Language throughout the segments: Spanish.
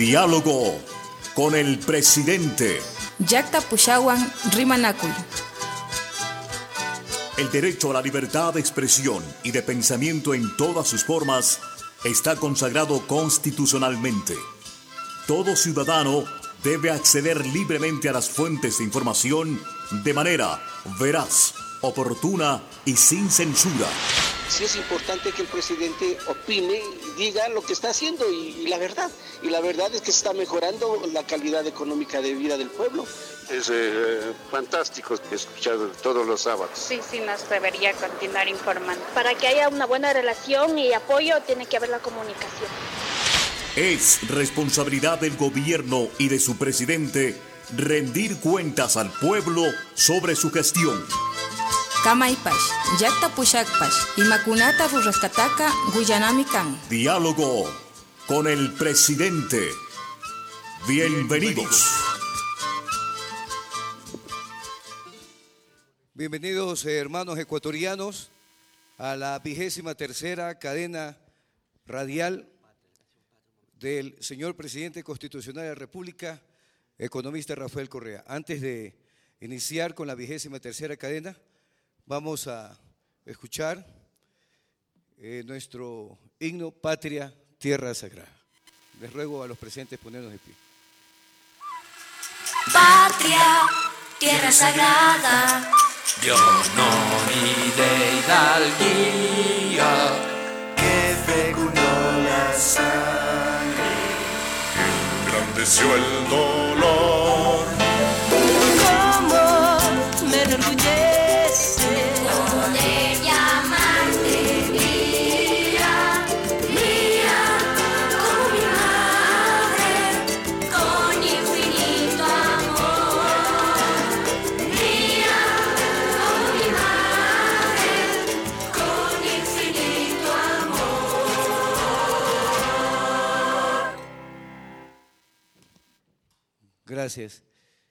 Diálogo con el presidente. Llaqta pushawan rimanakuy. El derecho a la libertad de expresión y de pensamiento en todas sus formas está consagrado constitucionalmente. Todo ciudadano debe acceder libremente a las fuentes de información de manera veraz, oportuna y sin censura. Sí es importante que el presidente opine y diga lo que está haciendo y la verdad. Y la verdad es que se está mejorando la calidad económica de vida del pueblo. Es fantástico escuchar todos los sábados. Sí, nos debería continuar informando. Para que haya una buena relación y apoyo tiene que haber la comunicación. Es responsabilidad del gobierno y de su presidente rendir cuentas al pueblo sobre su gestión. Kamaypash, llaqta pushakpash, imakunata rurasqataqa willanami kan. Diálogo con el presidente. Bienvenidos. Bienvenidos, hermanos ecuatorianos, a la 23ª cadena radial del señor presidente constitucional de la República, economista Rafael Correa. Antes de iniciar con la 23ª cadena, vamos a escuchar nuestro himno Patria, Tierra Sagrada. Les ruego a los presentes ponernos de pie. Patria, tierra sagrada, Dios no de hidalguía, que fecundó la sangre, engrandeció el dolor. Cómo me enorgullece poder llamarte mía, mía, como mi madre, con infinito amor. Mía, como mi madre, con infinito amor. Gracias.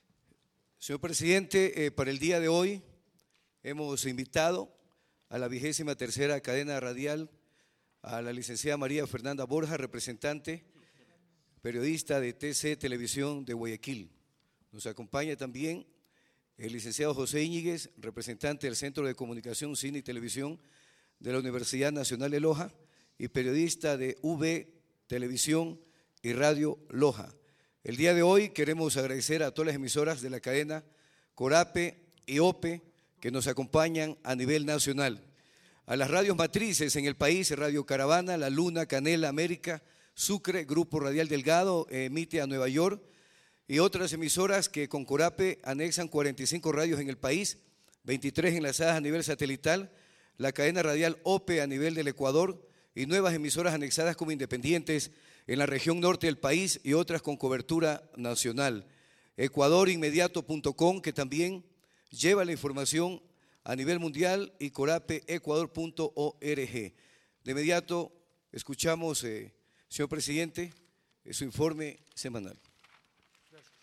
Señor presidente, para el día de hoy hemos invitado a la 23ª cadena radial a la licenciada María Fernanda Borja, representante, periodista de TC Televisión de Guayaquil. Nos acompaña también el licenciado José Íñiguez, representante del Centro de Comunicación, Cine y Televisión de la Universidad Nacional de Loja y periodista de V Televisión y Radio Loja. El día de hoy queremos agradecer a todas las emisoras de la cadena Corape y OPE que nos acompañan a nivel nacional. A las radios matrices en el país, Radio Caravana, La Luna, Canela, América, Sucre, Grupo Radial Delgado, emite a Nueva York, y otras emisoras que con Corape anexan 45 radios en el país, 23 enlazadas a nivel satelital, la cadena radial OPE a nivel del Ecuador y nuevas emisoras anexadas como independientes en la región norte del país y otras con cobertura nacional. Ecuadorinmediato.com, que también lleva la información a nivel mundial, y corapeecuador.org. De inmediato escuchamos, señor presidente, su informe semanal. Gracias.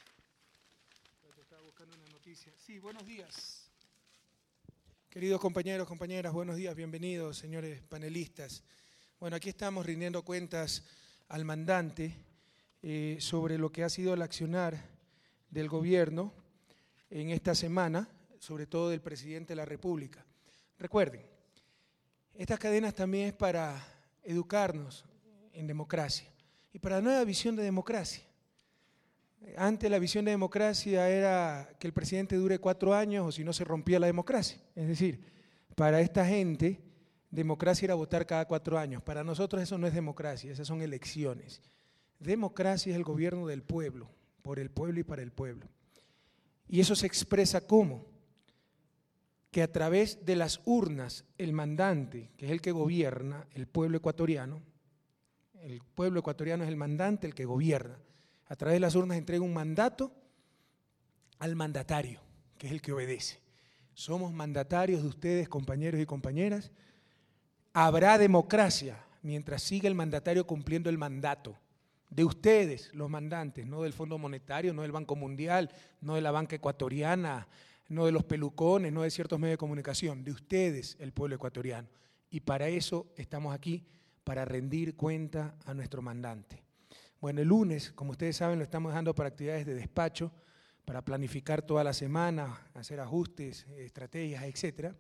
Estaba buscando una noticia. Sí, buenos días. Queridos compañeros, compañeras, buenos días, bienvenidos, señores panelistas. Bueno, aquí estamos rindiendo cuentas al mandante sobre lo que ha sido el accionar del gobierno en esta semana, sobre todo del presidente de la República. Recuerden, estas cadenas también es para educarnos en democracia y para la nueva visión de democracia. Antes la visión de democracia era que el presidente dure 4 años o si no se rompía la democracia. Es decir, para esta gente democracia era votar cada 4 años. Para nosotros eso no es democracia, esas son elecciones. Democracia es el gobierno del pueblo, por el pueblo y para el pueblo. Y eso se expresa ¿cómo? Que a través de las urnas el mandante, que es el que gobierna, el pueblo ecuatoriano es el mandante, el que gobierna. A través de las urnas entrega un mandato al mandatario, que es el que obedece. Somos mandatarios de ustedes, compañeros y compañeras. Habrá democracia mientras siga el mandatario cumpliendo el mandato de ustedes, los mandantes, no del Fondo Monetario, no del Banco Mundial, no de la banca ecuatoriana, no de los pelucones, no de ciertos medios de comunicación, de ustedes, el pueblo ecuatoriano. Y para eso estamos aquí, para rendir cuenta a nuestro mandante. Bueno, el lunes, como ustedes saben, lo estamos dejando para actividades de despacho, para planificar toda la semana, hacer ajustes, estrategias, etc.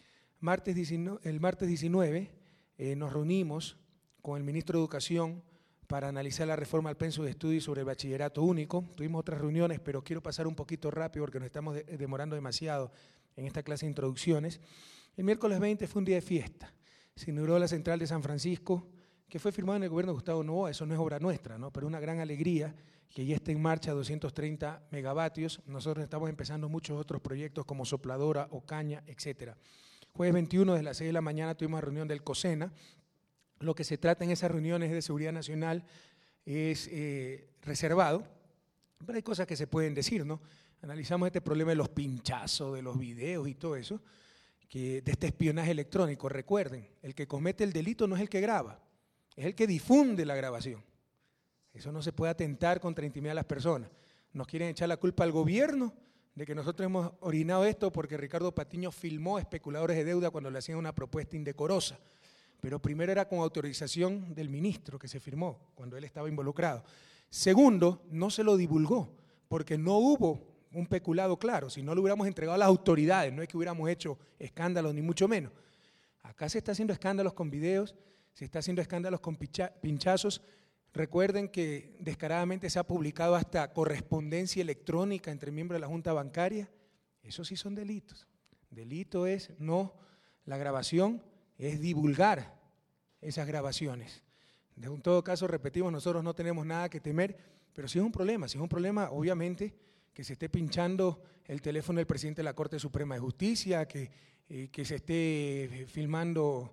El martes 19 nos reunimos con el ministro de Educación para analizar la reforma al pensum de estudios sobre el bachillerato único. Tuvimos otras reuniones, pero quiero pasar un poquito rápido porque nos estamos demorando demasiado en esta clase de introducciones. El miércoles 20 fue un día de fiesta. Se inauguró la central de San Francisco, que fue firmada en el gobierno de Gustavo Noboa. Eso no es obra nuestra, ¿no? Pero una gran alegría que ya esté en marcha 230 megavatios. Nosotros estamos empezando muchos otros proyectos como Sopladora, Ocaña, etc. Jueves 21 desde las 6 de la mañana tuvimos reunión del COSENA. Lo que se trata en esas reuniones de seguridad nacional es reservado, pero hay cosas que se pueden decir, ¿no? Analizamos este problema de los pinchazos, de los videos y todo eso, de este espionaje electrónico. Recuerden, el que comete el delito no es el que graba, es el que difunde la grabación. Eso no se puede atentar contra la intimidad de las personas. Nos quieren echar la culpa al gobierno de que nosotros hemos orinado esto porque Ricardo Patiño filmó especuladores de deuda cuando le hacían una propuesta indecorosa. Pero primero era con autorización del ministro que se firmó cuando él estaba involucrado. Segundo, no se lo divulgó porque no hubo un peculado claro. Si no lo hubiéramos entregado a las autoridades, no es que hubiéramos hecho escándalos ni mucho menos. Acá se está haciendo escándalos con videos, se está haciendo escándalos con pinchazos. Recuerden que descaradamente se ha publicado hasta correspondencia electrónica entre miembros de la Junta Bancaria. Esos sí son delitos. Delito es no la grabación, es divulgar esas grabaciones. En todo caso, repetimos, nosotros no tenemos nada que temer, pero sí es un problema, obviamente, que se esté pinchando el teléfono del presidente de la Corte Suprema de Justicia, que se esté filmando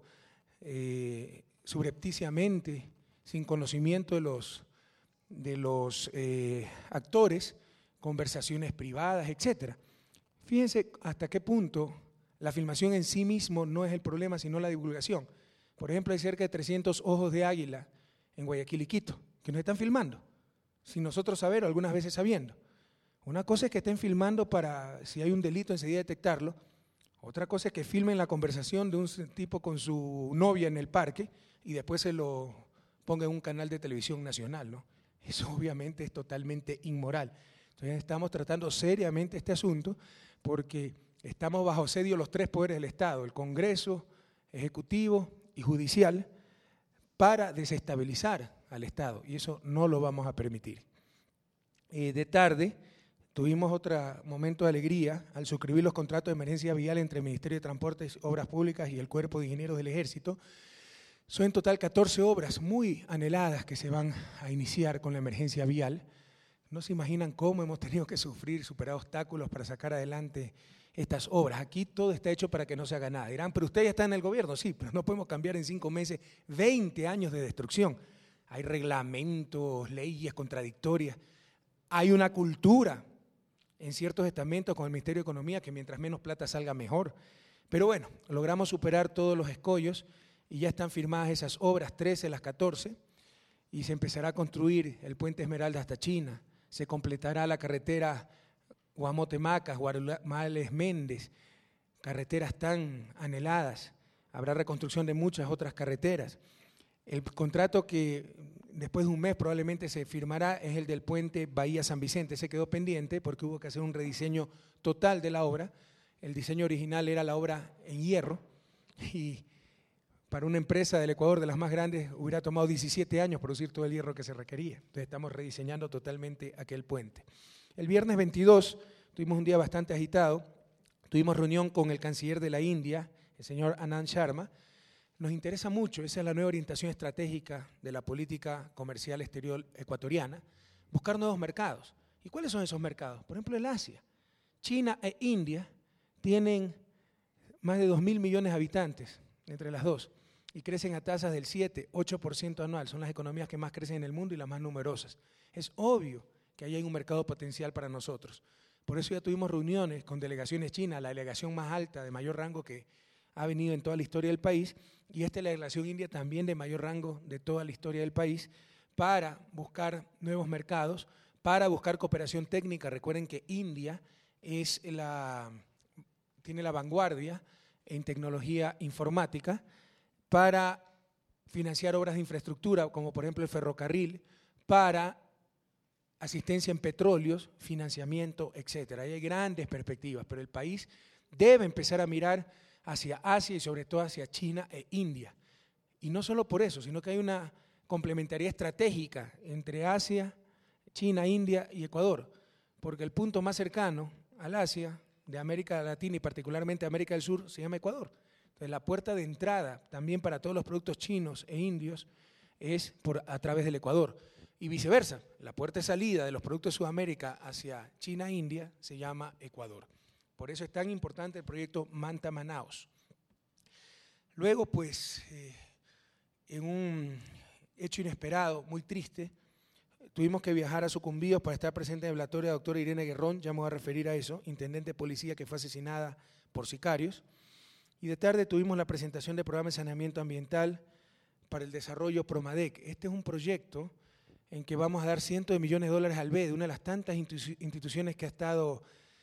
subrepticiamente, sin conocimiento de los actores, conversaciones privadas, etc. Fíjense hasta qué punto la filmación en sí mismo no es el problema, sino la divulgación. Por ejemplo, hay cerca de 300 ojos de águila en Guayaquil y Quito, que nos están filmando, sin nosotros saber o algunas veces sabiendo. Una cosa es que estén filmando para, si hay un delito, enseguida detectarlo. Otra cosa es que filmen la conversación de un tipo con su novia en el parque y después se lo ponga en un canal de televisión nacional, ¿no? Eso obviamente es totalmente inmoral. Entonces estamos tratando seriamente este asunto porque estamos bajo asedio los tres poderes del Estado, el Congreso, Ejecutivo y Judicial, para desestabilizar al Estado, y eso no lo vamos a permitir. De tarde tuvimos otro momento de alegría al suscribir los contratos de emergencia vial entre el Ministerio de Transportes, Obras Públicas y el Cuerpo de Ingenieros del Ejército. Son en total 14 obras muy anheladas que se van a iniciar con la emergencia vial. No se imaginan cómo hemos tenido que superar obstáculos para sacar adelante estas obras. Aquí todo está hecho para que no se haga nada. Dirán, pero usted ya está en el gobierno. Sí, pero no podemos cambiar en 5 meses 20 años de destrucción. Hay reglamentos, leyes contradictorias. Hay una cultura en ciertos estamentos con el Ministerio de Economía que mientras menos plata salga mejor. Pero bueno, logramos superar todos los escollos y ya están firmadas esas obras, 13 de las 14, y se empezará a construir el puente Esmeralda hasta China. Se completará la carretera Guamote-Macas, Guarulhos-Méndez, carreteras tan anheladas. Habrá reconstrucción de muchas otras carreteras. El contrato que después de un mes probablemente se firmará es el del puente Bahía-San Vicente. Se quedó pendiente porque hubo que hacer un rediseño total de la obra. El diseño original era la obra en hierro y para una empresa del Ecuador de las más grandes hubiera tomado 17 años producir todo el hierro que se requería. Entonces estamos rediseñando totalmente aquel puente. El viernes 22 tuvimos un día bastante agitado. Tuvimos reunión con el canciller de la India, el señor Anand Sharma. Nos interesa mucho, esa es la nueva orientación estratégica de la política comercial exterior ecuatoriana, buscar nuevos mercados. ¿Y cuáles son esos mercados? Por ejemplo, el Asia. China e India tienen más de 2.000 millones de habitantes entre las dos y crecen a tasas del 7-8% anual. Son las economías que más crecen en el mundo y las más numerosas. Es obvio que ahí hay un mercado potencial para nosotros. Por eso ya tuvimos reuniones con delegaciones chinas, la delegación más alta, de mayor rango que ha venido en toda la historia del país, y esta es la delegación india también de mayor rango de toda la historia del país, para buscar nuevos mercados, para buscar cooperación técnica. Recuerden que India tiene la vanguardia en tecnología informática para financiar obras de infraestructura, como por ejemplo el ferrocarril, para asistencia en petróleos, financiamiento, etc. Ahí hay grandes perspectivas, pero el país debe empezar a mirar hacia Asia y sobre todo hacia China e India. Y no solo por eso, sino que hay una complementariedad estratégica entre Asia, China, India y Ecuador, porque el punto más cercano al Asia, de América Latina y particularmente América del Sur, se llama Ecuador. Entonces la puerta de entrada también para todos los productos chinos e indios es a través del Ecuador. Y viceversa, la puerta de salida de los productos de Sudamérica hacia China e India se llama Ecuador. Por eso es tan importante el proyecto Manta-Manaos. Luego, pues, en un hecho inesperado, muy triste, tuvimos que viajar a Sucumbíos para estar presente en el velatorio de la doctora Irene Guerrón, ya me voy a referir a eso, intendente de policía que fue asesinada por sicarios. Y de tarde tuvimos la presentación del programa de saneamiento ambiental para el desarrollo Promadec. Este es un proyecto en que vamos a dar cientos de millones de dólares al BED, una de las tantas instituciones que ha estado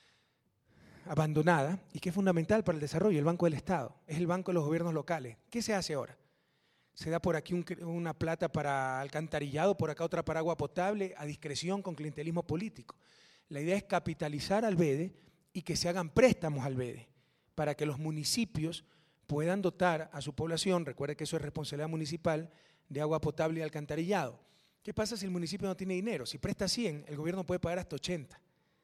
abandonada y que es fundamental para el desarrollo, el Banco del Estado, es el banco de los gobiernos locales. ¿Qué se hace ahora? Se da por aquí una plata para alcantarillado, por acá otra para agua potable, a discreción con clientelismo político. La idea es capitalizar al BEDE y que se hagan préstamos al BEDE para que los municipios puedan dotar a su población, recuerde que eso es responsabilidad municipal, de agua potable y alcantarillado. ¿Qué pasa si el municipio no tiene dinero? Si presta 100, el gobierno puede pagar hasta 80.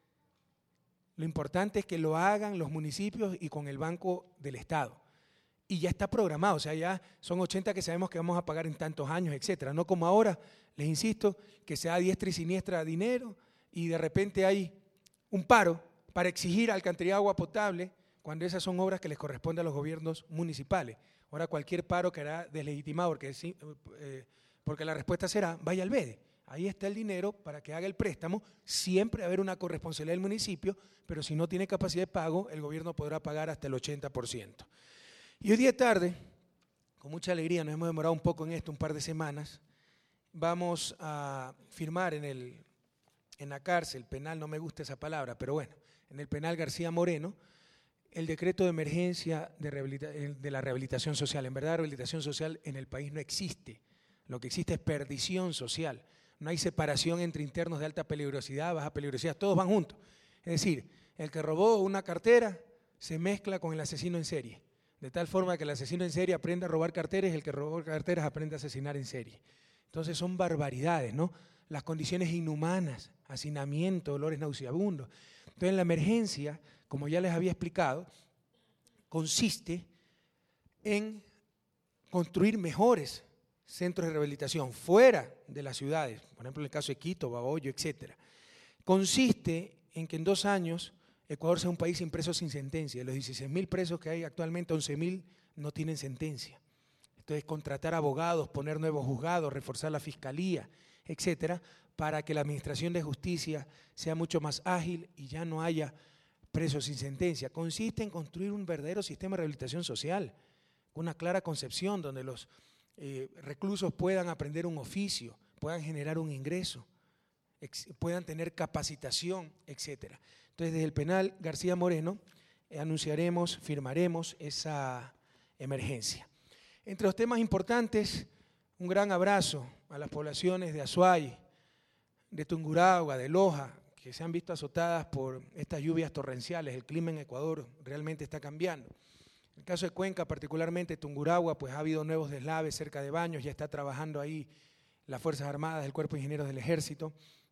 Lo importante es que lo hagan los municipios y con el Banco del Estado. Y ya está programado, o sea, ya son 80 que sabemos que vamos a pagar en tantos años, etcétera. No como ahora, les insisto, que se da a diestra y siniestra dinero y de repente hay un paro para exigir alcantarillado, agua potable, cuando esas son obras que les corresponden a los gobiernos municipales. Ahora cualquier paro quedará deslegitimado porque la respuesta será, vaya al BEDE. Ahí está el dinero para que haga el préstamo, siempre haber una corresponsabilidad del municipio, pero si no tiene capacidad de pago, el gobierno podrá pagar hasta el 80%. Y hoy día tarde, con mucha alegría, nos hemos demorado un poco en esto, un par de semanas, vamos a firmar en la cárcel penal, no me gusta esa palabra, pero bueno, en el penal García Moreno, el decreto de emergencia de la rehabilitación social. En verdad, rehabilitación social en el país no existe, lo que existe es perdición social. No hay separación entre internos de alta peligrosidad, baja peligrosidad, todos van juntos. Es decir, el que robó una cartera se mezcla con el asesino en serie, de tal forma que el asesino en serie aprende a robar carteras y el que robó carteras aprende a asesinar en serie. Entonces son barbaridades, ¿no? Las condiciones inhumanas, hacinamiento, dolores nauseabundos. Entonces la emergencia, como ya les había explicado, consiste en construir mejores centros de rehabilitación fuera de las ciudades, por ejemplo en el caso de Quito, Baboyo, etc. Consiste en que en 2 años Ecuador sea un país sin presos sin sentencia. De los 16.000 presos que hay actualmente, 11.000 no tienen sentencia. Entonces contratar abogados, poner nuevos juzgados, reforzar la fiscalía, etcétera, para que la administración de justicia sea mucho más ágil y ya no haya presos sin sentencia. Consiste en construir un verdadero sistema de rehabilitación social, con una clara concepción donde los reclusos puedan aprender un oficio, puedan generar un ingreso, puedan tener capacitación, etcétera. Entonces, desde el penal García Moreno anunciaremos, firmaremos esa emergencia. Entre los temas importantes, un gran abrazo a las poblaciones de Azuay, de Tungurahua, de Loja, que se han visto azotadas por estas lluvias torrenciales. El clima en Ecuador realmente está cambiando. En el caso de Cuenca, particularmente Tungurahua, pues ha habido nuevos deslaves cerca de Baños, ya está trabajando ahí las Fuerzas Armadas, el Cuerpo de Ingenieros del Ejército.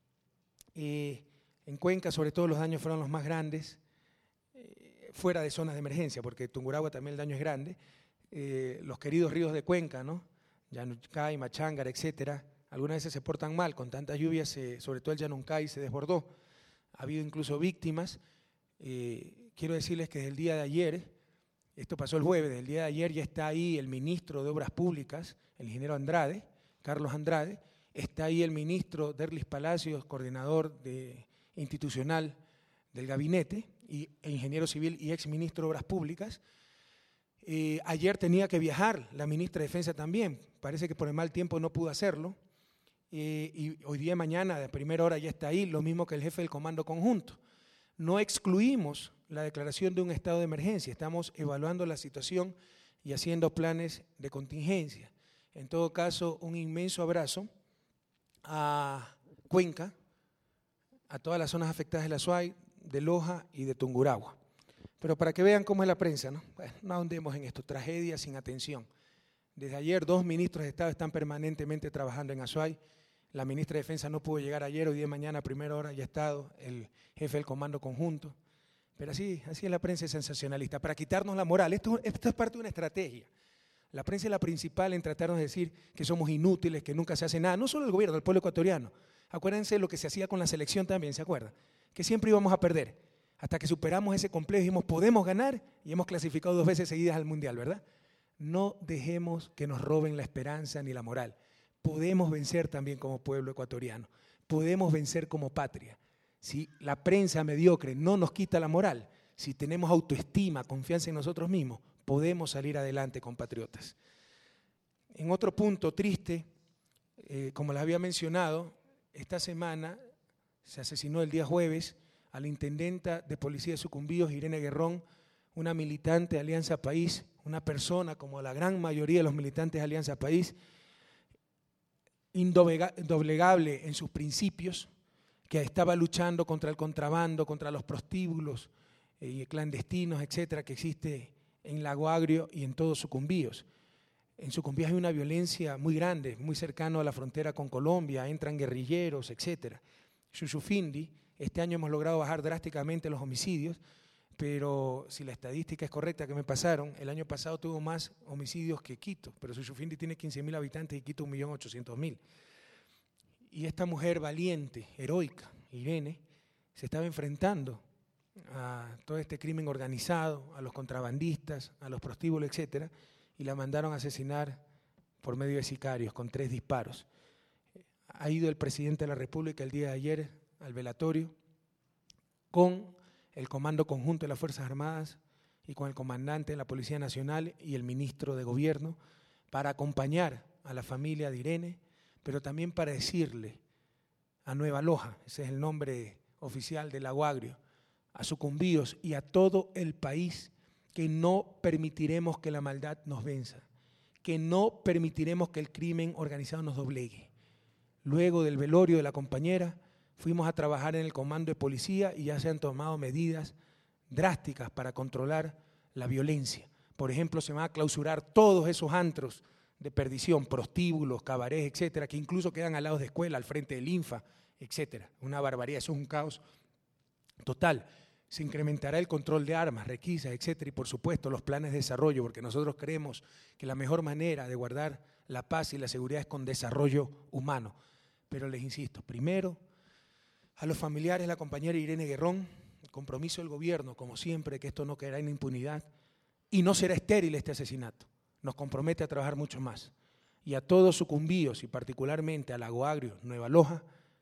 En Cuenca, sobre todo, los daños fueron los más grandes, fuera de zonas de emergencia, porque Tungurahua también el daño es grande. Los queridos ríos de Cuenca, ¿no? Yanuncay, Machángara, etcétera, algunas veces se portan mal, con tantas lluvias, sobre todo el Yanuncay se desbordó. Ha habido incluso víctimas. Quiero decirles que desde el día de ayer, esto pasó el jueves, desde el día de ayer ya está ahí el ministro de Obras Públicas, el ingeniero Andrade, Carlos Andrade, está ahí el ministro Derlis Palacios, coordinador institucional del gabinete, e ingeniero civil y exministro de Obras Públicas. Ayer tenía que viajar la ministra de Defensa también, parece que por el mal tiempo no pudo hacerlo, y hoy día y mañana de primera hora ya está ahí, lo mismo que el jefe del Comando Conjunto. No excluimos la declaración de un estado de emergencia, estamos evaluando la situación y haciendo planes de contingencia. En todo caso, un inmenso abrazo a Cuenca, a todas las zonas afectadas de la Azuay, de Loja y de Tungurahua. Pero para que vean cómo es la prensa, ¿no? Bueno, no ahondemos en esto, tragedia sin atención. Desde ayer 2 ministros de Estado están permanentemente trabajando en Azuay. La ministra de Defensa no pudo llegar ayer, hoy de mañana a primera hora ya ha estado el jefe del Comando Conjunto. Pero así es la prensa sensacionalista, para quitarnos la moral. Esto es parte de una estrategia. La prensa es la principal en tratarnos de decir que somos inútiles, que nunca se hace nada. No solo el gobierno, el pueblo ecuatoriano. Acuérdense de lo que se hacía con la selección también, ¿se acuerdan? Que siempre íbamos a perder. Hasta que superamos ese complejo y dijimos, podemos ganar, y hemos clasificado 2 veces seguidas al Mundial, ¿verdad? No dejemos que nos roben la esperanza ni la moral. Podemos vencer también como pueblo ecuatoriano. Podemos vencer como patria. Si la prensa mediocre no nos quita la moral, si tenemos autoestima, confianza en nosotros mismos, podemos salir adelante, compatriotas. En otro punto triste, como les había mencionado, esta semana se asesinó el día jueves a la intendenta de Policía de Sucumbíos, Irene Guerrón, una militante de Alianza País, una persona como la gran mayoría de los militantes de Alianza País, indoblegable en sus principios, que estaba luchando contra el contrabando, contra los prostíbulos clandestinos, etcétera, que existe en Lago Agrio y en todos Sucumbíos. En Sucumbíos hay una violencia muy grande, muy cercano a la frontera con Colombia, entran guerrilleros, etcétera. Shushufindi, este año hemos logrado bajar drásticamente los homicidios, pero si la estadística es correcta que me pasaron, el año pasado tuvo más homicidios que Quito, pero Shushufindi tiene 15.000 habitantes y Quito 1.800.000. Y esta mujer valiente, heroica, Irene, se estaba enfrentando a todo este crimen organizado, a los contrabandistas, a los prostíbulos, etcétera, y la mandaron a asesinar por medio de sicarios, con 3 disparos. Ha ido el presidente de la República el día de ayer al velatorio con el Comando Conjunto de las Fuerzas Armadas y con el comandante de la Policía Nacional y el ministro de Gobierno para acompañar a la familia de Irene, pero también para decirle a Nueva Loja, ese es el nombre oficial del Lago Agrio, a Sucumbíos y a todo el país, que no permitiremos que la maldad nos venza, que no permitiremos que el crimen organizado nos doblegue. Luego del velorio de la compañera, fuimos a trabajar en el comando de policía y ya se han tomado medidas drásticas para controlar la violencia. Por ejemplo, se van a clausurar todos esos antros de perdición, prostíbulos, cabarets, etcétera, que incluso quedan al lado de escuela, al frente del INFA, etcétera. Una barbaridad, eso es un caos total. Se incrementará el control de armas, requisas, etcétera, y por supuesto los planes de desarrollo, porque nosotros creemos que la mejor manera de guardar la paz y la seguridad es con desarrollo humano. Pero les insisto, primero, a los familiares de la compañera Irene Guerrón, el compromiso del gobierno, como siempre, que esto no quedará en impunidad y no será estéril este asesinato. Nos compromete a trabajar mucho más. Y a todos Sucumbíos y particularmente a Lago Agrio, Nueva Loja,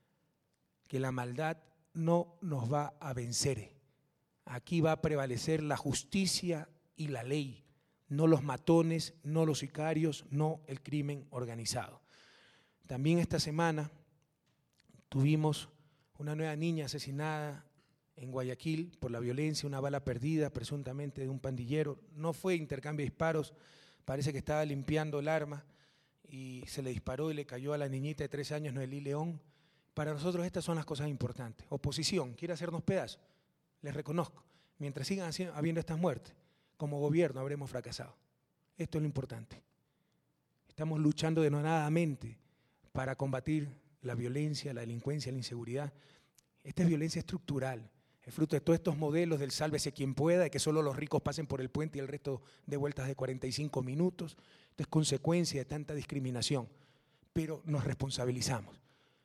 que la maldad no nos va a vencer. Aquí va a prevalecer la justicia y la ley, no los matones, no los sicarios, no el crimen organizado. También esta semana tuvimos una nueva niña asesinada en Guayaquil por la violencia, una bala perdida presuntamente de un pandillero. No fue intercambio de disparos, parece que estaba limpiando el arma y se le disparó y le cayó a la niñita de 3 años, Noelí León. Para nosotros estas son las cosas importantes. Oposición, quiere hacernos pedazos, les reconozco. Mientras sigan habiendo estas muertes, como gobierno habremos fracasado. Esto es lo importante. Estamos luchando denodadamente para combatir la violencia, la delincuencia, la inseguridad. Esta es violencia estructural, es fruto de todos estos modelos del sálvese quien pueda, de que solo los ricos pasen por el puente y el resto de vueltas de 45 minutos. Esto es consecuencia de tanta discriminación, pero nos responsabilizamos.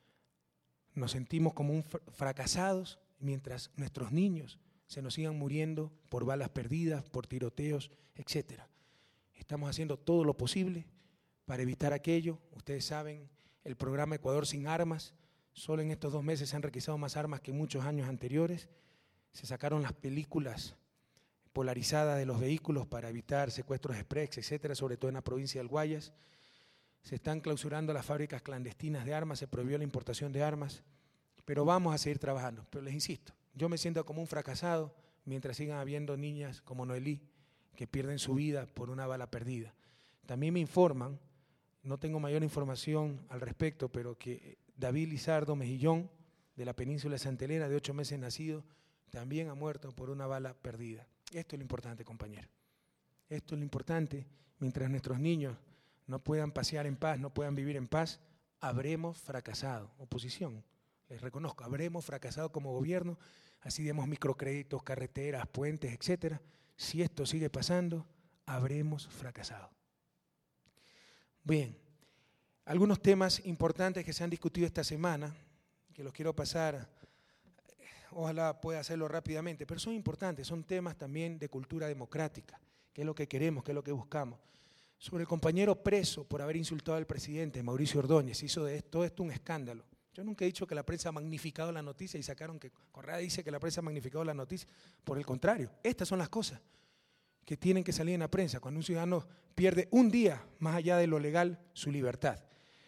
Nos sentimos como fracasados mientras nuestros niños se nos sigan muriendo por balas perdidas, por tiroteos, etc. Estamos haciendo todo lo posible para evitar aquello. Ustedes saben, el programa Ecuador sin armas, solo en estos 2 meses se han requisado más armas que muchos años anteriores. Se sacaron las películas polarizadas de los vehículos para evitar secuestros express, etcétera, sobre todo en la provincia del Guayas. Se están clausurando las fábricas clandestinas de armas, se prohibió la importación de armas, pero vamos a seguir trabajando. Pero les insisto, yo me siento como un fracasado mientras sigan habiendo niñas como Noelí que pierden su vida por una bala perdida. También me informan, no tengo mayor información al respecto, pero que David Lizardo Mejillón, de la península de Santa Elena, de 8 meses nacido, también ha muerto por una bala perdida. Esto es lo importante, compañero. Esto es lo importante. Mientras nuestros niños no puedan pasear en paz, no puedan vivir en paz, habremos fracasado. Oposición, les reconozco, habremos fracasado como gobierno, así demos microcréditos, carreteras, puentes, etcétera. Si esto sigue pasando, habremos fracasado. Bien, algunos temas importantes que se han discutido esta semana, que los quiero pasar, ojalá pueda hacerlo rápidamente, pero son importantes, son temas también de cultura democrática, que es lo que queremos, que es lo que buscamos. Sobre el compañero preso por haber insultado al presidente, Mauricio Ordóñez, hizo de todo esto un escándalo. Yo nunca he dicho que la prensa ha magnificado la noticia y sacaron que Correa dice que la prensa ha magnificado la noticia. Por el contrario, estas son las cosas que tienen que salir en la prensa cuando un ciudadano pierde un día, más allá de lo legal, su libertad.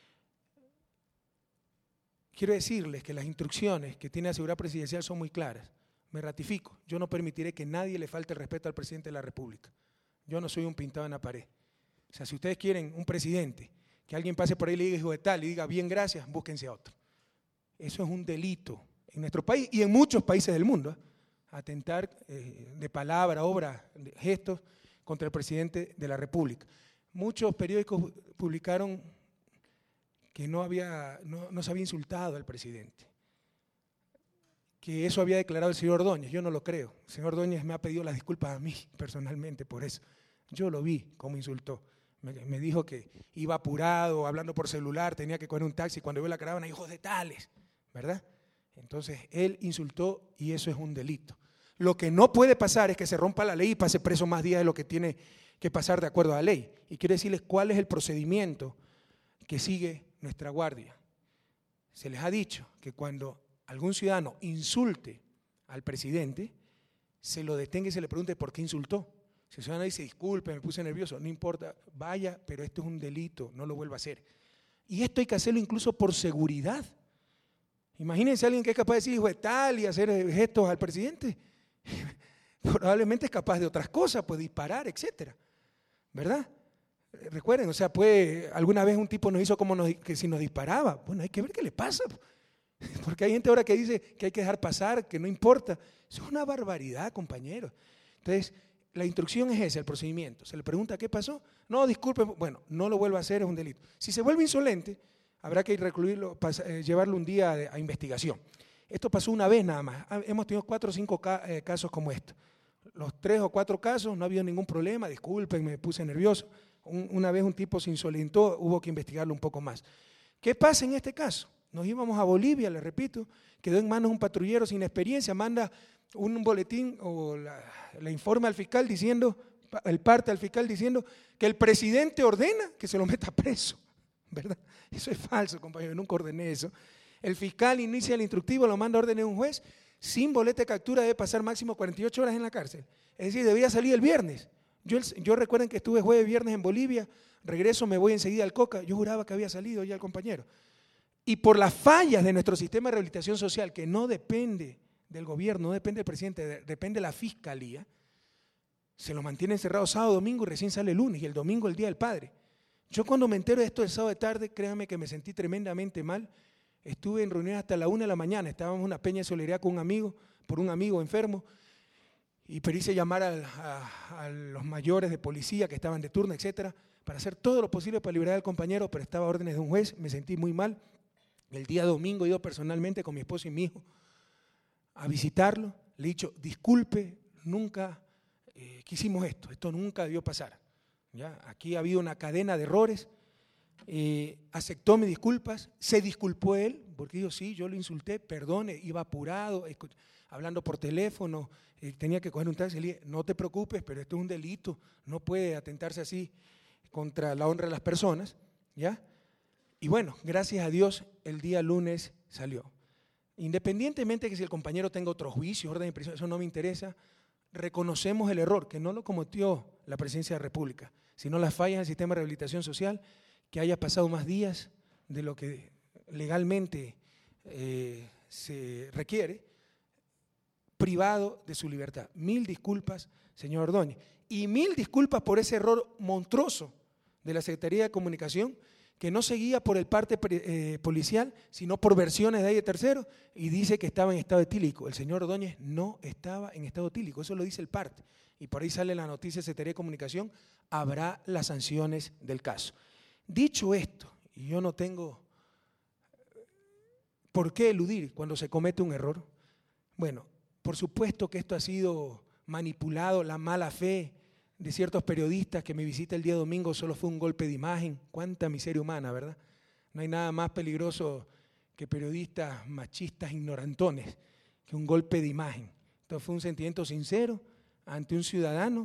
Quiero decirles que las instrucciones que tiene la seguridad presidencial son muy claras. Me ratifico, yo no permitiré que nadie le falte el respeto al presidente de la República. Yo no soy un pintado en la pared. O sea, si ustedes quieren un presidente, que alguien pase por ahí y le diga hijo de tal, y diga bien gracias, búsquense a otro. Eso es un delito en nuestro país y en muchos países del mundo, atentar de palabra, obra, de gestos contra el presidente de la República. Muchos periódicos publicaron que no se había insultado al presidente, que eso había declarado el señor Ordóñez. Yo no lo creo. El señor Ordóñez me ha pedido las disculpas a mí personalmente por eso. Yo lo vi cómo insultó. Me dijo que iba apurado, hablando por celular, tenía que coger un taxi, cuando vio la caravana, hijos de tales, ¿verdad? Entonces, él insultó y eso es un delito. Lo que no puede pasar es que se rompa la ley y pase preso más días de lo que tiene que pasar de acuerdo a la ley. Y quiero decirles cuál es el procedimiento que sigue nuestra guardia. Se les ha dicho que cuando algún ciudadano insulte al presidente, se lo detenga y se le pregunte por qué insultó. Si el ciudadano dice, disculpe, me puse nervioso, no importa, vaya, pero esto es un delito, no lo vuelva a hacer. Y esto hay que hacerlo incluso por seguridad. Imagínense a alguien que es capaz de decir hijo de tal y hacer gestos al presidente. Probablemente es capaz de otras cosas, puede disparar, etcétera, ¿verdad? Recuerden, o sea, alguna vez un tipo nos hizo como que si nos disparaba. Bueno, hay que ver qué le pasa, porque hay gente ahora que dice que hay que dejar pasar, que no importa. Eso es una barbaridad, compañeros. Entonces, la instrucción es esa, el procedimiento. Se le pregunta qué pasó. No, disculpe, bueno, no lo vuelva a hacer, es un delito. Si se vuelve insolente, habrá que recluirlo, llevarlo un día a investigación. Esto pasó una vez nada más. Hemos tenido 4 o 5 casos como estos. Los 3 o 4 casos no ha habido ningún problema, disculpen, me puse nervioso. Una vez un tipo se insolentó, hubo que investigarlo un poco más. ¿Qué pasa en este caso? Nos íbamos a Bolivia, les repito, quedó en manos un patrullero sin experiencia, manda un boletín o le informa al fiscal diciendo, el parte al fiscal diciendo que el presidente ordena que se lo meta preso, ¿verdad? Eso es falso, compañero, nunca ordené eso. El fiscal inicia el instructivo, lo manda a orden de un juez, sin boleta de captura debe pasar máximo 48 horas en la cárcel. Es decir, debía salir el viernes. Yo recuerden que estuve jueves, viernes en Bolivia, regreso, me voy enseguida al Coca, yo juraba que había salido ya el compañero. Y por las fallas de nuestro sistema de rehabilitación social, que no depende del gobierno, no depende del presidente, depende de la fiscalía, se lo mantiene encerrado sábado, domingo y recién sale el lunes, y el domingo el Día del Padre. Yo cuando me entero de esto el sábado de tarde, créanme que me sentí tremendamente mal. Estuve en reunión hasta la 1 de la mañana, estábamos en una peña de solidaridad con un amigo, por un amigo enfermo, pero hice llamar a los mayores de policía que estaban de turno, etcétera, para hacer todo lo posible para liberar al compañero, pero estaba a órdenes de un juez, me sentí muy mal. El día domingo he ido personalmente con mi esposo y mi hijo a visitarlo, le he dicho, disculpe, nunca quisimos esto nunca debió pasar. ¿Ya? Aquí ha habido una cadena de errores, aceptó mis disculpas, se disculpó él, porque dijo, sí, yo lo insulté, perdone, iba apurado, hablando por teléfono, tenía que coger un taxi, le dije, no te preocupes, pero esto es un delito, no puede atentarse así contra la honra de las personas, ¿ya? Y bueno, gracias a Dios, el día lunes salió. Independientemente de que si el compañero tenga otro juicio, orden de prisión, eso no me interesa, reconocemos el error, que no lo cometió la Presidencia de la República, sino las fallas del sistema de rehabilitación social, que haya pasado más días de lo que legalmente se requiere, privado de su libertad. 1000 disculpas, señor Ordóñez, y 1000 disculpas por ese error monstruoso de la Secretaría de Comunicación, que no seguía por el parte policial, sino por versiones de ahí de terceros, y dice que estaba en estado etílico. El señor Ordóñez no estaba en estado etílico, eso lo dice el parte. Y por ahí sale la noticia de Secretaría de Comunicación, habrá las sanciones del caso. Dicho esto, y yo no tengo por qué eludir cuando se comete un error, bueno, por supuesto que esto ha sido manipulado, la mala fe de ciertos periodistas que me visita el día domingo solo fue un golpe de imagen. Cuánta miseria humana, ¿verdad? No hay nada más peligroso que periodistas machistas ignorantones que un golpe de imagen. Entonces fue un sentimiento sincero ante un ciudadano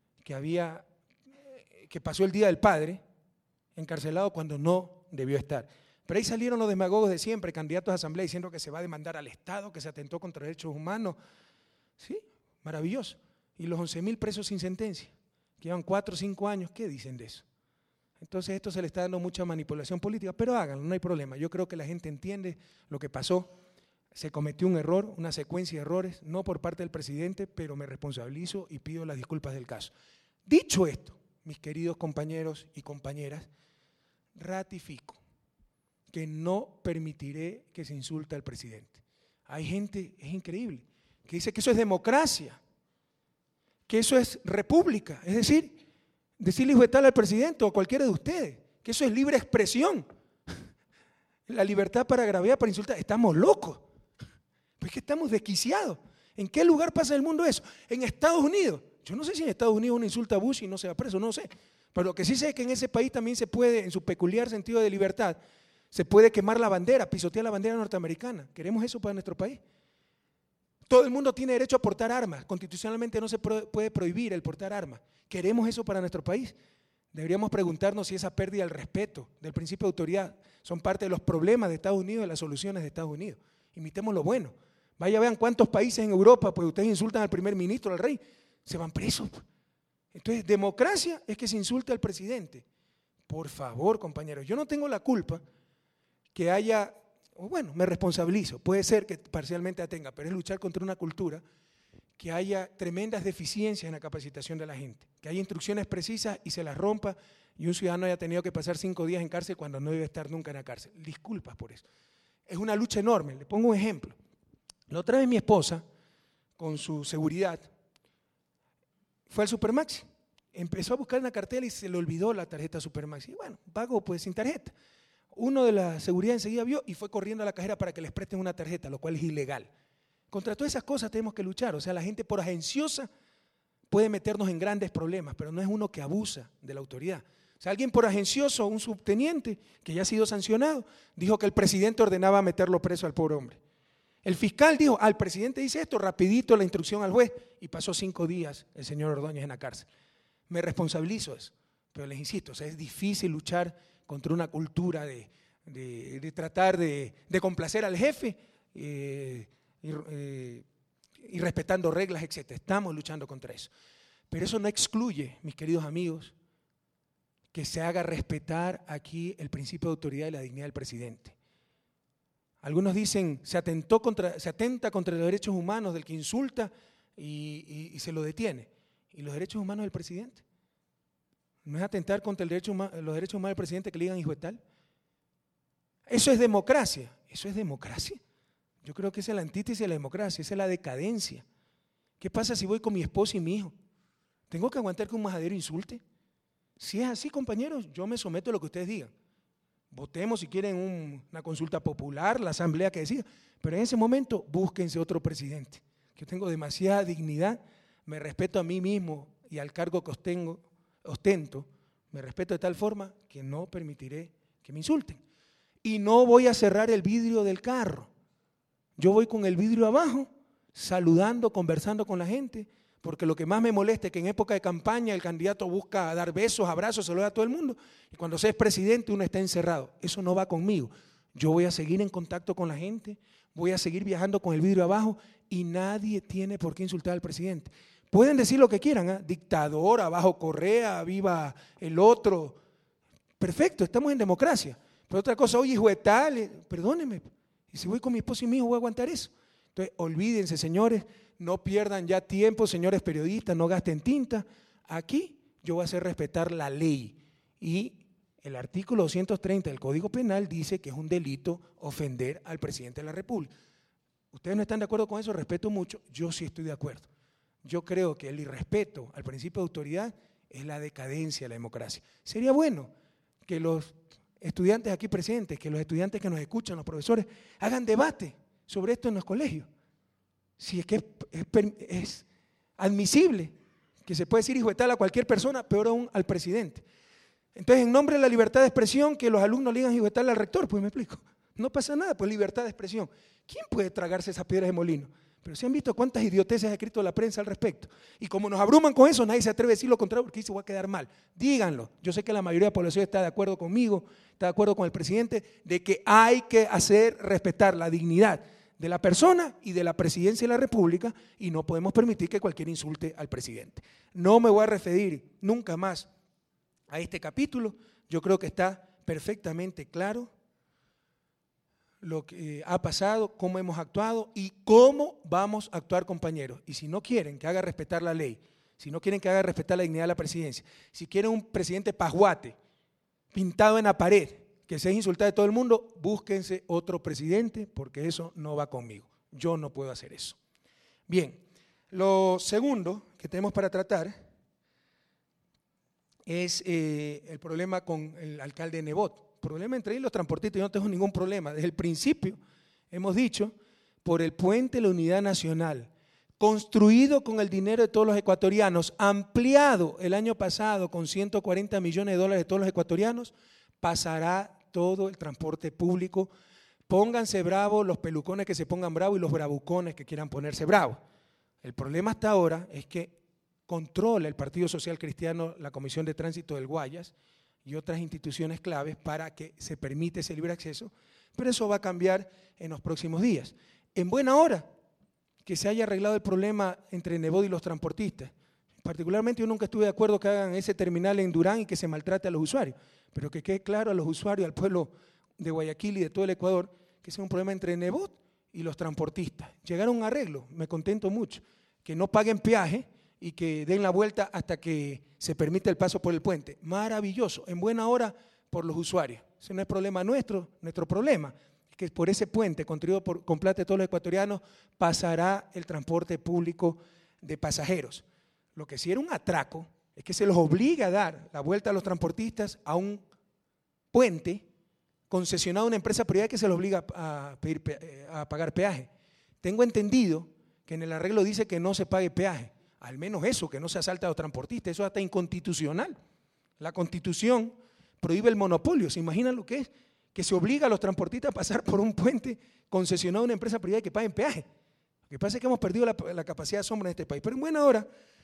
que pasó el Día del Padre encarcelado cuando no debió estar. Pero ahí salieron los demagogos de siempre, candidatos a asamblea diciendo que se va a demandar al Estado, que se atentó contra derechos humanos. Sí, maravilloso. Y los 11.000 presos sin sentencia, que llevan 4 o 5 años, ¿qué dicen de eso? Entonces esto se le está dando mucha manipulación política, pero háganlo, no hay problema. Yo creo que la gente entiende lo que pasó. Se cometió un error, una secuencia de errores, no por parte del presidente, pero me responsabilizo y pido las disculpas del caso. Dicho esto, mis queridos compañeros y compañeras, ratifico que no permitiré que se insulte al presidente. Hay gente, es increíble, que dice que eso es democracia, que eso es república, es decir, decirle hijo de tal al presidente o a cualquiera de ustedes, que eso es libre expresión. La libertad para agraviar, para insultar, estamos locos, pues que estamos desquiciados. ¿En qué lugar pasa en el mundo eso? En Estados Unidos. Yo no sé si en Estados Unidos uno insulta a Bush y no se va preso, no sé. Pero lo que sí sé es que en ese país también se puede, en su peculiar sentido de libertad, se puede quemar la bandera, pisotear la bandera norteamericana. ¿Queremos eso para nuestro país? Todo el mundo tiene derecho a portar armas. Constitucionalmente no se puede prohibir el portar armas. ¿Queremos eso para nuestro país? Deberíamos preguntarnos si esa pérdida del respeto, del principio de autoridad, son parte de los problemas de Estados Unidos y de las soluciones de Estados Unidos. Imitemos lo bueno. Vaya, vean cuántos países en Europa, pues ustedes insultan al primer ministro, al rey, se van presos. Entonces, democracia es que se insulte al presidente. Por favor, compañeros, yo no tengo la culpa que haya, bueno, me responsabilizo, puede ser que parcialmente la tenga, pero es luchar contra una cultura que haya tremendas deficiencias en la capacitación de la gente, que haya instrucciones precisas y se las rompa y un ciudadano haya tenido que pasar 5 días en cárcel cuando no debe estar nunca en la cárcel. Disculpas por eso. Es una lucha enorme. Le pongo un ejemplo. La otra vez mi esposa, con su seguridad, fue al Supermaxi. Empezó a buscar en la cartera y se le olvidó la tarjeta Supermaxi. Y bueno, pagó pues sin tarjeta. Uno de la seguridad enseguida vio y fue corriendo a la cajera para que les presten una tarjeta, lo cual es ilegal. Contra todas esas cosas tenemos que luchar. O sea, la gente por agenciosa puede meternos en grandes problemas, pero no es uno que abusa de la autoridad. O sea, alguien por agencioso, un subteniente que ya ha sido sancionado, dijo que el presidente ordenaba meterlo preso al pobre hombre. El fiscal dijo, el presidente dice esto, rapidito la instrucción al juez, y pasó 5 días el señor Ordóñez en la cárcel. Me responsabilizo eso, pero les insisto, o sea, es difícil luchar contra una cultura de tratar de complacer al jefe y respetando reglas, etc. Estamos luchando contra eso. Pero eso no excluye, mis queridos amigos, que se haga respetar aquí el principio de autoridad y la dignidad del presidente. Algunos dicen, se atenta contra los derechos humanos del que insulta y se lo detiene. ¿Y los derechos humanos del presidente? ¿No es atentar contra los derechos humanos del presidente que le digan hijo de tal? Eso es democracia. ¿Eso es democracia? Yo creo que esa es la antítesis de la democracia, esa es la decadencia. ¿Qué pasa si voy con mi esposa y mi hijo? ¿Tengo que aguantar que un majadero insulte? Si es así, compañeros, yo me someto a lo que ustedes digan. Votemos si quieren una consulta popular, la asamblea que decida, pero en ese momento búsquense otro presidente. Yo tengo demasiada dignidad, me respeto a mí mismo y al cargo que ostento, me respeto de tal forma que no permitiré que me insulten. Y no voy a cerrar el vidrio del carro. Yo voy con el vidrio abajo, saludando, conversando con la gente, porque lo que más me molesta es que en época de campaña el candidato busca dar besos, abrazos, saludar a todo el mundo, y cuando se es presidente uno está encerrado. Eso no va conmigo. Yo voy a seguir en contacto con la gente, voy a seguir viajando con el vidrio abajo y nadie tiene por qué insultar al presidente. Pueden decir lo que quieran, dictador, abajo Correa, viva el otro. Perfecto, estamos en democracia. Pero otra cosa, oye, hijo de tal, perdóneme, y si voy con mi esposo y mi hijo voy a aguantar eso. Entonces, olvídense, señores, no pierdan ya tiempo, señores periodistas, no gasten tinta. Aquí yo voy a hacer respetar la ley y El artículo 230 del Código Penal dice que es un delito ofender al presidente de la República. ¿Ustedes no están de acuerdo con eso? Respeto mucho. Yo sí estoy de acuerdo. Yo creo que el irrespeto al principio de autoridad es la decadencia de la democracia. Sería bueno que los estudiantes aquí presentes, que los estudiantes que nos escuchan, los profesores, hagan debate sobre esto en los colegios. Si es que es admisible que se puede decir hijo de tal a cualquier persona, peor aún al presidente. Entonces, en nombre de la libertad de expresión, que los alumnos le digan hijo de tal al rector, pues me explico. No pasa nada, pues libertad de expresión. ¿Quién puede tragarse esas piedras de molino? Pero se han visto cuántas idioteces ha escrito la prensa al respecto. Y como nos abruman con eso, nadie se atreve a decir lo contrario porque dice, voy a quedar mal. Díganlo. Yo sé que la mayoría de la población está de acuerdo conmigo, está de acuerdo con el presidente, de que hay que hacer respetar la dignidad de la persona y de la presidencia de la República y no podemos permitir que cualquiera insulte al presidente. No me voy a referir nunca más a este capítulo. Yo creo que está perfectamente claro lo que ha pasado, cómo hemos actuado y cómo vamos a actuar, compañeros. Y si no quieren que haga respetar la ley, si no quieren que haga respetar la dignidad de la presidencia, si quieren un presidente pasguate, pintado en la pared, que sea insultado de todo el mundo, búsquense otro presidente, porque eso no va conmigo. Yo no puedo hacer eso. Bien, lo segundo que tenemos para tratar es el problema con el alcalde de Nebot. Problema entre ellos los transportistas, yo no tengo ningún problema. Desde el principio hemos dicho, por el puente de la Unidad Nacional, construido con el dinero de todos los ecuatorianos, ampliado el año pasado con 140 millones de dólares de todos los ecuatorianos, pasará todo el transporte público. Pónganse bravos los pelucones que se pongan bravos y los bravucones que quieran ponerse bravos. El problema hasta ahora es que controla el Partido Social Cristiano la Comisión de Tránsito del Guayas y otras instituciones claves para que se permita ese libre acceso, pero eso va a cambiar en los próximos días. En buena hora que se haya arreglado el problema entre Nebot y los transportistas. Particularmente yo nunca estuve de acuerdo que hagan ese terminal en Durán y que se maltrate a los usuarios, pero que quede claro a los usuarios, al pueblo de Guayaquil y de todo el Ecuador, que es un problema entre Nebot y los transportistas. Llegaron a un arreglo, me contento mucho, que no paguen peaje y que den la vuelta hasta que se permita el paso por el puente. Maravilloso, en buena hora por los usuarios. Ese no es problema nuestro problema es que por ese puente, construido con plata de todos los ecuatorianos, pasará el transporte público de pasajeros. Lo que sí era un atraco es que se los obliga a dar la vuelta a los transportistas a un puente concesionado a una empresa privada que se los obliga a pagar peaje. Tengo entendido que en el arreglo dice que no se pague peaje. Al menos eso, que no se asalte a los transportistas, eso es hasta inconstitucional. La Constitución prohíbe el monopolio, ¿se imaginan lo que es? Que se obliga a los transportistas a pasar por un puente concesionado a una empresa privada y que paguen peaje. Lo que pasa es que hemos perdido la capacidad de asombro en este país, pero en buena hora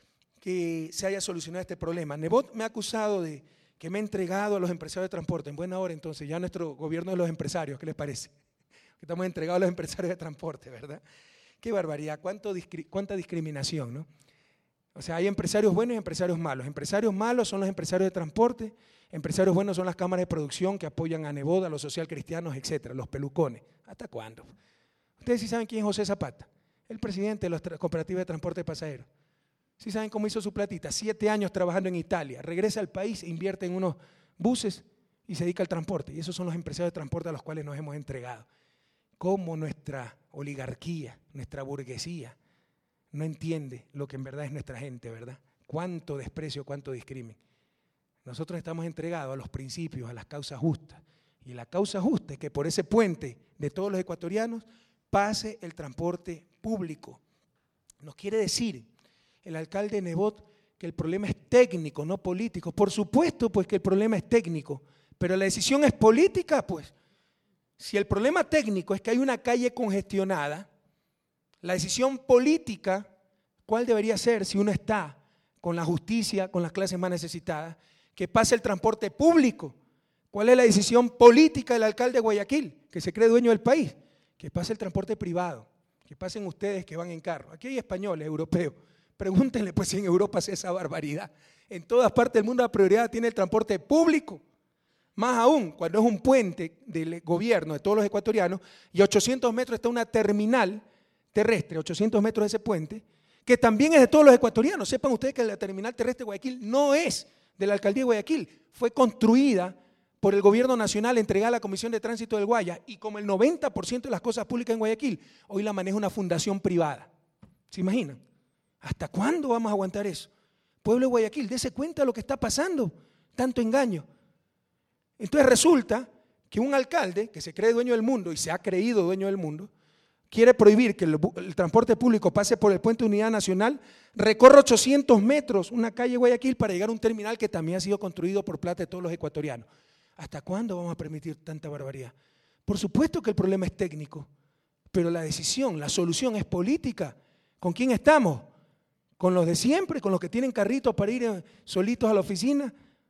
que se haya solucionado este problema. Nebot me ha acusado de que me he entregado a los empresarios de transporte. En buena hora entonces, ya nuestro gobierno de los empresarios, ¿qué les parece? Que estamos entregados a los empresarios de transporte, ¿verdad? Qué barbaridad, cuánta discriminación, ¿no? O sea, hay empresarios buenos y empresarios malos. Empresarios malos son los empresarios de transporte, empresarios buenos son las cámaras de producción que apoyan a Nebot, a los social cristianos, etcétera, los pelucones. ¿Hasta cuándo? Ustedes sí saben quién es José Zapata, el presidente de las cooperativas de transporte de pasajeros. Sí saben cómo hizo su platita, 7 años trabajando en Italia, regresa al país, invierte en unos buses y se dedica al transporte. Y esos son los empresarios de transporte a los cuales nos hemos entregado. Cómo nuestra oligarquía, nuestra burguesía, no entiende lo que en verdad es nuestra gente, ¿verdad? Cuánto desprecio, cuánto discrimen. Nosotros estamos entregados a los principios, a las causas justas. Y la causa justa es que por ese puente de todos los ecuatorianos pase el transporte público. Nos quiere decir el alcalde Nebot que el problema es técnico, no político. Por supuesto, pues que el problema es técnico, pero la decisión es política, pues. Si el problema técnico es que hay una calle congestionada, la decisión política, ¿cuál debería ser si uno está con la justicia, con las clases más necesitadas? Que pase el transporte público. ¿Cuál es la decisión política del alcalde de Guayaquil, que se cree dueño del país? Que pase el transporte privado, que pasen ustedes que van en carro. Aquí hay españoles, europeos. Pregúntenle pues si en Europa hace esa barbaridad. En todas partes del mundo la prioridad tiene el transporte público. Más aún, cuando es un puente del gobierno de todos los ecuatorianos y a 800 metros está una terminal terrestre, 800 metros de ese puente, que también es de todos los ecuatorianos. Sepan ustedes que la terminal terrestre de Guayaquil no es de la alcaldía de Guayaquil, fue construida por el gobierno nacional entregada a la Comisión de Tránsito del Guayas, y como el 90% de las cosas públicas en Guayaquil hoy la maneja una fundación privada. ¿Se imaginan? ¿Hasta cuándo vamos a aguantar eso? Pueblo de Guayaquil, dése cuenta de lo que está pasando, tanto engaño. Entonces resulta que un alcalde que se cree dueño del mundo y se ha creído dueño del mundo, quiere prohibir que el transporte público pase por el Puente de Unidad Nacional, recorre 800 metros una calle Guayaquil para llegar a un terminal que también ha sido construido por plata de todos los ecuatorianos. ¿Hasta cuándo vamos a permitir tanta barbaridad? Por supuesto que el problema es técnico, pero la decisión, la solución es política. ¿Con quién estamos? ¿Con los de siempre? ¿Con los que tienen carritos para ir solitos a la oficina?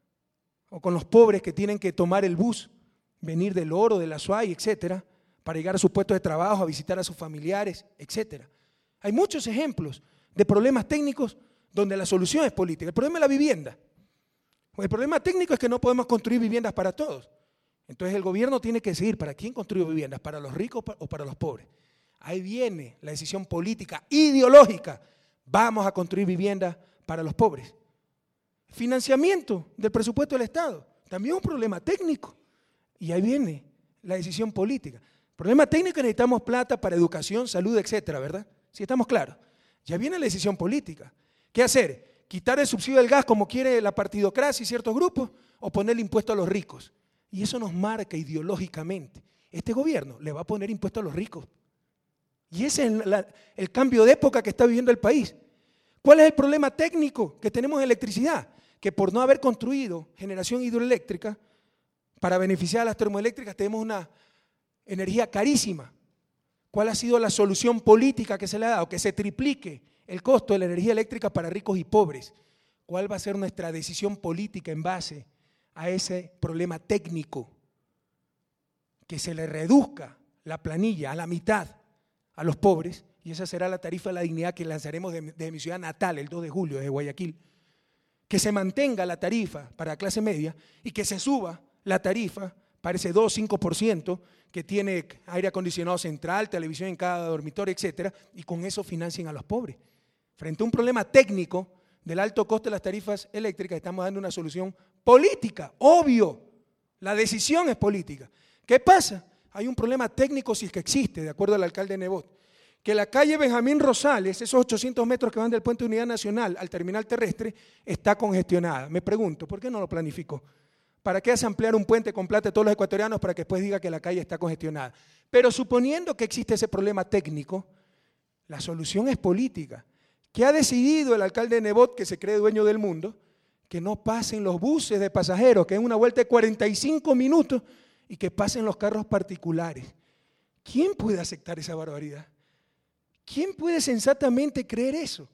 ¿O con los pobres que tienen que tomar el bus, venir del Oro, de la Suay, etcétera, para llegar a sus puestos de trabajo, a visitar a sus familiares, etcétera? Hay muchos ejemplos de problemas técnicos donde la solución es política. El problema es la vivienda. El problema técnico es que no podemos construir viviendas para todos. Entonces el gobierno tiene que decidir para quién construye viviendas, para los ricos o para los pobres. Ahí viene la decisión política, ideológica. Vamos a construir viviendas para los pobres. Financiamiento del presupuesto del Estado, también un problema técnico. Y ahí viene la decisión política. Problema técnico, necesitamos plata para educación, salud, etcétera, ¿verdad? Si estamos claros. Ya viene la decisión política. ¿Qué hacer? ¿Quitar el subsidio del gas como quiere la partidocracia y ciertos grupos? ¿O ponerle impuesto a los ricos? Y eso nos marca ideológicamente. Este gobierno le va a poner impuesto a los ricos. Y ese es el cambio de época que está viviendo el país. ¿Cuál es el problema técnico que tenemos en electricidad? Que por no haber construido generación hidroeléctrica para beneficiar a las termoeléctricas tenemos una energía carísima. ¿Cuál ha sido la solución política que se le ha dado? Que se triplique el costo de la energía eléctrica para ricos y pobres. ¿Cuál va a ser nuestra decisión política en base a ese problema técnico? Que se le reduzca la planilla a la mitad a los pobres, y esa será la tarifa de la dignidad que lanzaremos de mi ciudad natal el 2 de julio, desde Guayaquil. Que se mantenga la tarifa para la clase media y que se suba la tarifa para ese 2-5% que tiene aire acondicionado central, televisión en cada dormitorio, etcétera, y con eso financien a los pobres. Frente a un problema técnico del alto costo de las tarifas eléctricas, estamos dando una solución política, obvio. La decisión es política. ¿Qué pasa? Hay un problema técnico, si es que existe, de acuerdo al alcalde Nebot, que la calle Benjamín Rosales, esos 800 metros que van del Puente de Unidad Nacional al terminal terrestre, está congestionada. Me pregunto, ¿por qué no lo planificó? ¿Para qué hace ampliar un puente con plata de todos los ecuatorianos para que después diga que la calle está congestionada? Pero suponiendo que existe ese problema técnico, la solución es política. ¿Qué ha decidido el alcalde Nebot, que se cree dueño del mundo? Que no pasen los buses de pasajeros, que es una vuelta de 45 minutos, y que pasen los carros particulares. ¿Quién puede aceptar esa barbaridad? ¿Quién puede sensatamente creer eso?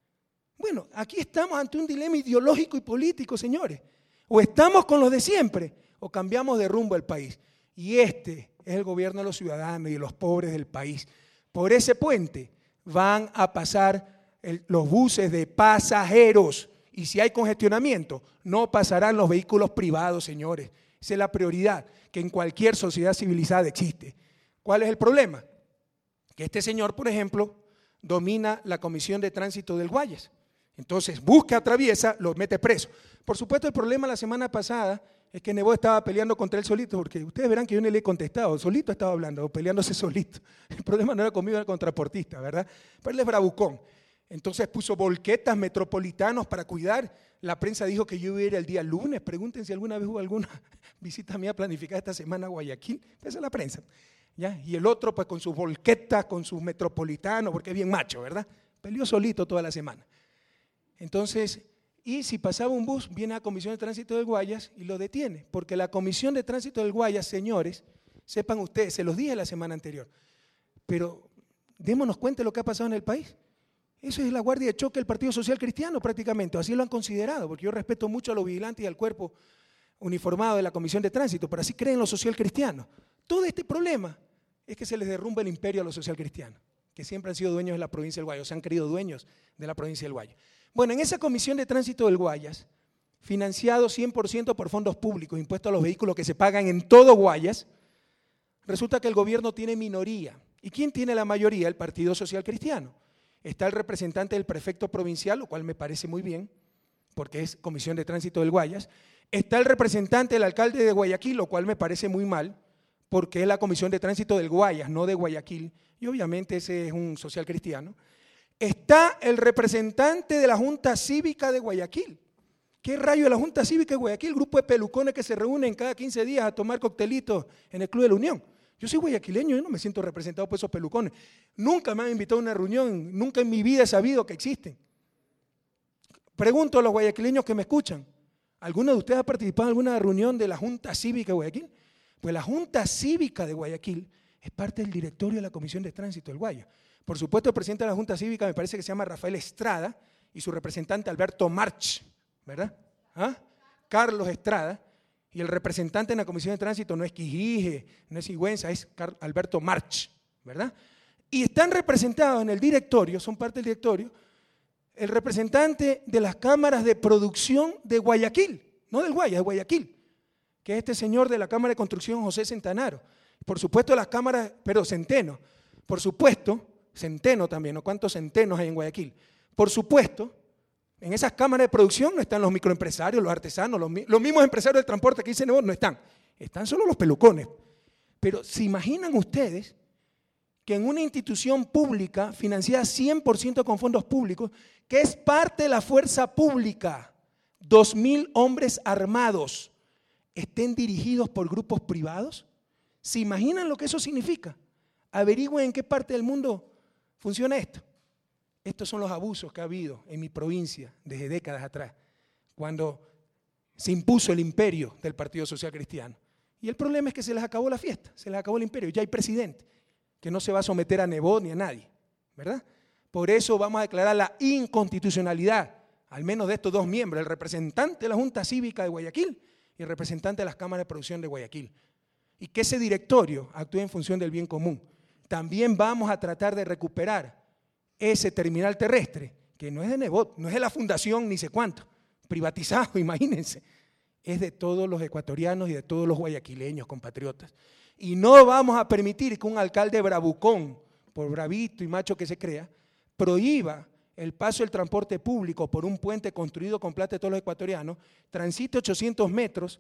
Bueno, aquí estamos ante un dilema ideológico y político, señores. O estamos con los de siempre, o cambiamos de rumbo al país. Y este es el gobierno de los ciudadanos y de los pobres del país. Por ese puente van a pasar los buses de pasajeros. Y si hay congestionamiento, no pasarán los vehículos privados, señores. Esa es la prioridad que en cualquier sociedad civilizada existe. ¿Cuál es el problema? Que este señor, por ejemplo, domina la Comisión de Tránsito del Guayas. Entonces busca, atraviesa, lo mete preso. Por supuesto, el problema la semana pasada es que Nebot estaba peleando contra él solito, porque ustedes verán que yo no le he contestado, solito estaba hablando, peleándose solito. El problema no era conmigo, era con el transportista, ¿verdad? Pero él es bravucón. Entonces puso volquetas metropolitanos para cuidar. La prensa dijo que yo iba a ir el día lunes. Pregunten si alguna vez hubo alguna visita mía planificada esta semana a Guayaquil. Esa es la prensa. ¿Ya? Y el otro pues con sus volquetas, con sus metropolitanos, porque es bien macho, ¿verdad? Peleó solito toda la semana. Entonces, y si pasaba un bus, viene a la Comisión de Tránsito del Guayas y lo detiene. Porque la Comisión de Tránsito del Guayas, señores, sepan ustedes, se los dije la semana anterior, pero démonos cuenta de lo que ha pasado en el país. Eso es la guardia de choque del Partido Social Cristiano prácticamente, así lo han considerado, porque yo respeto mucho a los vigilantes y al cuerpo uniformado de la Comisión de Tránsito, pero así creen los social cristianos. Todo este problema es que se les derrumba el imperio a los social cristianos, que siempre han sido dueños de la provincia del Guayas, o se han creído dueños de la provincia del Guayas. Bueno, en esa Comisión de Tránsito del Guayas, financiado 100% por fondos públicos, impuestos a los vehículos que se pagan en todo Guayas, resulta que el gobierno tiene minoría. ¿Y quién tiene la mayoría? El Partido Social Cristiano. Está el representante del prefecto provincial, lo cual me parece muy bien, porque es Comisión de Tránsito del Guayas. Está el representante del alcalde de Guayaquil, lo cual me parece muy mal, porque es la Comisión de Tránsito del Guayas, no de Guayaquil, y obviamente ese es un social cristiano. Está el representante de la Junta Cívica de Guayaquil. ¿Qué rayo de la Junta Cívica de Guayaquil? Grupo de pelucones que se reúnen cada 15 días a tomar coctelitos en el Club de la Unión. Yo soy guayaquileño, yo no me siento representado por esos pelucones. Nunca me han invitado a una reunión, nunca en mi vida he sabido que existen. Pregunto a los guayaquileños que me escuchan, ¿alguno de ustedes ha participado en alguna reunión de la Junta Cívica de Guayaquil? Pues la Junta Cívica de Guayaquil es parte del directorio de la Comisión de Tránsito del Guaya. Por supuesto, el presidente de la Junta Cívica me parece que se llama Rafael Estrada y su representante Alberto March, ¿verdad? Carlos Estrada. Y el representante en la Comisión de Tránsito no es Quijije, no es Sigüenza, es Alberto March, ¿verdad? Y están representados en el directorio, son parte del directorio, el representante de las cámaras de producción de Guayaquil, no del Guaya, de Guayaquil, que es este señor de la Cámara de Construcción, José Centanaro. Por supuesto las cámaras, pero Centeno, por supuesto, Centeno también, ¿no? ¿Cuántos centenos hay en Guayaquil? Por supuesto, en esas cámaras de producción no están los microempresarios, los artesanos, los mismos empresarios del transporte que dicen no están. Están solo los pelucones. Pero ¿se imaginan ustedes que en una institución pública financiada 100% con fondos públicos, que es parte de la fuerza pública, 2.000 hombres armados, estén dirigidos por grupos privados? ¿Se imaginan lo que eso significa? Averigüen en qué parte del mundo funciona esto. Estos son los abusos que ha habido en mi provincia desde décadas atrás, cuando se impuso el imperio del Partido Social Cristiano. Y el problema es que se les acabó la fiesta, se les acabó el imperio. Ya hay presidente que no se va a someter a Nebot ni a nadie, ¿verdad? Por eso vamos a declarar la inconstitucionalidad, al menos de estos dos miembros, el representante de la Junta Cívica de Guayaquil y el representante de las cámaras de producción de Guayaquil. Y que ese directorio actúe en función del bien común. También vamos a tratar de recuperar ese terminal terrestre, que no es de Nebot, no es de la fundación ni sé cuánto, privatizado, imagínense, es de todos los ecuatorianos y de todos los guayaquileños, compatriotas. Y no vamos a permitir que un alcalde bravucón, por bravito y macho que se crea, prohíba el paso del transporte público por un puente construido con plata de todos los ecuatorianos, transite 800 metros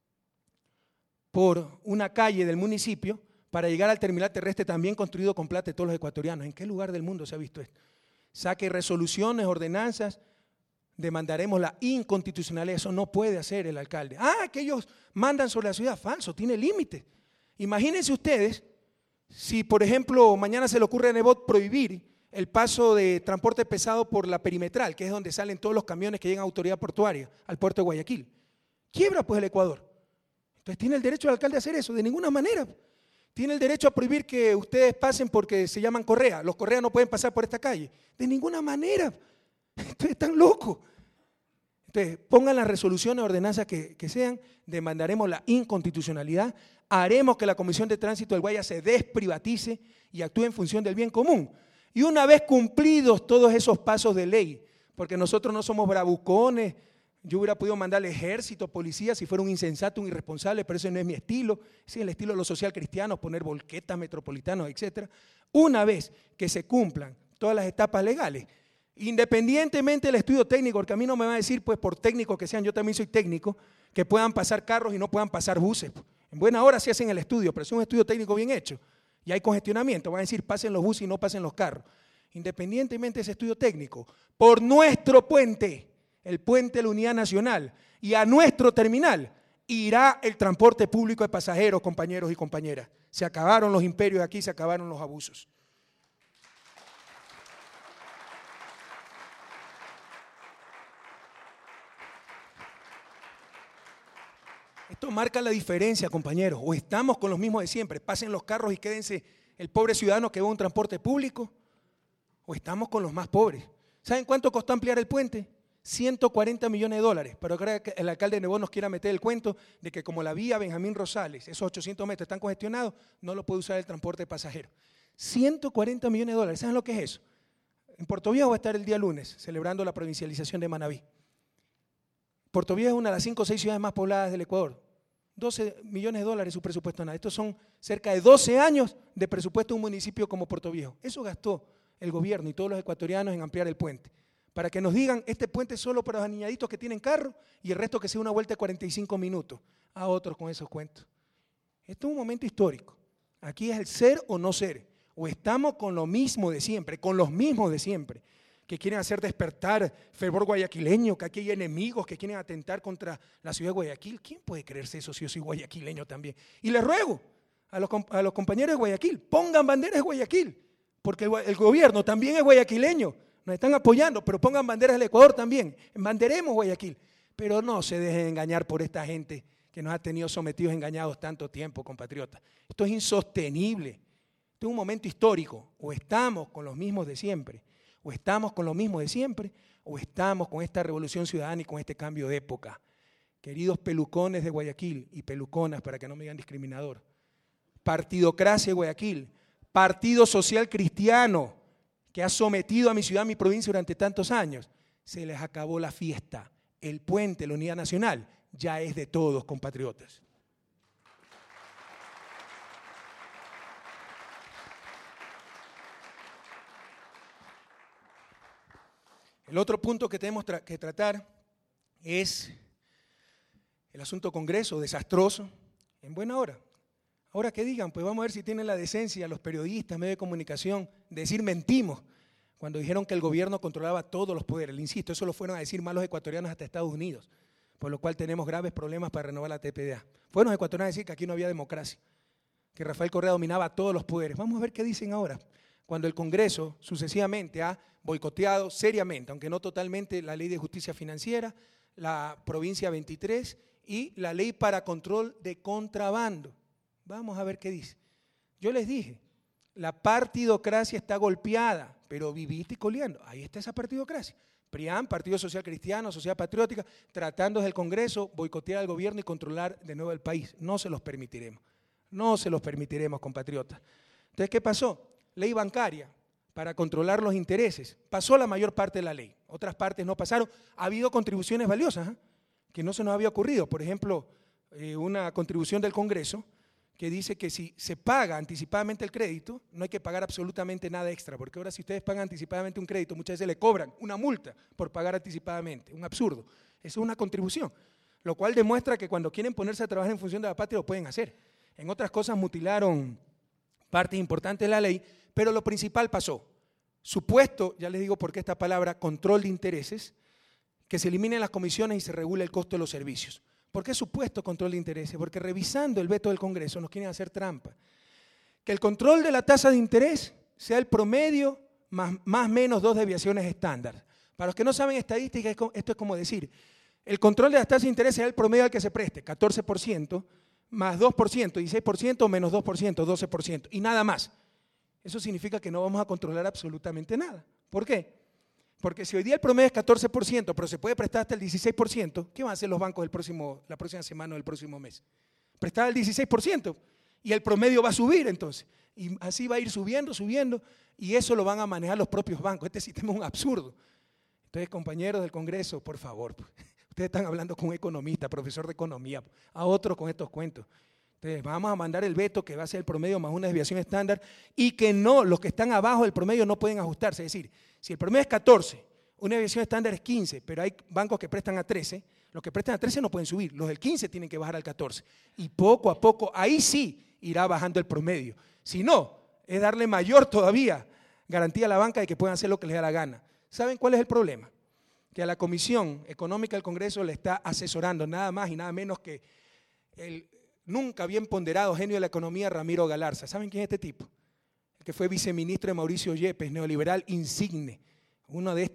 por una calle del municipio, para llegar al terminal terrestre también construido con plata de todos los ecuatorianos. ¿En qué lugar del mundo se ha visto esto? Saque resoluciones, ordenanzas, demandaremos la inconstitucionalidad. Eso no puede hacer el alcalde. Que ellos mandan sobre la ciudad. Falso, tiene límites. Imagínense ustedes si, por ejemplo, mañana se le ocurre a Nebot prohibir el paso de transporte pesado por la perimetral, que es donde salen todos los camiones que llegan a autoridad portuaria, al puerto de Guayaquil. Quiebra pues el Ecuador. Entonces, ¿tiene el derecho el alcalde a hacer eso? De ninguna manera. Tiene el derecho a prohibir que ustedes pasen porque se llaman Correa. Los Correa no pueden pasar por esta calle. De ninguna manera. Ustedes están locos. Entonces, pongan las resoluciones, ordenanzas que sean, demandaremos la inconstitucionalidad, haremos que la Comisión de Tránsito del Guaya se desprivatice y actúe en función del bien común. Y una vez cumplidos todos esos pasos de ley, porque nosotros no somos bravucones, yo hubiera podido mandar al ejército, policía, si fuera un insensato, un irresponsable, pero ese no es mi estilo. Ese es el estilo de los social cristianos, poner volquetas, metropolitanos, etc. Una vez que se cumplan todas las etapas legales, independientemente del estudio técnico, porque a mí no me va a decir, pues por técnico que sean, yo también soy técnico, que puedan pasar carros y no puedan pasar buses. En buena hora sí hacen el estudio, pero es un estudio técnico bien hecho. Y hay congestionamiento, van a decir pasen los buses y no pasen los carros. Independientemente de ese estudio técnico, por nuestro puente, el puente de la Unidad Nacional, y a nuestro terminal irá el transporte público de pasajeros, compañeros y compañeras. Se acabaron los imperios aquí, se acabaron los abusos. Esto marca la diferencia, compañeros. O estamos con los mismos de siempre, pasen los carros y quédense el pobre ciudadano que va a un transporte público, o estamos con los más pobres. ¿Saben cuánto costó ampliar el puente? 140 millones de dólares, pero creo que el alcalde de Nebot nos quiera meter el cuento de que como la vía Benjamín Rosales, esos 800 metros están congestionados, no lo puede usar el transporte de pasajeros. 140 millones de dólares, ¿saben lo que es eso? En Portoviejo va a estar el día lunes, celebrando la provincialización de Manabí. Portoviejo es una de las 5 o 6 ciudades más pobladas del Ecuador. 12 millones de dólares su presupuesto anual. Estos son cerca de 12 años de presupuesto de un municipio como Portoviejo. Eso gastó el gobierno y todos los ecuatorianos en ampliar el puente. para que nos digan, este puente es solo para los aniñaditos que tienen carro y el resto que sea una vuelta de 45 minutos. A otros con esos cuentos. Esto es un momento histórico. Aquí es el ser o no ser. O estamos con lo mismo de siempre, con los mismos de siempre, que quieren hacer despertar fervor guayaquileño, que aquí hay enemigos que quieren atentar contra la ciudad de Guayaquil. ¿Quién puede creerse eso si yo soy guayaquileño también? Y les ruego a los compañeros de Guayaquil, pongan banderas de Guayaquil, porque el gobierno también es guayaquileño, nos están apoyando, pero pongan banderas del Ecuador también, embanderemos Guayaquil, pero no se dejen engañar por esta gente que nos ha tenido sometidos, engañados tanto tiempo, compatriotas. Esto es insostenible. Esto es un momento histórico. O estamos con los mismos de siempre, o estamos con los mismos de siempre, o estamos con esta revolución ciudadana y con este cambio de época. Queridos pelucones de Guayaquil y peluconas, para que no me digan discriminador, Partidocracia de Guayaquil, Partido Social Cristiano, que ha sometido a mi ciudad, a mi provincia durante tantos años, se les acabó la fiesta. El puente, la unidad nacional, ya es de todos, compatriotas. El otro punto que tenemos que tratar es el asunto Congreso, desastroso, en buena hora. Ahora que digan, pues vamos a ver si tienen la decencia los periodistas, medios de comunicación, de decir mentimos, cuando dijeron que el gobierno controlaba todos los poderes. Le insisto, eso lo fueron a decir malos ecuatorianos hasta Estados Unidos, por lo cual tenemos graves problemas para renovar la TPDA. Fueron los ecuatorianos a decir que aquí no había democracia, que Rafael Correa dominaba todos los poderes. Vamos a ver qué dicen ahora, cuando el Congreso sucesivamente ha boicoteado seriamente, aunque no totalmente, la Ley de Justicia Financiera, la Provincia 23 y la Ley para Control de Contrabando. Vamos a ver qué dice. Yo les dije, la partidocracia está golpeada, pero viviste y coleando. Ahí está esa partidocracia. PRIAN, Partido Social Cristiano, Sociedad Patriótica, tratando desde el Congreso boicotear al gobierno y controlar de nuevo el país. No se los permitiremos. No se los permitiremos, compatriotas. Entonces, ¿qué pasó? Ley bancaria para controlar los intereses. Pasó la mayor parte de la ley. Otras partes no pasaron. Ha habido contribuciones valiosas, que no se nos había ocurrido. Por ejemplo, una contribución del Congreso que dice que si se paga anticipadamente el crédito, no hay que pagar absolutamente nada extra, porque ahora si ustedes pagan anticipadamente un crédito, muchas veces le cobran una multa por pagar anticipadamente, un absurdo. Eso es una contribución, lo cual demuestra que cuando quieren ponerse a trabajar en función de la patria lo pueden hacer. En otras cosas mutilaron partes importantes de la ley, pero lo principal pasó. Supuesto, ya les digo por qué esta palabra, control de intereses, que se eliminen las comisiones y se regule el costo de los servicios. ¿Por qué supuesto control de intereses? Porque revisando el veto del Congreso nos quieren hacer trampa. Que el control de la tasa de interés sea el promedio más menos 2 desviaciones estándar. Para los que no saben estadística, esto es como decir, el control de las tasas de interés sea el promedio al que se preste, 14%, más 2%, 16%, menos 2%, 12%, y nada más. Eso significa que no vamos a controlar absolutamente nada. ¿Por qué? Porque si hoy día el promedio es 14%, pero se puede prestar hasta el 16%, ¿qué van a hacer los bancos la próxima semana o el próximo mes? Prestar el 16% y el promedio va a subir entonces. Y así va a ir subiendo, y eso lo van a manejar los propios bancos. Este sistema es un absurdo. Entonces, compañeros del Congreso, por favor, ustedes están hablando con un economista, profesor de economía, a otros con estos cuentos. Entonces, vamos a mandar el veto que va a ser el promedio más una desviación estándar y que no, los que están abajo del promedio no pueden ajustarse. Es decir, si el promedio es 14, una desviación estándar es 15, pero hay bancos que prestan a 13, los que prestan a 13 no pueden subir, los del 15 tienen que bajar al 14. Y poco a poco, ahí sí irá bajando el promedio. Si no, es darle mayor todavía garantía a la banca de que puedan hacer lo que les da la gana. ¿Saben cuál es el problema? Que a la Comisión Económica del Congreso le está asesorando nada más y nada menos que el nunca bien ponderado genio de la economía Ramiro Galarza. ¿Saben quién es este tipo? El que fue viceministro de Mauricio Yepes, neoliberal insigne, uno de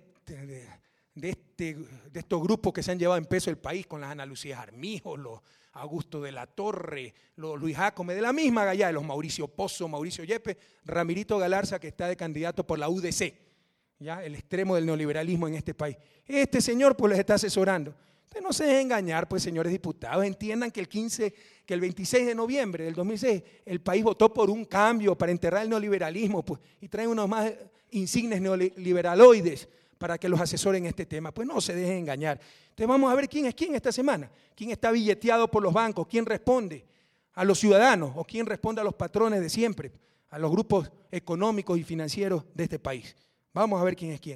estos grupos que se han llevado en peso el país con las Ana Lucía Armijo, los Augusto de la Torre, los Luis Jácome, de la misma gallá, de los Mauricio Pozo, Mauricio Yepes, Ramirito Galarza, que está de candidato por la UDC, ¿ya? El extremo del neoliberalismo en este país. Este señor pues les está asesorando. Ustedes no se dejen engañar, pues, señores diputados, entiendan que el 26 de noviembre del 2006 el país votó por un cambio para enterrar el neoliberalismo, pues, y traen unos más insignes neoliberaloides para que los asesoren este tema. Pues no se dejen engañar. Entonces vamos a ver quién es quién esta semana, quién está billeteado por los bancos, quién responde a los ciudadanos o quién responde a los patrones de siempre, a los grupos económicos y financieros de este país. Vamos a ver quién es quién.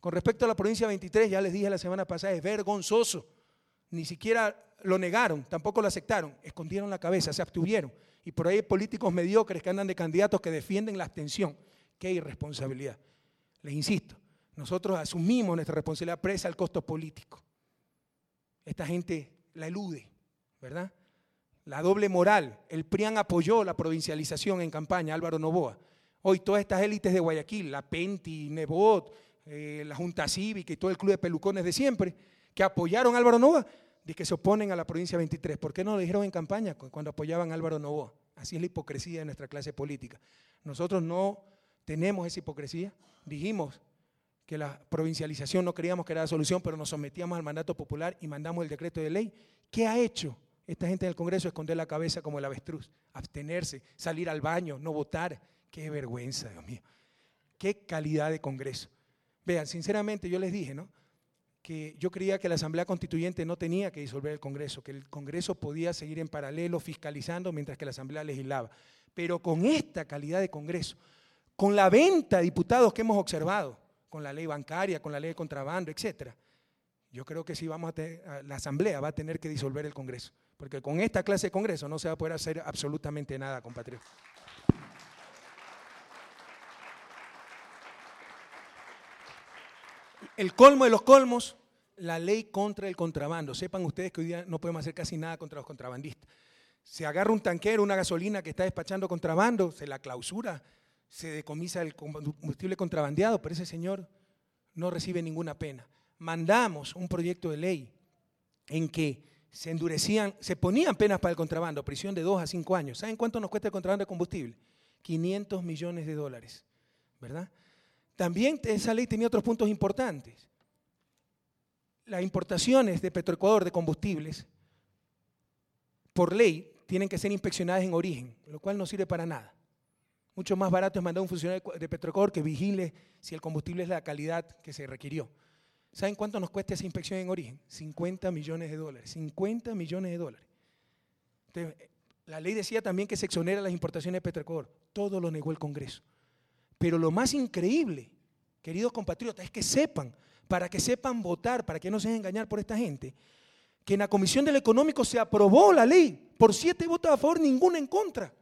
Con respecto a la provincia 23, ya les dije la semana pasada, es vergonzoso. Ni siquiera lo negaron, tampoco lo aceptaron, escondieron la cabeza, se abstuvieron. Y por ahí hay políticos mediocres que andan de candidatos que defienden la abstención. ¡Qué irresponsabilidad! Les insisto, nosotros asumimos nuestra responsabilidad presa al costo político. Esta gente la elude, ¿verdad? La doble moral. El PRIAN apoyó la provincialización en campaña, Álvaro Noboa. Hoy todas estas élites de Guayaquil, la Penti, Nebot, la Junta Cívica y todo el club de pelucones de siempre, que apoyaron a Álvaro Noboa, de que se oponen a la provincia 23. ¿Por qué no lo dijeron en campaña cuando apoyaban a Álvaro Noboa? Así es la hipocresía de nuestra clase política. Nosotros no tenemos esa hipocresía. Dijimos que la provincialización no creíamos que era la solución, pero nos sometíamos al mandato popular y mandamos el decreto de ley. ¿Qué ha hecho esta gente del Congreso? Esconder la cabeza como el avestruz, abstenerse, salir al baño, no votar. ¡Qué vergüenza, Dios mío! ¡Qué calidad de Congreso! Vean, sinceramente yo les dije, ¿no?, que yo creía que la Asamblea Constituyente no tenía que disolver el Congreso, que el Congreso podía seguir en paralelo fiscalizando mientras que la Asamblea legislaba. Pero con esta calidad de Congreso, con la venta de diputados que hemos observado, con la ley bancaria, con la ley de contrabando, etcétera, yo creo que sí la Asamblea va a tener que disolver el Congreso, porque con esta clase de Congreso no se va a poder hacer absolutamente nada, compatriotas. El colmo de los colmos, la ley contra el contrabando. Sepan ustedes que hoy día no podemos hacer casi nada contra los contrabandistas. Se agarra un tanquero, una gasolina que está despachando contrabando, se la clausura, se decomisa el combustible contrabandeado, pero ese señor no recibe ninguna pena. Mandamos un proyecto de ley en que se ponían penas para el contrabando, prisión de 2 a 5 años. ¿Saben cuánto nos cuesta el contrabando de combustible? $500 millones, ¿verdad? También esa ley tenía otros puntos importantes. Las importaciones de Petroecuador de combustibles, por ley, tienen que ser inspeccionadas en origen, lo cual no sirve para nada. Mucho más barato es mandar a un funcionario de Petroecuador que vigile si el combustible es la calidad que se requirió. ¿Saben cuánto nos cuesta esa inspección en origen? $50 millones. $50 millones. Entonces, la ley decía también que se exonera las importaciones de Petroecuador. Todo lo negó el Congreso. Pero lo más increíble, queridos compatriotas, es que sepan, para que sepan votar, para que no se dejen engañar por esta gente, que en la Comisión de lo Económico se aprobó la ley por 7 votos a favor, ninguno en contra.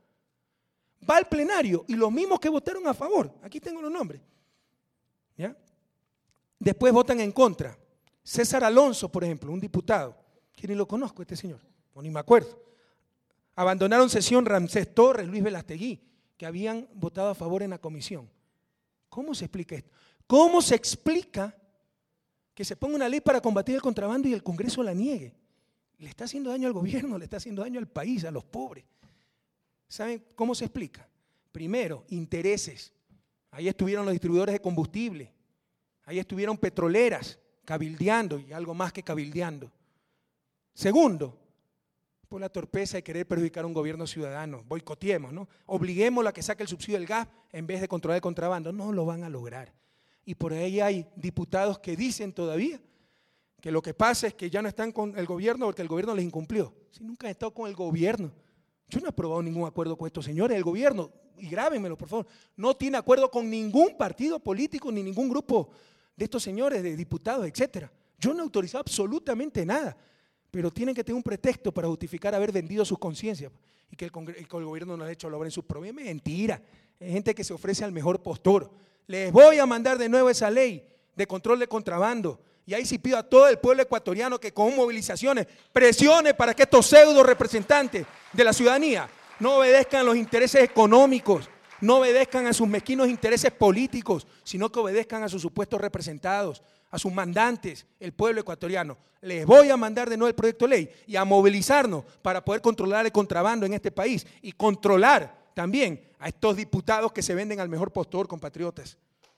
Va al plenario y los mismos que votaron a favor, aquí tengo los nombres, ¿ya? Después votan en contra. César Alonso, por ejemplo, un diputado, que ni lo conozco este señor, o ni me acuerdo. Abandonaron sesión Ramsés Torres, Luis Velastegui, que habían votado a favor en la comisión. ¿Cómo se explica esto? ¿Cómo se explica que se ponga una ley para combatir el contrabando y el Congreso la niegue? Le está haciendo daño al gobierno, le está haciendo daño al país, a los pobres. ¿Saben cómo se explica? Primero, intereses. Ahí estuvieron los distribuidores de combustible, ahí estuvieron petroleras cabildeando y algo más que cabildeando. Segundo, por la torpeza de querer perjudicar a un gobierno ciudadano. Boicoteemos, ¿no? Obliguémoslo a que saque el subsidio del gas en vez de controlar el contrabando. No lo van a lograr. Y por ahí hay diputados que dicen todavía que lo que pasa es que ya no están con el gobierno porque el gobierno les incumplió. Si nunca han estado con el gobierno. Yo no he aprobado ningún acuerdo con estos señores. El gobierno, y grábenmelo por favor, no tiene acuerdo con ningún partido político ni ningún grupo de estos señores, de diputados, etcétera. Yo no he autorizado absolutamente nada. Pero tienen que tener un pretexto para justificar haber vendido sus conciencias y que el gobierno no ha hecho la obra en sus propios. Mentira, hay gente que se ofrece al mejor postor. Les voy a mandar de nuevo esa ley de control de contrabando y ahí sí pido a todo el pueblo ecuatoriano que con movilizaciones presione para que estos pseudo representantes de la ciudadanía no obedezcan a los intereses económicos, no obedezcan a sus mezquinos intereses políticos, sino que obedezcan a sus supuestos representados, a sus mandantes, el pueblo ecuatoriano. Les voy a mandar de nuevo el proyecto de ley y a movilizarnos para poder controlar el contrabando en este país y controlar también a estos diputados que se venden al mejor postor, compatriotas.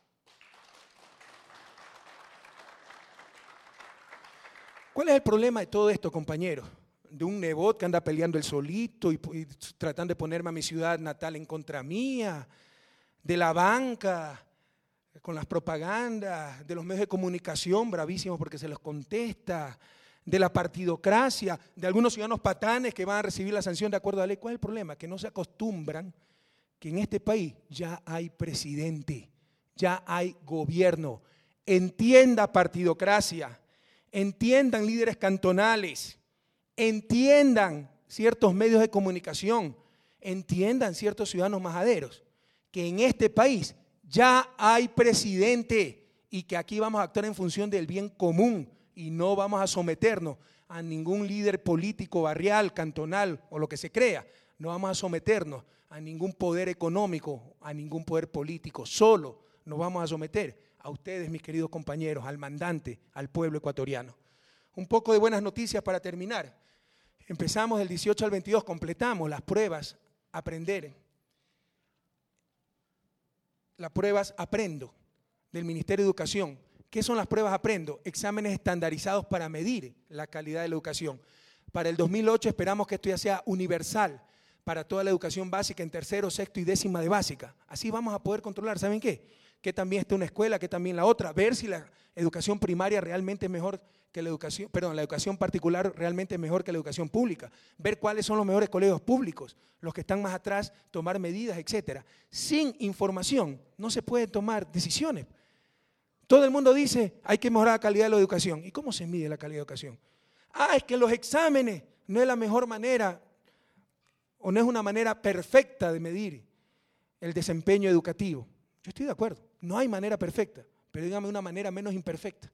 ¿Cuál es el problema de todo esto, compañeros? De un Nebot que anda peleando él solito y tratando de ponerme a mi ciudad natal en contra mía, de la banca, con las propagandas, de los medios de comunicación bravísimos porque se los contesta, de la partidocracia, de algunos ciudadanos patanes que van a recibir la sanción de acuerdo a la ley. ¿Cuál es el problema? Que no se acostumbran que en este país ya hay presidente, ya hay gobierno. entienda partidocracia, entiendan líderes cantonales, entiendan ciertos medios de comunicación, entiendan ciertos ciudadanos majaderos, que en este país ya hay presidente y que aquí vamos a actuar en función del bien común y no vamos a someternos a ningún líder político, barrial, cantonal o lo que se crea. No vamos a someternos a ningún poder económico, a ningún poder político. Solo nos vamos a someter a ustedes, mis queridos compañeros, al mandante, al pueblo ecuatoriano. Un poco de buenas noticias para terminar. Empezamos del 18 al 22, completamos las pruebas Aprender. Las pruebas Aprendo del Ministerio de Educación. ¿Qué son las pruebas Aprendo? Exámenes estandarizados para medir la calidad de la educación. Para el 2008 esperamos que esto ya sea universal para toda la educación básica en tercero, sexto y décima de básica. Así vamos a poder controlar, ¿saben qué? Que también esté una escuela, que también la otra, ver si la educación primaria realmente es mejor que la educación, la educación particular realmente es mejor que la educación pública, ver cuáles son los mejores colegios públicos, los que están más atrás, tomar medidas, etcétera. Sin información no se pueden tomar decisiones. Todo el mundo dice, hay que mejorar la calidad de la educación. ¿Y cómo se mide la calidad de la educación? Es que los exámenes no es la mejor manera o no es una manera perfecta de medir el desempeño educativo. Yo estoy de acuerdo, no hay manera perfecta, pero dígame una manera menos imperfecta.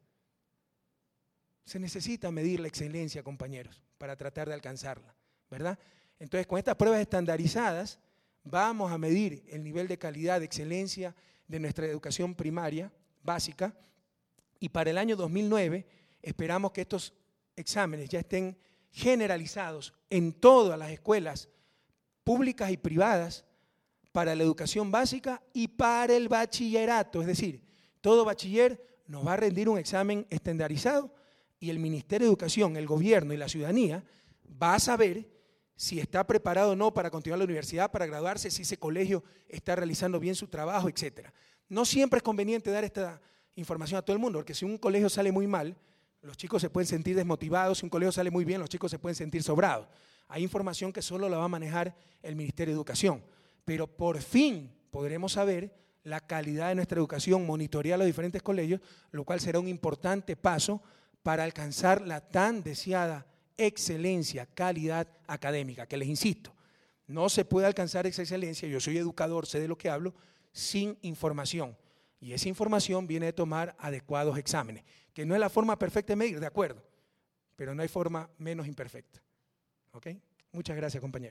Se necesita medir la excelencia, compañeros, para tratar de alcanzarla, ¿verdad? Entonces, con estas pruebas estandarizadas, vamos a medir el nivel de calidad, de excelencia de nuestra educación primaria, básica, y para el año 2009 esperamos que estos exámenes ya estén generalizados en todas las escuelas públicas y privadas para la educación básica y para el bachillerato, es decir, todo bachiller nos va a rendir un examen estandarizado y el Ministerio de Educación, el gobierno y la ciudadanía va a saber si está preparado o no para continuar la universidad, para graduarse, si ese colegio está realizando bien su trabajo, etc. No siempre es conveniente dar esta información a todo el mundo, porque si un colegio sale muy mal, los chicos se pueden sentir desmotivados, si un colegio sale muy bien, los chicos se pueden sentir sobrados. Hay información que solo la va a manejar el Ministerio de Educación, pero por fin podremos saber la calidad de nuestra educación, monitorear los diferentes colegios, lo cual será un importante paso para alcanzar la tan deseada excelencia, calidad académica, que les insisto, no se puede alcanzar esa excelencia, yo soy educador, sé de lo que hablo, sin información. Y esa información viene de tomar adecuados exámenes, que no es la forma perfecta de medir, de acuerdo, pero no hay forma menos imperfecta. ¿Ok? Muchas gracias, compañero.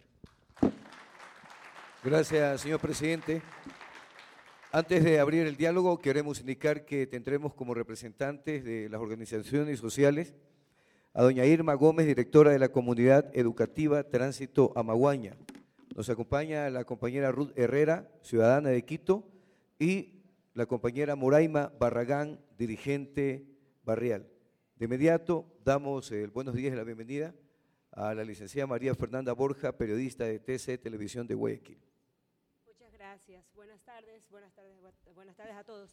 Gracias, señor presidente. Antes de abrir el diálogo, queremos indicar que tendremos como representantes de las organizaciones sociales a doña Irma Gómez, directora de la Comunidad Educativa Tránsito Amaguaña. Nos acompaña la compañera Ruth Herrera, ciudadana de Quito, y la compañera Moraima Barragán, dirigente barrial. De inmediato damos el buenos días y la bienvenida a la licenciada María Fernanda Borja, periodista de TC Televisión de Guayaquil. Muchas gracias. Buenas tardes a todos.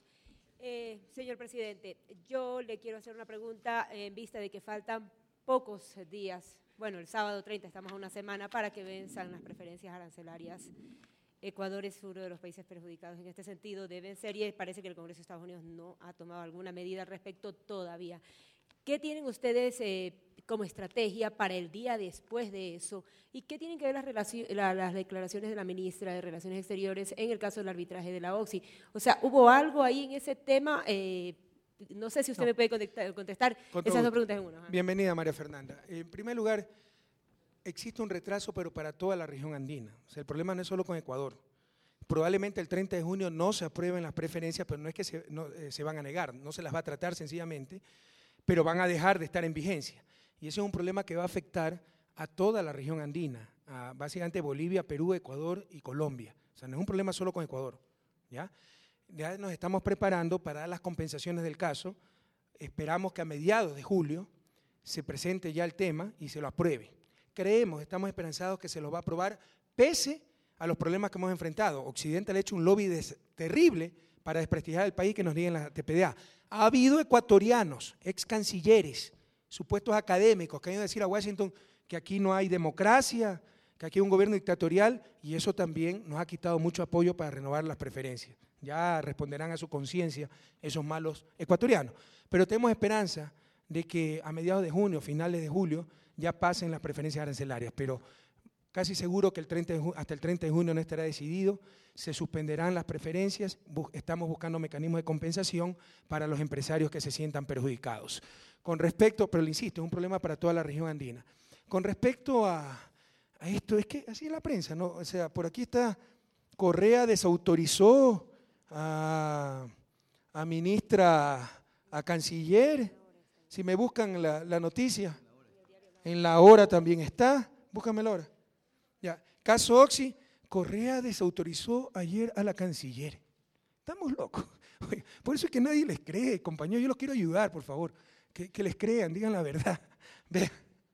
Señor presidente, yo le quiero hacer una pregunta en vista de que faltan pocos días. Bueno, el sábado 30 estamos a una semana para que venzan las preferencias arancelarias. Ecuador es uno de los países perjudicados en este sentido, deben ser, y parece que el Congreso de Estados Unidos no ha tomado alguna medida al respecto todavía. ¿Qué tienen ustedes como estrategia para el día después de eso? ¿Y qué tienen que ver las declaraciones de la ministra de Relaciones Exteriores en el caso del arbitraje de la OXI? O sea, ¿hubo algo ahí en ese tema? No sé si usted me puede contestar esas dos preguntas en una. Bienvenida, María Fernanda. En primer lugar, existe un retraso, pero para toda la región andina. O sea, el problema no es solo con Ecuador. Probablemente el 30 de junio no se aprueben las preferencias, pero no es que se van a negar, no se las va a tratar sencillamente, pero van a dejar de estar en vigencia. Y ese es un problema que va a afectar a toda la región andina, a básicamente Bolivia, Perú, Ecuador y Colombia. O sea, no es un problema solo con Ecuador, ¿ya? Ya nos estamos preparando para dar las compensaciones del caso. Esperamos que a mediados de julio se presente ya el tema y se lo apruebe. Estamos esperanzados que se lo va a aprobar pese a los problemas que hemos enfrentado. Occidente le ha hecho un lobby terrible para desprestigiar el país que nos nieguen la TPDA. Ha habido ecuatorianos, ex cancilleres, supuestos académicos que han ido a decir a Washington que aquí no hay democracia, que aquí hay un gobierno dictatorial, y eso también nos ha quitado mucho apoyo para renovar las preferencias. ya responderán a su conciencia esos malos ecuatorianos. Pero tenemos esperanza de que a mediados de junio, finales de julio, ya pasen las preferencias arancelarias, pero casi seguro que hasta el 30 de junio no estará decidido, se suspenderán las preferencias, estamos buscando mecanismos de compensación para los empresarios que se sientan perjudicados. Con respecto, pero le insisto, es un problema para toda la región andina. Con respecto a esto, es que así es la prensa, ¿no? O sea, por aquí está, Correa desautorizó a ministra, a canciller, si me buscan la noticia, en La Hora también está, búscame La Hora. Ya, caso Oxy, Correa desautorizó ayer a la canciller. Estamos locos. Por eso es que nadie les cree, compañeros. Yo los quiero ayudar, por favor. Que les crean, digan la verdad. Vean.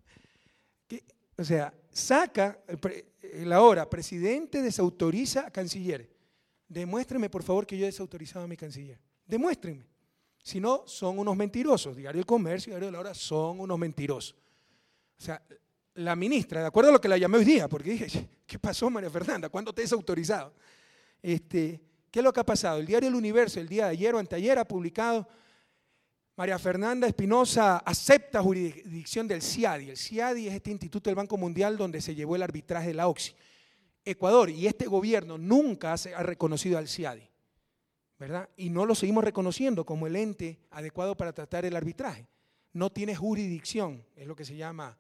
O sea, saca La Hora, presidente desautoriza a canciller. Demuéstrenme, por favor, que yo he desautorizado a mi canciller. Demuéstrenme. Si no, son unos mentirosos. Diario El Comercio, Diario de La Hora son unos mentirosos. O sea, la ministra, de acuerdo a lo que la llamé hoy día, porque dije, ¿qué pasó, María Fernanda? ¿Cuándo te has autorizado? ¿Qué es lo que ha pasado? El diario El Universo, el día de ayer o anteayer, ha publicado: María Fernanda Espinosa acepta jurisdicción del CIADI. El CIADI es este instituto del Banco Mundial donde se llevó el arbitraje de la OXI. Ecuador y este gobierno nunca ha reconocido al CIADI, ¿verdad? Y no lo seguimos reconociendo como el ente adecuado para tratar el arbitraje. No tiene jurisdicción, es lo que se llama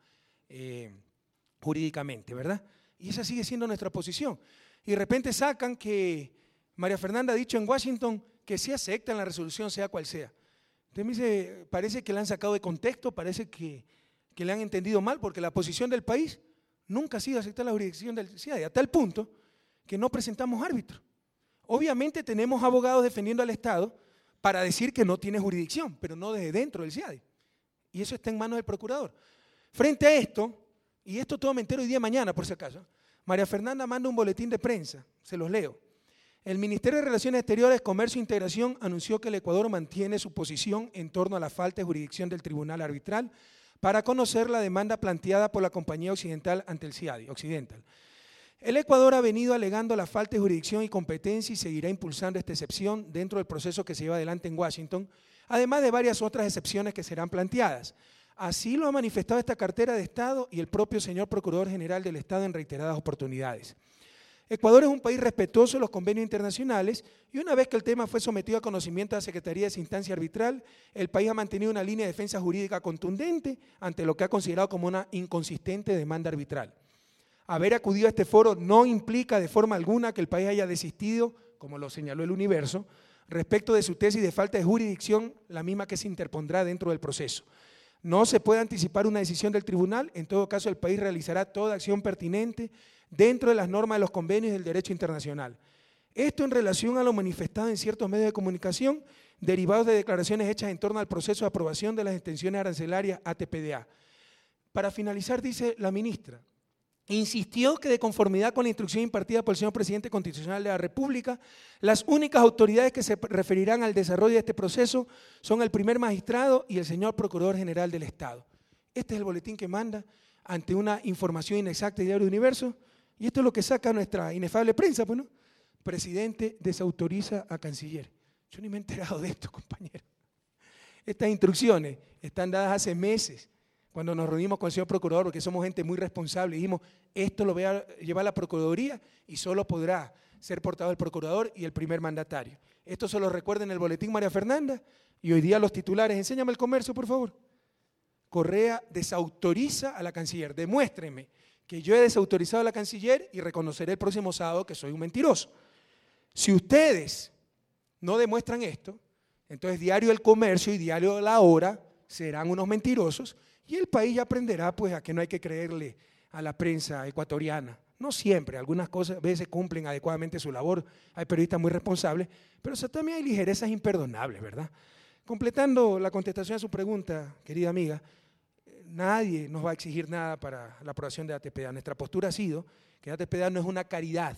jurídicamente, ¿verdad? Y esa sigue siendo nuestra posición. Y de repente sacan que María Fernanda ha dicho en Washington que sí aceptan la resolución, sea cual sea. Entonces me dice, parece que la han sacado de contexto, parece que le han entendido mal, porque la posición del país nunca ha sido aceptar la jurisdicción del CIADI, a tal punto que no presentamos árbitro. Obviamente tenemos abogados defendiendo al Estado para decir que no tiene jurisdicción, pero no desde dentro del CIADI. Y eso está en manos del procurador. Frente a esto, y esto todo me entero hoy día mañana por si acaso, María Fernanda manda un boletín de prensa, se los leo. El Ministerio de Relaciones Exteriores, Comercio e Integración anunció que el Ecuador mantiene su posición en torno a la falta de jurisdicción del Tribunal Arbitral para conocer la demanda planteada por la compañía occidental ante el CIADI, Occidental. El Ecuador ha venido alegando la falta de jurisdicción y competencia y seguirá impulsando esta excepción dentro del proceso que se lleva adelante en Washington, además de varias otras excepciones que serán planteadas. Así lo ha manifestado esta cartera de Estado y el propio señor Procurador General del Estado en reiteradas oportunidades. Ecuador es un país respetuoso de los convenios internacionales y una vez que el tema fue sometido a conocimiento de la Secretaría de esa instancia arbitral, el país ha mantenido una línea de defensa jurídica contundente ante lo que ha considerado como una inconsistente demanda arbitral. Haber acudido a este foro no implica de forma alguna que el país haya desistido, como lo señaló El Universo, respecto de su tesis de falta de jurisdicción, la misma que se interpondrá dentro del proceso. No se puede anticipar una decisión del tribunal, en todo caso el país realizará toda acción pertinente dentro de las normas de los convenios del derecho internacional. Esto en relación a lo manifestado en ciertos medios de comunicación derivados de declaraciones hechas en torno al proceso de aprobación de las extensiones arancelarias ATPDA. Para finalizar, dice la ministra, insistió que de conformidad con la instrucción impartida por el señor Presidente Constitucional de la República, las únicas autoridades que se referirán al desarrollo de este proceso son el primer magistrado y el señor Procurador General del Estado. Este es el boletín que manda ante una información inexacta de Diario Universo, y esto es lo que saca nuestra inefable prensa, pues, ¿no? Presidente desautoriza a canciller. Yo ni me he enterado de esto, compañero. Estas instrucciones están dadas hace meses, cuando nos reunimos con el señor Procurador, porque somos gente muy responsable, y dijimos, esto lo voy a llevar a la Procuraduría y solo podrá ser portavoz del Procurador y el primer mandatario. Esto se lo recuerda en el boletín María Fernanda, y hoy día los titulares, enséñame el comercio, por favor. Correa desautoriza a la canciller. Demuéstrenme que yo he desautorizado a la canciller y reconoceré el próximo sábado que soy un mentiroso. Si ustedes no demuestran esto, entonces Diario El Comercio y Diario La Hora serán unos mentirosos y el país ya aprenderá pues a que no hay que creerle a la prensa ecuatoriana. No siempre, algunas cosas a veces cumplen adecuadamente su labor, hay periodistas muy responsables, pero también hay ligerezas imperdonables, ¿verdad? Completando la contestación a su pregunta, querida amiga, nadie nos va a exigir nada para la aprobación de la ATPDA. Nuestra postura ha sido que la ATPDA no es una caridad,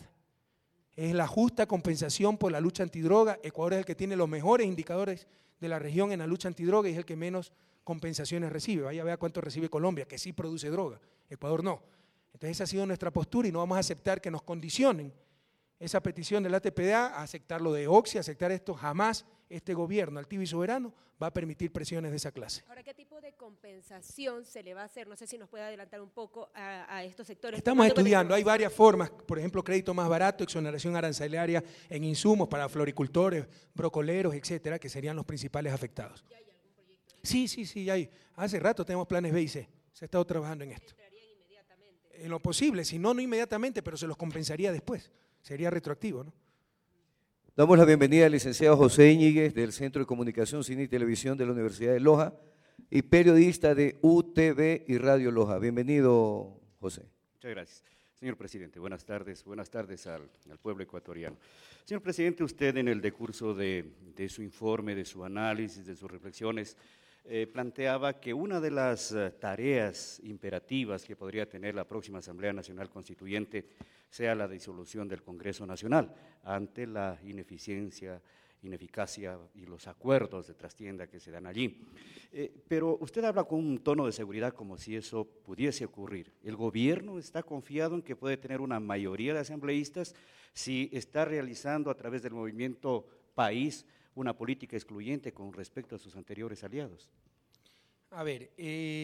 es la justa compensación por la lucha antidroga. Ecuador es el que tiene los mejores indicadores de la región en la lucha antidroga y es el que menos compensaciones recibe. Vaya a ver cuánto recibe Colombia, que sí produce droga, Ecuador no. Entonces esa ha sido nuestra postura y no vamos a aceptar que nos condicionen esa petición del ATPDA, a aceptar lo de Oxy, a aceptar esto, jamás este gobierno altivo y soberano va a permitir presiones de esa clase. Ahora, ¿qué tipo de compensación se le va a hacer? No sé si nos puede adelantar un poco a estos sectores. Estamos estudiando, hay varias formas, por ejemplo, crédito más barato, exoneración arancelaria en insumos para floricultores, brocoleros, etcétera, que serían los principales afectados. ¿Ya hay algún proyecto? Sí, hay. Hace rato tenemos planes B y C, se ha estado trabajando en esto. ¿Entrarían inmediatamente? En lo posible, si no, no inmediatamente, pero se los compensaría después, sería retroactivo, ¿no? Damos la bienvenida al licenciado José Íñiguez del Centro de Comunicación, Cine y Televisión de la Universidad de Loja y periodista de UTV y Radio Loja. Bienvenido, José. Muchas gracias. Señor presidente, buenas tardes al pueblo ecuatoriano. Señor presidente, usted en el decurso de su informe, de su análisis, de sus reflexiones, planteaba que una de las tareas imperativas que podría tener la próxima Asamblea Nacional Constituyente sea la disolución del Congreso Nacional ante la ineficiencia, ineficacia y los acuerdos de trastienda que se dan allí. Pero usted habla con un tono de seguridad como si eso pudiese ocurrir. ¿El gobierno está confiado en que puede tener una mayoría de asambleístas si está realizando a través del movimiento País una política excluyente con respecto a sus anteriores aliados? A ver,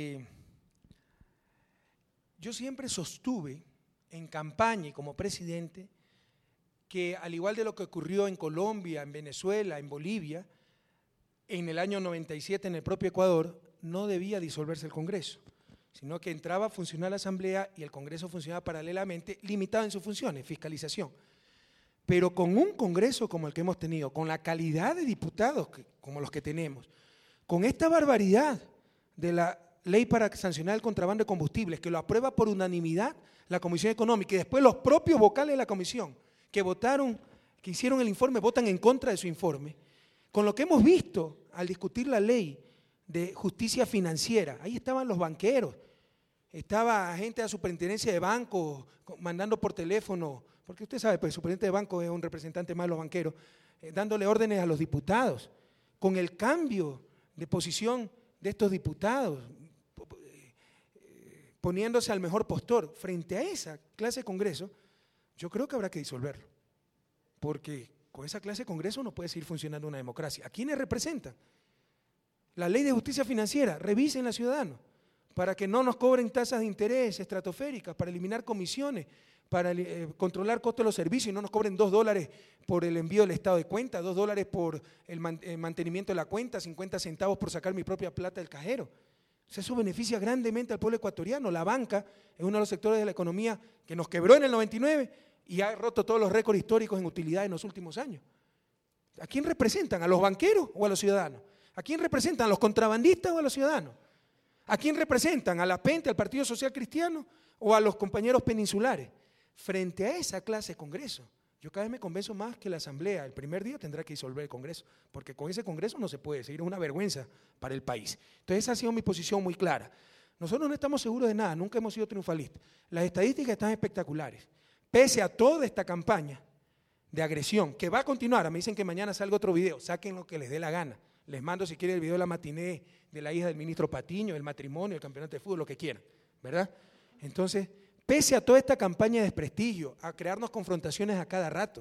yo siempre sostuve en campaña y como presidente que al igual de lo que ocurrió en Colombia, en Venezuela, en Bolivia, en el año 97 en el propio Ecuador, no debía disolverse el Congreso, sino que entraba a funcionar la Asamblea y el Congreso funcionaba paralelamente, limitado en sus funciones, fiscalización. Pero con un Congreso como el que hemos tenido, con la calidad de diputados como los que tenemos, con esta barbaridad de la ley para sancionar el contrabando de combustibles, que lo aprueba por unanimidad la Comisión Económica y después los propios vocales de la Comisión que votaron, que hicieron el informe, votan en contra de su informe, con lo que hemos visto al discutir la ley de justicia financiera, ahí estaban los banqueros, estaba gente de la superintendencia de bancos mandando por teléfono, porque usted sabe, pues el superintendente de banco es un representante más de los banqueros, dándole órdenes a los diputados, con el cambio de posición de estos diputados, poniéndose al mejor postor. Frente a esa clase de Congreso, yo creo que habrá que disolverlo, porque con esa clase de Congreso no puede seguir funcionando una democracia. ¿A quiénes representan? La ley de justicia financiera, revisen a ciudadanos, para que no nos cobren tasas de interés estratosféricas, para eliminar comisiones, para controlar costos de los servicios y no nos cobren $2 por el envío del estado de cuenta, $2 por el mantenimiento de la cuenta, 50 centavos por sacar mi propia plata del cajero. O sea, eso beneficia grandemente al pueblo ecuatoriano. La banca es uno de los sectores de la economía que nos quebró en el 99 y ha roto todos los récords históricos en utilidad en los últimos años. ¿A quién representan? ¿A los banqueros o a los ciudadanos? ¿A quién representan? ¿A los contrabandistas o a los ciudadanos? ¿A quién representan? ¿A la PENTE, al Partido Social Cristiano o a los compañeros peninsulares? Frente a esa clase de Congreso, yo cada vez me convenzo más que la Asamblea el primer día tendrá que disolver el Congreso, porque con ese Congreso no se puede seguir, es una vergüenza para el país. Entonces esa ha sido mi posición muy clara. Nosotros no estamos seguros de nada, nunca hemos sido triunfalistas. Las estadísticas están espectaculares. Pese a toda esta campaña de agresión, que va a continuar, me dicen que mañana salga otro video, saquen lo que les dé la gana. Les mando si quieren el video de la matiné de la hija del ministro Patiño, el matrimonio, el campeonato de fútbol, lo que quieran, ¿verdad? Entonces, pese a toda esta campaña de desprestigio, a crearnos confrontaciones a cada rato,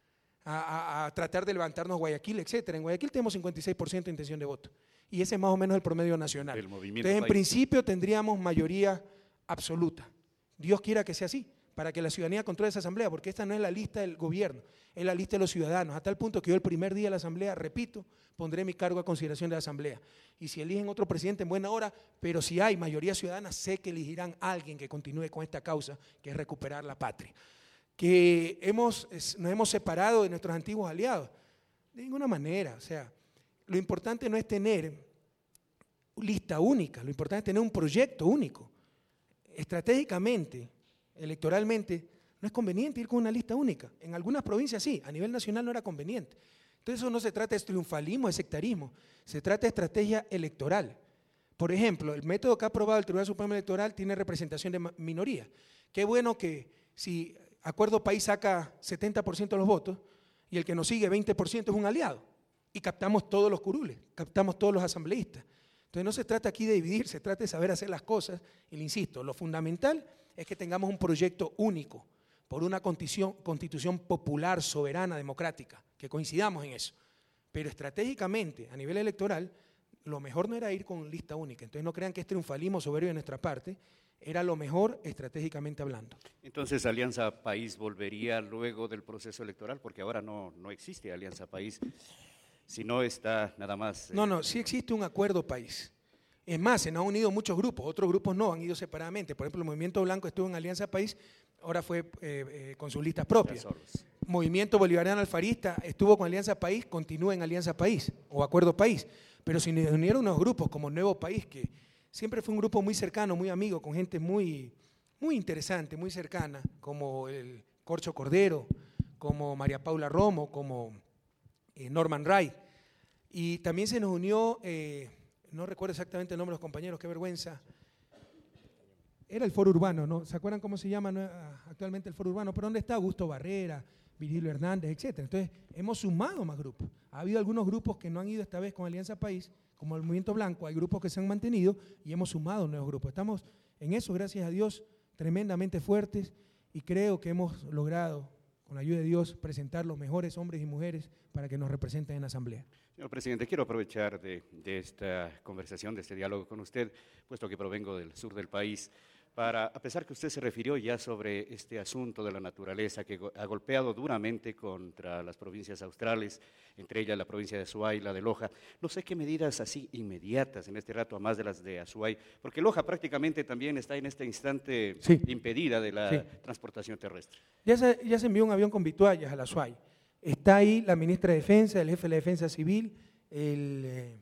a tratar de levantarnos Guayaquil, etcétera. En Guayaquil tenemos 56% de intención de voto y ese es más o menos el promedio nacional. Entonces, en principio tendríamos mayoría absoluta. Dios quiera que sea así, para que la ciudadanía controle esa asamblea, porque esta no es la lista del gobierno, es la lista de los ciudadanos, a tal punto que yo el primer día de la asamblea, repito, pondré mi cargo a consideración de la asamblea. Y si eligen otro presidente en buena hora, pero si hay mayoría ciudadana, sé que elegirán a alguien que continúe con esta causa, que es recuperar la patria. Que nos hemos separado de nuestros antiguos aliados, de ninguna manera. O sea, lo importante no es tener lista única, lo importante es tener un proyecto único. Estratégicamente, electoralmente, no es conveniente ir con una lista única. En algunas provincias sí, a nivel nacional no era conveniente. Entonces eso no se trata de triunfalismo, de sectarismo, se trata de estrategia electoral. Por ejemplo, el método que ha aprobado el Tribunal Supremo Electoral tiene representación de minoría. Qué bueno que si Acuerdo País saca 70% de los votos y el que nos sigue 20% es un aliado y captamos todos los curules, captamos todos los asambleístas. Entonces no se trata aquí de dividir, se trata de saber hacer las cosas y le insisto, lo fundamental es que tengamos un proyecto único por una constitución popular, soberana, democrática, que coincidamos en eso. Pero estratégicamente, a nivel electoral, lo mejor no era ir con lista única. Entonces no crean que es triunfalismo soberbio de nuestra parte, era lo mejor estratégicamente hablando. Entonces, ¿Alianza País volvería luego del proceso electoral? Porque ahora no existe Alianza País, si no está nada más… No, sí existe un acuerdo país. Es más, se nos han unido muchos grupos, otros grupos no, han ido separadamente. Por ejemplo, el Movimiento Blanco estuvo en Alianza País, ahora fue con sus listas propias. Movimiento Bolivariano Alfarista estuvo con Alianza País, continúa en Alianza País o Acuerdo País. Pero se unieron unos grupos como Nuevo País, que siempre fue un grupo muy cercano, muy amigo, con gente muy interesante, muy cercana, como el Corcho Cordero, como María Paula Romo, como Norman Ray. Y también se nos unió, no recuerdo exactamente el nombre de los compañeros, qué vergüenza, era el Foro Urbano, ¿no? ¿Se acuerdan cómo se llama actualmente el Foro Urbano? ¿Pero dónde está Augusto Barrera, Virgilio Hernández, etcétera? Entonces, hemos sumado más grupos. Ha habido algunos grupos que no han ido esta vez con Alianza País, como el Movimiento Blanco, hay grupos que se han mantenido y hemos sumado nuevos grupos. Estamos en eso, gracias a Dios, tremendamente fuertes y creo que hemos logrado, con la ayuda de Dios, presentar los mejores hombres y mujeres para que nos representen en la Asamblea. Señor presidente, quiero aprovechar de esta conversación, de este diálogo con usted, puesto que provengo del sur del país, a pesar que usted se refirió ya sobre este asunto de la naturaleza que ha golpeado duramente contra las provincias australes, entre ellas la provincia de Azuay y la de Loja, no sé qué medidas así inmediatas en este rato, a más de las de Azuay, porque Loja prácticamente también está en este instante impedida de la transportación terrestre. Ya se envió un avión con vituallas a la Azuay. Está ahí la ministra de Defensa, el jefe de la Defensa Civil, el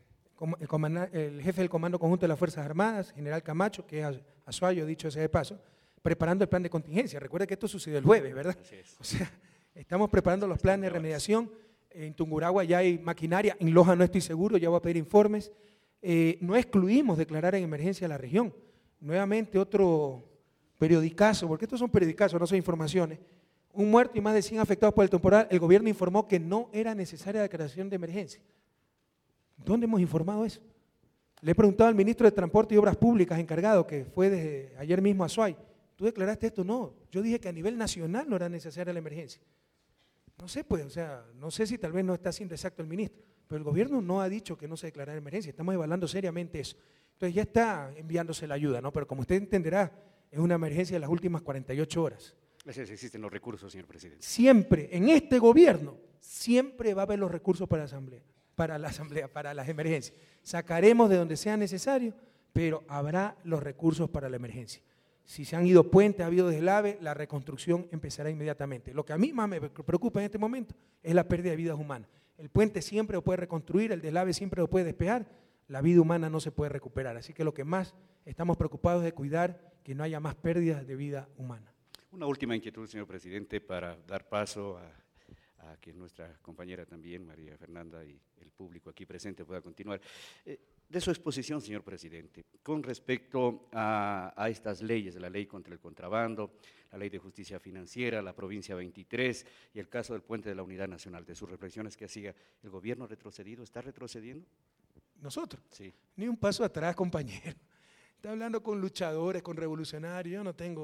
jefe del Comando Conjunto de las Fuerzas Armadas, general Camacho, que es Azuayo, dicho sea de paso, preparando el plan de contingencia. Recuerda que esto sucedió el jueves, ¿verdad? Así es. O sea, estamos preparando los planes de remediación. En Tungurahua ya hay maquinaria, en Loja no estoy seguro, ya voy a pedir informes. No excluimos declarar en emergencia la región. Nuevamente otro periodicazo, porque estos son periodicazos, no son informaciones. Un muerto y más de 100 afectados por el temporal. El gobierno informó que no era necesaria la declaración de emergencia. ¿Dónde hemos informado eso? Le he preguntado al ministro de Transporte y Obras Públicas encargado, que fue desde ayer mismo a Azuay, ¿tú declaraste esto? No, yo dije que a nivel nacional no era necesaria la emergencia. No sé, pues, o sea, no sé si tal vez no está siendo exacto el ministro, pero el gobierno no ha dicho que no se declarara emergencia, estamos evaluando seriamente eso. Entonces ya está enviándose la ayuda, ¿no? Pero como usted entenderá, es una emergencia de las últimas 48 horas. Gracias, existen los recursos, señor presidente. Siempre, en este gobierno, siempre va a haber los recursos para la Asamblea, para las emergencias. Sacaremos de donde sea necesario, pero habrá los recursos para la emergencia. Si se han ido puentes, ha habido deslave, la reconstrucción empezará inmediatamente. Lo que a mí más me preocupa en este momento es la pérdida de vidas humanas. El puente siempre lo puede reconstruir, el deslave siempre lo puede despejar, la vida humana no se puede recuperar. Así que lo que más estamos preocupados es de cuidar que no haya más pérdidas de vida humana. Una última inquietud, señor presidente, para dar paso a que nuestra compañera también, María Fernanda, y el público aquí presente pueda continuar. De su exposición, señor presidente, con respecto a estas leyes, la ley contra el contrabando, la ley de justicia financiera, la provincia 23 y el caso del puente de la Unidad Nacional, de sus reflexiones que hacía, ¿el gobierno ha retrocedido? ¿Está retrocediendo? ¿Nosotros? Sí. Ni un paso atrás, compañero. Está hablando con luchadores, con revolucionarios.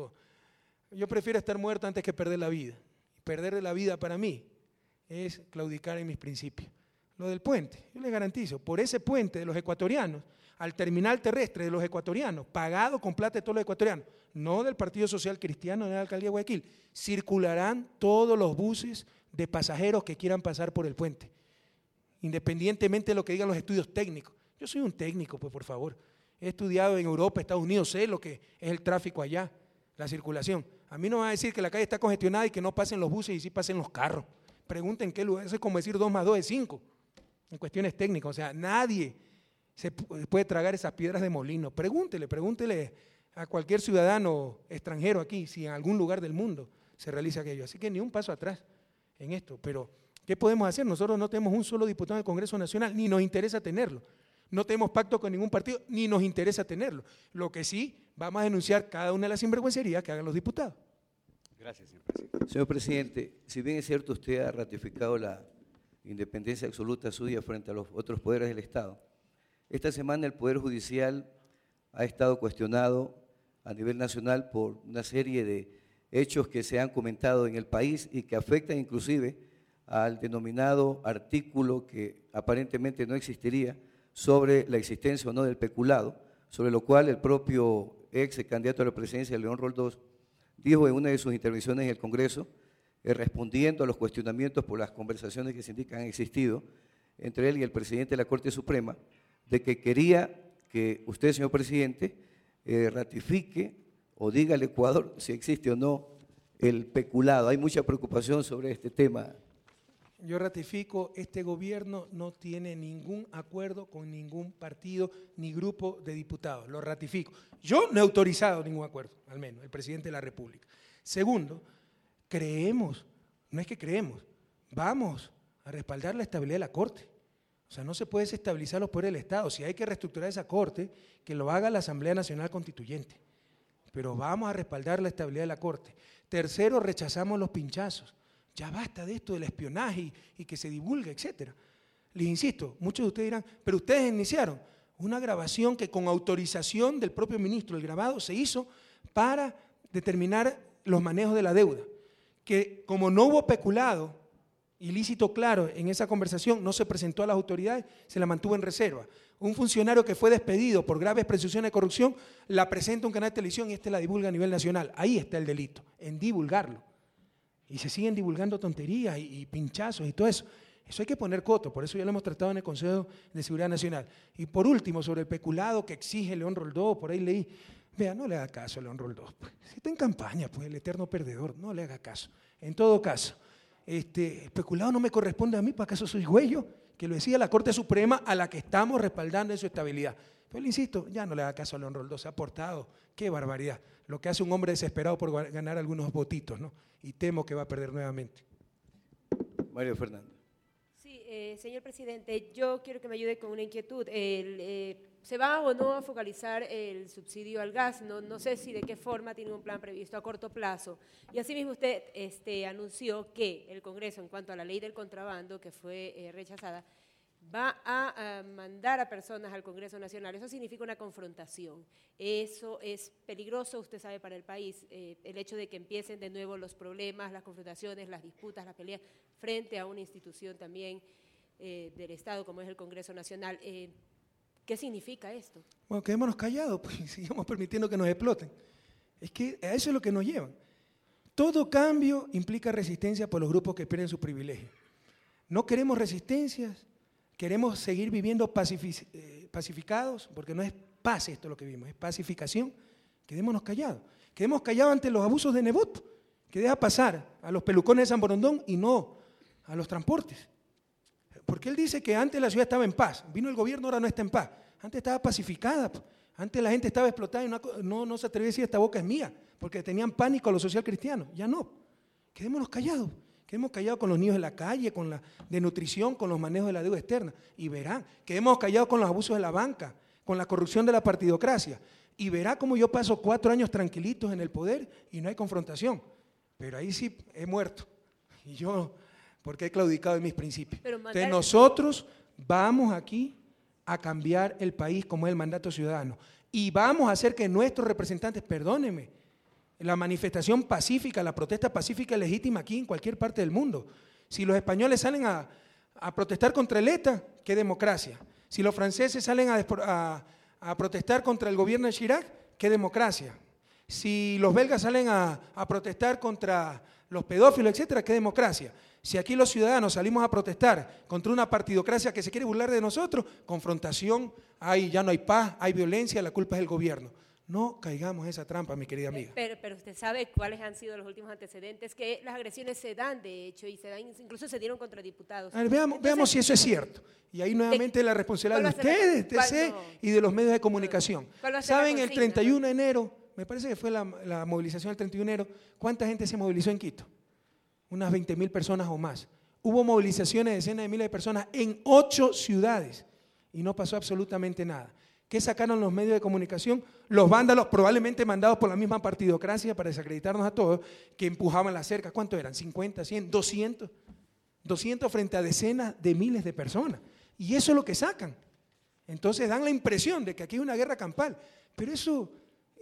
Yo prefiero estar muerto antes que perder la vida. Perder la vida para mí es claudicar en mis principios. Lo del puente, yo les garantizo, por ese puente de los ecuatorianos, al terminal terrestre de los ecuatorianos, pagado con plata de todos los ecuatorianos, no del Partido Social Cristiano ni de la Alcaldía de Guayaquil, circularán todos los buses de pasajeros que quieran pasar por el puente, independientemente de lo que digan los estudios técnicos. Yo soy un técnico, pues por favor, he estudiado en Europa, Estados Unidos, sé lo que es el tráfico allá, la circulación. A mí no me van a decir que la calle está congestionada y que no pasen los buses y sí pasen los carros. Pregunten qué lugar, eso es como decir 2 más 2 es 5, en cuestiones técnicas. O sea, nadie se puede tragar esas piedras de molino. Pregúntele a cualquier ciudadano extranjero aquí si en algún lugar del mundo se realiza aquello. Así que ni un paso atrás en esto. Pero, ¿qué podemos hacer? Nosotros no tenemos un solo diputado en el Congreso Nacional, ni nos interesa tenerlo. No tenemos pacto con ningún partido, ni nos interesa tenerlo. Lo que sí, vamos a denunciar cada una de las sinvergüencerías que hagan los diputados. Gracias, señor presidente. Señor presidente, si bien es cierto usted ha ratificado la independencia absoluta suya frente a los otros poderes del Estado, esta semana el Poder Judicial ha estado cuestionado a nivel nacional por una serie de hechos que se han comentado en el país y que afectan inclusive al denominado artículo que aparentemente no existiría sobre la existencia o no del peculado, sobre lo cual el propio ex candidato a la presidencia, León Roldós, dijo en una de sus intervenciones en el Congreso, respondiendo a los cuestionamientos por las conversaciones que se indican han existido entre él y el presidente de la Corte Suprema, de que quería que usted, señor presidente, ratifique o diga al Ecuador si existe o no el peculado. Hay mucha preocupación sobre este tema. Yo ratifico, este gobierno no tiene ningún acuerdo con ningún partido ni grupo de diputados, lo ratifico. Yo no he autorizado ningún acuerdo, al menos, el presidente de la República. Segundo, creemos, no es que creemos, vamos a respaldar la estabilidad de la Corte. O sea, no se puede desestabilizar los poderes del Estado. Si hay que reestructurar esa Corte, que lo haga la Asamblea Nacional Constituyente. Pero vamos a respaldar la estabilidad de la Corte. Tercero, rechazamos los pinchazos. Ya basta de esto del espionaje y que se divulgue, etcétera. Les insisto, muchos de ustedes dirán, pero ustedes iniciaron una grabación que con autorización del propio ministro, el grabado se hizo para determinar los manejos de la deuda, que como no hubo peculado ilícito claro en esa conversación, no se presentó a las autoridades, se la mantuvo en reserva. Un funcionario que fue despedido por graves presunciones de corrupción la presenta a un canal de televisión y la divulga a nivel nacional. Ahí está el delito, en divulgarlo. Y se siguen divulgando tonterías y pinchazos y todo eso. Eso hay que poner coto, por eso ya lo hemos tratado en el Consejo de Seguridad Nacional. Y por último, sobre el peculado que exige León Roldós, por ahí leí, vea, no le haga caso a León Roldós. Pues. Si está en campaña, pues el eterno perdedor, no le haga caso. En todo caso, el peculado no me corresponde a mí, ¿para acaso soy güello? Que lo decía la Corte Suprema a la que estamos respaldando en su estabilidad. Pero le insisto, ya no le haga caso a León Roldós, se ha portado, qué barbaridad. Lo que hace un hombre desesperado por ganar algunos votitos, ¿no? Y temo que va a perder nuevamente. Mario Fernando. Sí, señor presidente, yo quiero que me ayude con una inquietud. ¿Se va o no a focalizar el subsidio al gas? No sé si de qué forma tiene un plan previsto a corto plazo. Y asimismo usted anunció que el Congreso, en cuanto a la ley del contrabando, que fue rechazada, va a mandar a personas al Congreso Nacional. Eso significa una confrontación. Eso es peligroso, usted sabe, para el país, el hecho de que empiecen de nuevo los problemas, las confrontaciones, las disputas, las peleas, frente a una institución también del Estado como es el Congreso Nacional. ¿Qué significa esto? Bueno, quedémonos callados, pues, y sigamos permitiendo que nos exploten. Es que a eso es lo que nos llevan. Todo cambio implica resistencia por los grupos que esperen su privilegio. No queremos resistencias. Queremos seguir viviendo pacificados, porque no es paz esto lo que vivimos, es pacificación. Quedémonos callados. Quedemos callados ante los abusos de Nebot, que deja pasar a los pelucones de San Borondón y no a los transportes. Porque él dice que antes la ciudad estaba en paz, vino el gobierno, ahora no está en paz. Antes estaba pacificada, antes la gente estaba explotada y no se atrevía a decir esta boca es mía, porque tenían pánico a los social cristianos. Ya no. Quedémonos callados. Quedemos callados con los niños de la calle, con la desnutrición, con los manejos de la deuda externa. Y verán, quedemos callados con los abusos de la banca, con la corrupción de la partidocracia. Y verá cómo yo paso 4 años tranquilitos en el poder y no hay confrontación. Pero ahí sí he muerto. Y yo, porque he claudicado en mis principios. Entonces nosotros vamos aquí a cambiar el país como es el mandato ciudadano. Y vamos a hacer que nuestros representantes, perdónenme, la manifestación pacífica, la protesta pacífica es legítima aquí en cualquier parte del mundo. Si los españoles salen a protestar contra el ETA, qué democracia. Si los franceses salen a protestar contra el gobierno de Chirac, qué democracia. Si los belgas salen a protestar contra los pedófilos, etcétera, qué democracia. Si aquí los ciudadanos salimos a protestar contra una partidocracia que se quiere burlar de nosotros, confrontación, ya no hay paz, hay violencia, la culpa es del gobierno. No caigamos en esa trampa, mi querida amiga. Pero usted sabe cuáles han sido los últimos antecedentes, que las agresiones se dan, de hecho, y incluso se dieron contra diputados. A ver, veamos si eso es cierto. Y ahí nuevamente la responsabilidad de ustedes, TC, y de los medios de comunicación. ¿Saben el 31 de enero, me parece que fue la movilización del 31 de enero, cuánta gente se movilizó en Quito? Unas 20.000 personas o más. Hubo movilizaciones de decenas de miles de personas en 8 ciudades y no pasó absolutamente nada. ¿Qué sacaron los medios de comunicación? Los vándalos, probablemente mandados por la misma partidocracia para desacreditarnos a todos, que empujaban las cercas. ¿Cuánto eran? ¿50, 100, 200? 200 frente a decenas de miles de personas. Y eso es lo que sacan. Entonces dan la impresión de que aquí hay una guerra campal. Pero eso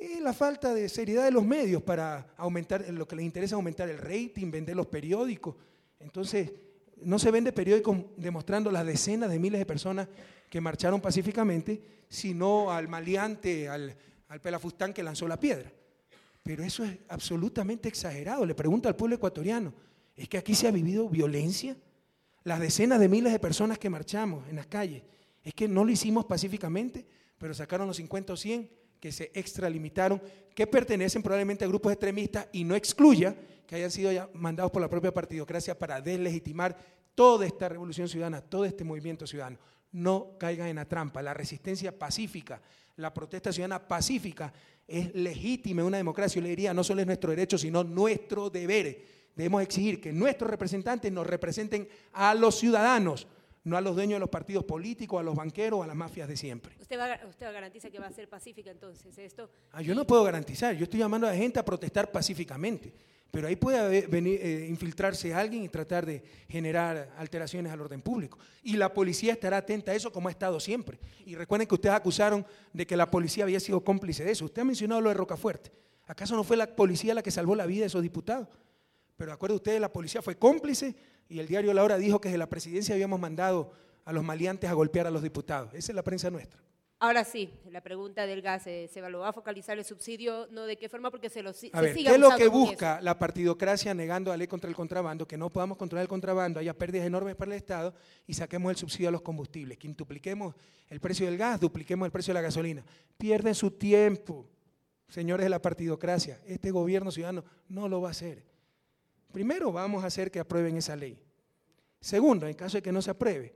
es la falta de seriedad de los medios para aumentar, lo que les interesa es aumentar el rating, vender los periódicos. Entonces, no se vende periódicos demostrando las decenas de miles de personas que marcharon pacíficamente, sino al maleante, al pelafustán que lanzó la piedra. Pero eso es absolutamente exagerado. Le pregunto al pueblo ecuatoriano, ¿es que aquí se ha vivido violencia? Las decenas de miles de personas que marchamos en las calles, ¿es que no lo hicimos pacíficamente? Pero sacaron los 50 o 100 que se extralimitaron, que pertenecen probablemente a grupos extremistas, y no excluya que hayan sido ya mandados por la propia partidocracia para deslegitimar toda esta revolución ciudadana, todo este movimiento ciudadano. No caigan en la trampa. La resistencia pacífica, la protesta ciudadana pacífica es legítima en una democracia. Yo le diría, no solo es nuestro derecho, sino nuestro deber. Debemos exigir que nuestros representantes nos representen a los ciudadanos, no a los dueños de los partidos políticos, a los banqueros, a las mafias de siempre. ¿Usted garantiza que va a ser pacífica entonces esto? Yo no puedo garantizar, yo estoy llamando a la gente a protestar pacíficamente, pero ahí puede infiltrarse alguien y tratar de generar alteraciones al orden público. Y la policía estará atenta a eso como ha estado siempre. Y recuerden que ustedes acusaron de que la policía había sido cómplice de eso. Usted ha mencionado lo de Rocafuerte. ¿Acaso no fue la policía la que salvó la vida de esos diputados? Pero acuérdense ustedes, la policía fue cómplice y el diario La Hora dijo que desde la presidencia habíamos mandado a los maleantes a golpear a los diputados. Esa es la prensa nuestra. Ahora sí, la pregunta del gas, ¿se va a focalizar el subsidio? ¿No? ¿De qué forma? Porque se siga ¿qué es lo que busca la partidocracia negando la ley contra el contrabando? Que no podamos controlar el contrabando, haya pérdidas enormes para el Estado y saquemos el subsidio a los combustibles. Quintupliquemos el precio del gas, dupliquemos el precio de la gasolina. Pierden su tiempo, señores de la partidocracia. Este gobierno ciudadano no lo va a hacer. Primero, vamos a hacer que aprueben esa ley. Segundo, en caso de que no se apruebe,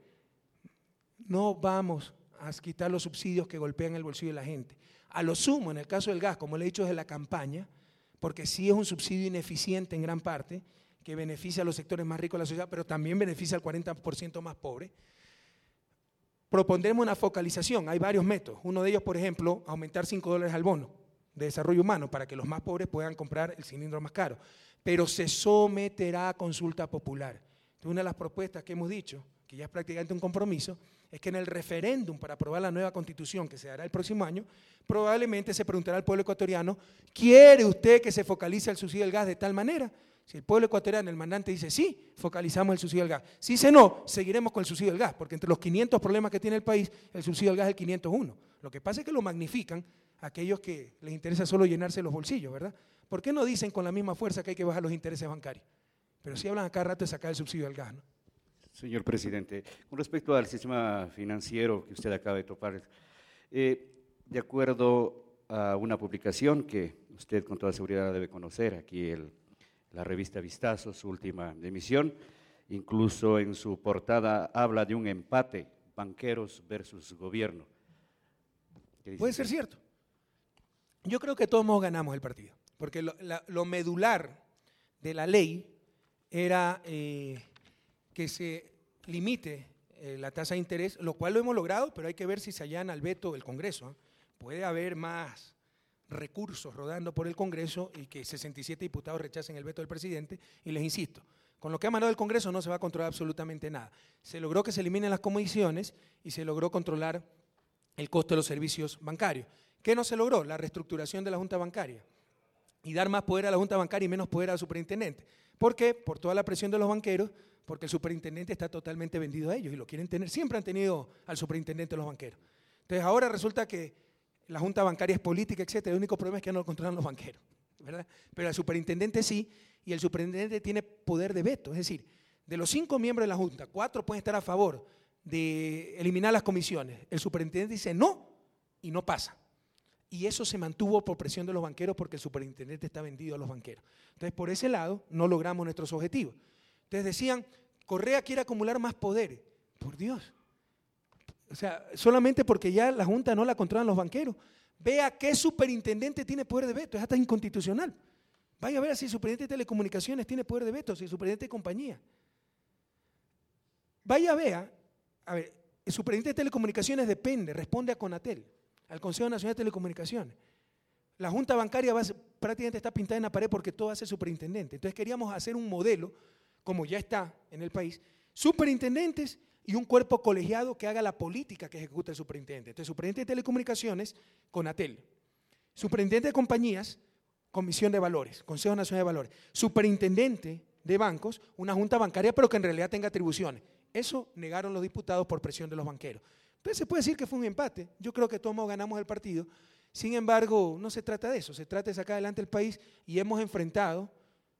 no vamos a quitar los subsidios que golpean el bolsillo de la gente. A lo sumo, en el caso del gas, como le he dicho desde la campaña, porque sí es un subsidio ineficiente en gran parte, que beneficia a los sectores más ricos de la sociedad, pero también beneficia al 40% más pobre, propondremos una focalización. Hay varios métodos. Uno de ellos, por ejemplo, aumentar $5 al bono de desarrollo humano para que los más pobres puedan comprar el cilindro más caro. Pero se someterá a consulta popular. Entonces, una de las propuestas que hemos dicho, que ya es prácticamente un compromiso, es que en el referéndum para aprobar la nueva constitución que se dará el próximo año, probablemente se preguntará al pueblo ecuatoriano, ¿quiere usted que se focalice el subsidio del gas de tal manera? Si el pueblo ecuatoriano, el mandante dice sí, focalizamos el subsidio del gas. Si dice no, seguiremos con el subsidio del gas, porque entre los 500 problemas que tiene el país, el subsidio del gas es el 501. Lo que pasa es que lo magnifican aquellos que les interesa solo llenarse los bolsillos, ¿verdad? ¿Por qué no dicen con la misma fuerza que hay que bajar los intereses bancarios? Pero sí hablan a cada rato de sacar el subsidio del gas, ¿no? Señor presidente, con respecto al sistema financiero que usted acaba de topar, de acuerdo a una publicación que usted con toda seguridad debe conocer, aquí la revista Vistazo, su última emisión, incluso en su portada habla de un empate, banqueros versus gobierno. Puede ser cierto. Yo creo que todos ganamos el partido. Porque lo medular de la ley era que se limite la tasa de interés, lo cual lo hemos logrado, pero hay que ver si se allana el veto del Congreso. Puede haber más recursos rodando por el Congreso y que 67 diputados rechacen el veto del presidente, y les insisto, con lo que ha mandado el Congreso no se va a controlar absolutamente nada. Se logró que se eliminen las comisiones y se logró controlar el costo de los servicios bancarios. ¿Qué no se logró? La reestructuración de la Junta Bancaria y dar más poder a la Junta Bancaria y menos poder al superintendente. ¿Por qué? Por toda la presión de los banqueros, porque el superintendente está totalmente vendido a ellos y lo quieren tener. Siempre han tenido al superintendente los banqueros. Entonces ahora resulta que la Junta Bancaria es política, etcétera. El único problema es que no lo controlan los banqueros, ¿verdad? Pero el superintendente sí, y el superintendente tiene poder de veto. Es decir, de los 5 miembros de la Junta, 4 pueden estar a favor de eliminar las comisiones. El superintendente dice no y no pasa. Y eso se mantuvo por presión de los banqueros porque el superintendente está vendido a los banqueros. Entonces, por ese lado, no logramos nuestros objetivos. Entonces decían, Correa quiere acumular más poderes. Por Dios. O sea, solamente porque ya la Junta no la controlan los banqueros. Vea qué superintendente tiene poder de veto, es hasta inconstitucional. Vaya a ver si el superintendente de telecomunicaciones tiene poder de veto, si el superintendente de compañía. Vaya a ver, el superintendente de telecomunicaciones depende, responde a Conatel, al Consejo Nacional de Telecomunicaciones. La Junta Bancaria prácticamente está pintada en la pared porque todo hace el superintendente. Entonces queríamos hacer un modelo, como ya está en el país, superintendentes y un cuerpo colegiado que haga la política que ejecuta el superintendente. Entonces, superintendente de telecomunicaciones, Conatel. Superintendente de compañías, Comisión de Valores, Consejo Nacional de Valores. Superintendente de bancos, una junta bancaria, pero que en realidad tenga atribuciones. Eso negaron los diputados por presión de los banqueros. Entonces se puede decir que fue un empate. Yo creo que todos ganamos el partido. Sin embargo, no se trata de eso. Se trata de sacar adelante el país y hemos enfrentado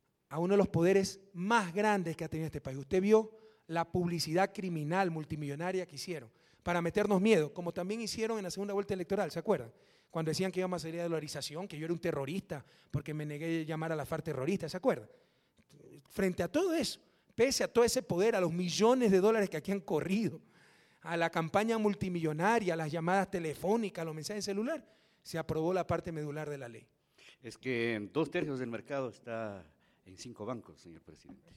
a uno de los poderes más grandes que ha tenido este país. Usted vio la publicidad criminal multimillonaria que hicieron para meternos miedo, como también hicieron en la segunda vuelta electoral, ¿se acuerdan? Cuando decían que íbamos a salir de dolarización, que yo era un terrorista porque me negué a llamar a la FARC terrorista, ¿se acuerdan? Frente a todo eso, pese a todo ese poder, a los millones de dólares que aquí han corrido, a la campaña multimillonaria, a las llamadas telefónicas, a los mensajes celular, se aprobó la parte medular de la ley. Es que 2/3 del mercado está en 5 bancos, señor presidente.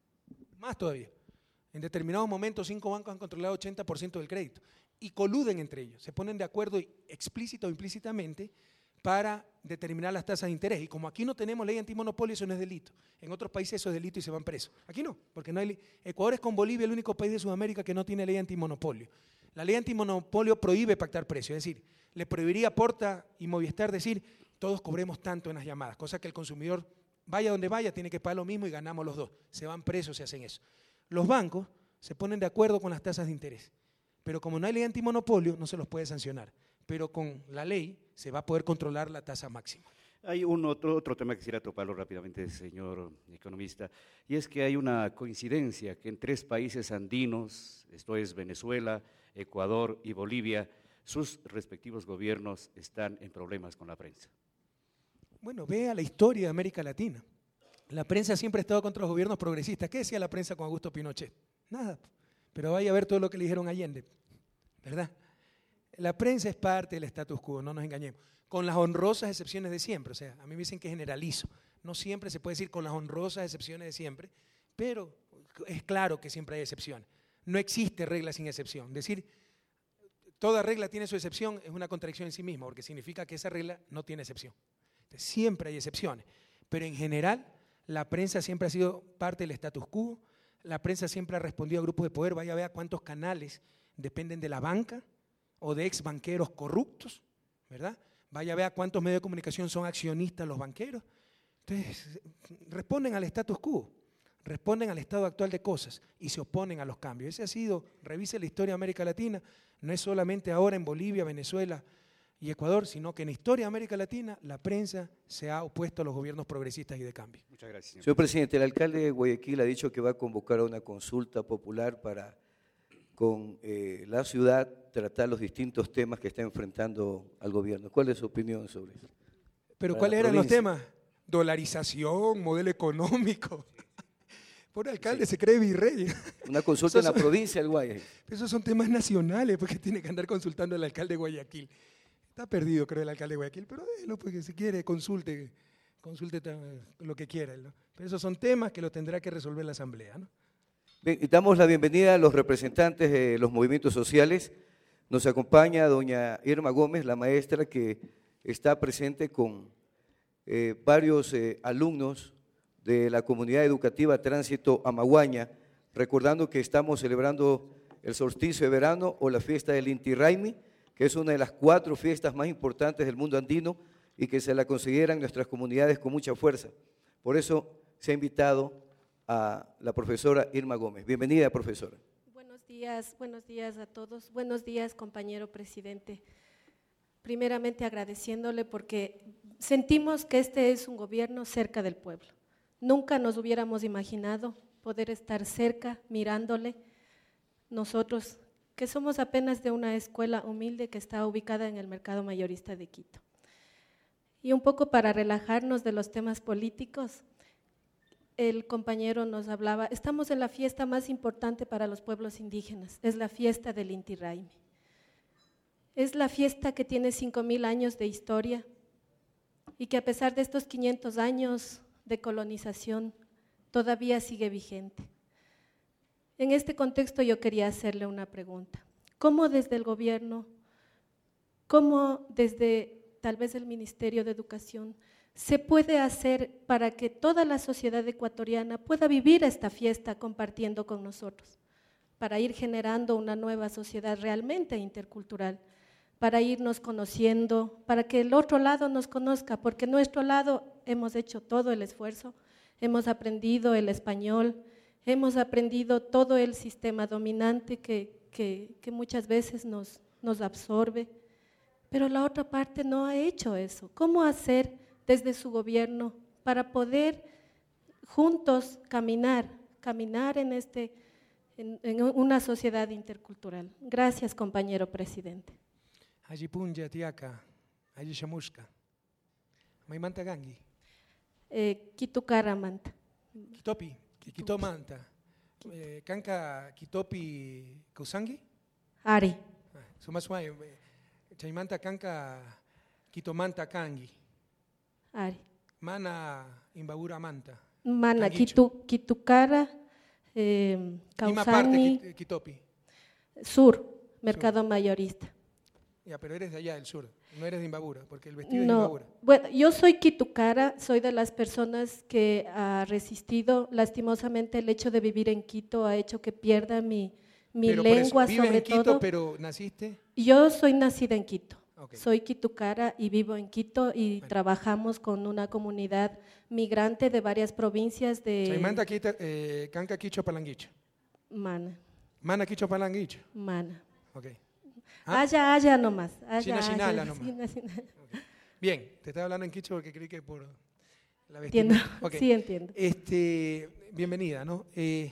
Más todavía. En determinados momentos 5 bancos han controlado 80% del crédito y coluden entre ellos, se ponen de acuerdo explícita o implícitamente para determinar las tasas de interés. Y como aquí no tenemos ley antimonopolio, eso no es delito. En otros países eso es delito y se van presos. Aquí no, porque no hay ley. Ecuador es con Bolivia el único país de Sudamérica que no tiene ley antimonopolio. La ley antimonopolio prohíbe pactar precios, es decir, le prohibiría a Porta y Movistar decir todos cobremos tanto en las llamadas, cosa que el consumidor vaya donde vaya tiene que pagar lo mismo y ganamos los dos. Se van presos si hacen eso. Los bancos se ponen de acuerdo con las tasas de interés, pero como no hay ley antimonopolio no se los puede sancionar, pero con la ley se va a poder controlar la tasa máxima. Hay otro tema que quisiera toparlo rápidamente, señor economista, y es que hay una coincidencia que en 3 países andinos, esto es Venezuela, Ecuador y Bolivia, sus respectivos gobiernos están en problemas con la prensa. Bueno, vea la historia de América Latina. La prensa siempre ha estado contra los gobiernos progresistas. ¿Qué decía la prensa con Augusto Pinochet? Nada, pero vaya a ver todo lo que le dijeron a Allende, ¿verdad? La prensa es parte del status quo, no nos engañemos, con las honrosas excepciones de siempre. O sea, a mí me dicen que generalizo, no siempre se puede decir con las honrosas excepciones de siempre, pero es claro que siempre hay excepciones. No existe regla sin excepción. Decir toda regla tiene su excepción es una contradicción en sí misma, porque significa que esa regla no tiene excepción. Entonces, siempre hay excepciones, pero en general la prensa siempre ha sido parte del status quo, la prensa siempre ha respondido a grupos de poder, vaya a ver cuántos canales dependen de la banca o de ex banqueros corruptos, ¿verdad? Vaya a ver cuántos medios de comunicación son accionistas los banqueros. Entonces, responden al status quo, responden al estado actual de cosas y se oponen a los cambios. Ese ha sido, revise la historia de América Latina, no es solamente ahora en Bolivia, Venezuela y Ecuador, sino que en la historia de América Latina la prensa se ha opuesto a los gobiernos progresistas y de cambio. Muchas gracias. Señor presidente, el alcalde de Guayaquil ha dicho que va a convocar a una consulta popular para con la ciudad tratar los distintos temas que está enfrentando al gobierno. ¿Cuál es su opinión sobre eso? ¿Pero cuáles eran los temas? Dolarización, modelo económico. Por alcalde sí. Se cree virrey. Una consulta en la provincia del Guayaquil. Esos son temas nacionales, porque tiene que andar consultando al alcalde de Guayaquil. Está perdido, creo, el alcalde de Guayaquil, pero déjelo, porque si quiere, consulte lo que quiera, ¿no? Pero esos son temas que los tendrá que resolver la Asamblea, ¿no? Bien, y damos la bienvenida a los representantes de los movimientos sociales. Nos acompaña doña Irma Gómez, la maestra que está presente con varios alumnos de la comunidad educativa Tránsito Amaguaña, recordando que estamos celebrando el solsticio de verano o la fiesta del Inti Raymi, que es una de las 4 fiestas más importantes del mundo andino y que se la consideran nuestras comunidades con mucha fuerza. Por eso se ha invitado a la profesora Irma Gómez. Bienvenida, profesora. Buenos días a todos. Buenos días, compañero presidente. Primeramente agradeciéndole porque sentimos que este es un gobierno cerca del pueblo. Nunca nos hubiéramos imaginado poder estar cerca, mirándole, nosotros que somos apenas de una escuela humilde que está ubicada en el mercado mayorista de Quito. Y un poco para relajarnos de los temas políticos, el compañero nos hablaba, estamos en la fiesta más importante para los pueblos indígenas, es la fiesta del Inti Raymi. Es la fiesta que tiene 5.000 años de historia y que a pesar de estos 500 años de colonización todavía sigue vigente. En este contexto yo quería hacerle una pregunta. ¿Cómo desde el gobierno, cómo desde tal vez el Ministerio de Educación, se puede hacer para que toda la sociedad ecuatoriana pueda vivir esta fiesta compartiendo con nosotros, para ir generando una nueva sociedad realmente intercultural? para irnos conociendo, para que el otro lado nos conozca, porque nuestro lado hemos hecho todo el esfuerzo, hemos aprendido el español, hemos aprendido todo el sistema dominante que muchas veces nos absorbe, pero la otra parte no ha hecho eso. ¿Cómo hacer desde su gobierno para poder juntos caminar en una sociedad intercultural? Gracias, compañero presidente. Allí punja tiaca, allí shamushka. Maimanta gangi. Kitukara manta. Kitopi, kitomanta. Kanka kitopi kusangi? Ari. Sumasway, chaimanta kanka kitomanta kangi. Ari. Mana imbabura manta. Mana kitukara, Ima parte kitopi. Sur, mercado mayorista. Ya, pero eres de allá del sur, no eres de Imbabura, porque el vestido no, es de Imbabura. Bueno, yo soy Kitukara, soy de las personas que ha resistido, lastimosamente el hecho de vivir en Quito ha hecho que pierda mi lengua, ¿vives sobre en Quito, todo. pero naciste? Yo soy nacida en Quito, okay. Soy Kitukara y vivo en Quito y trabajamos con una comunidad migrante de varias provincias de… Chaimanta kanka kicho palanguicho. Mana. Mana kicho palanguicho. Mana. Okay. ¿Ah? Allá nomás. China nomás. Okay. Bien, te estaba hablando en quicho porque creí que por la vestimenta. Entiendo, okay. Sí entiendo. Bienvenida, ¿no?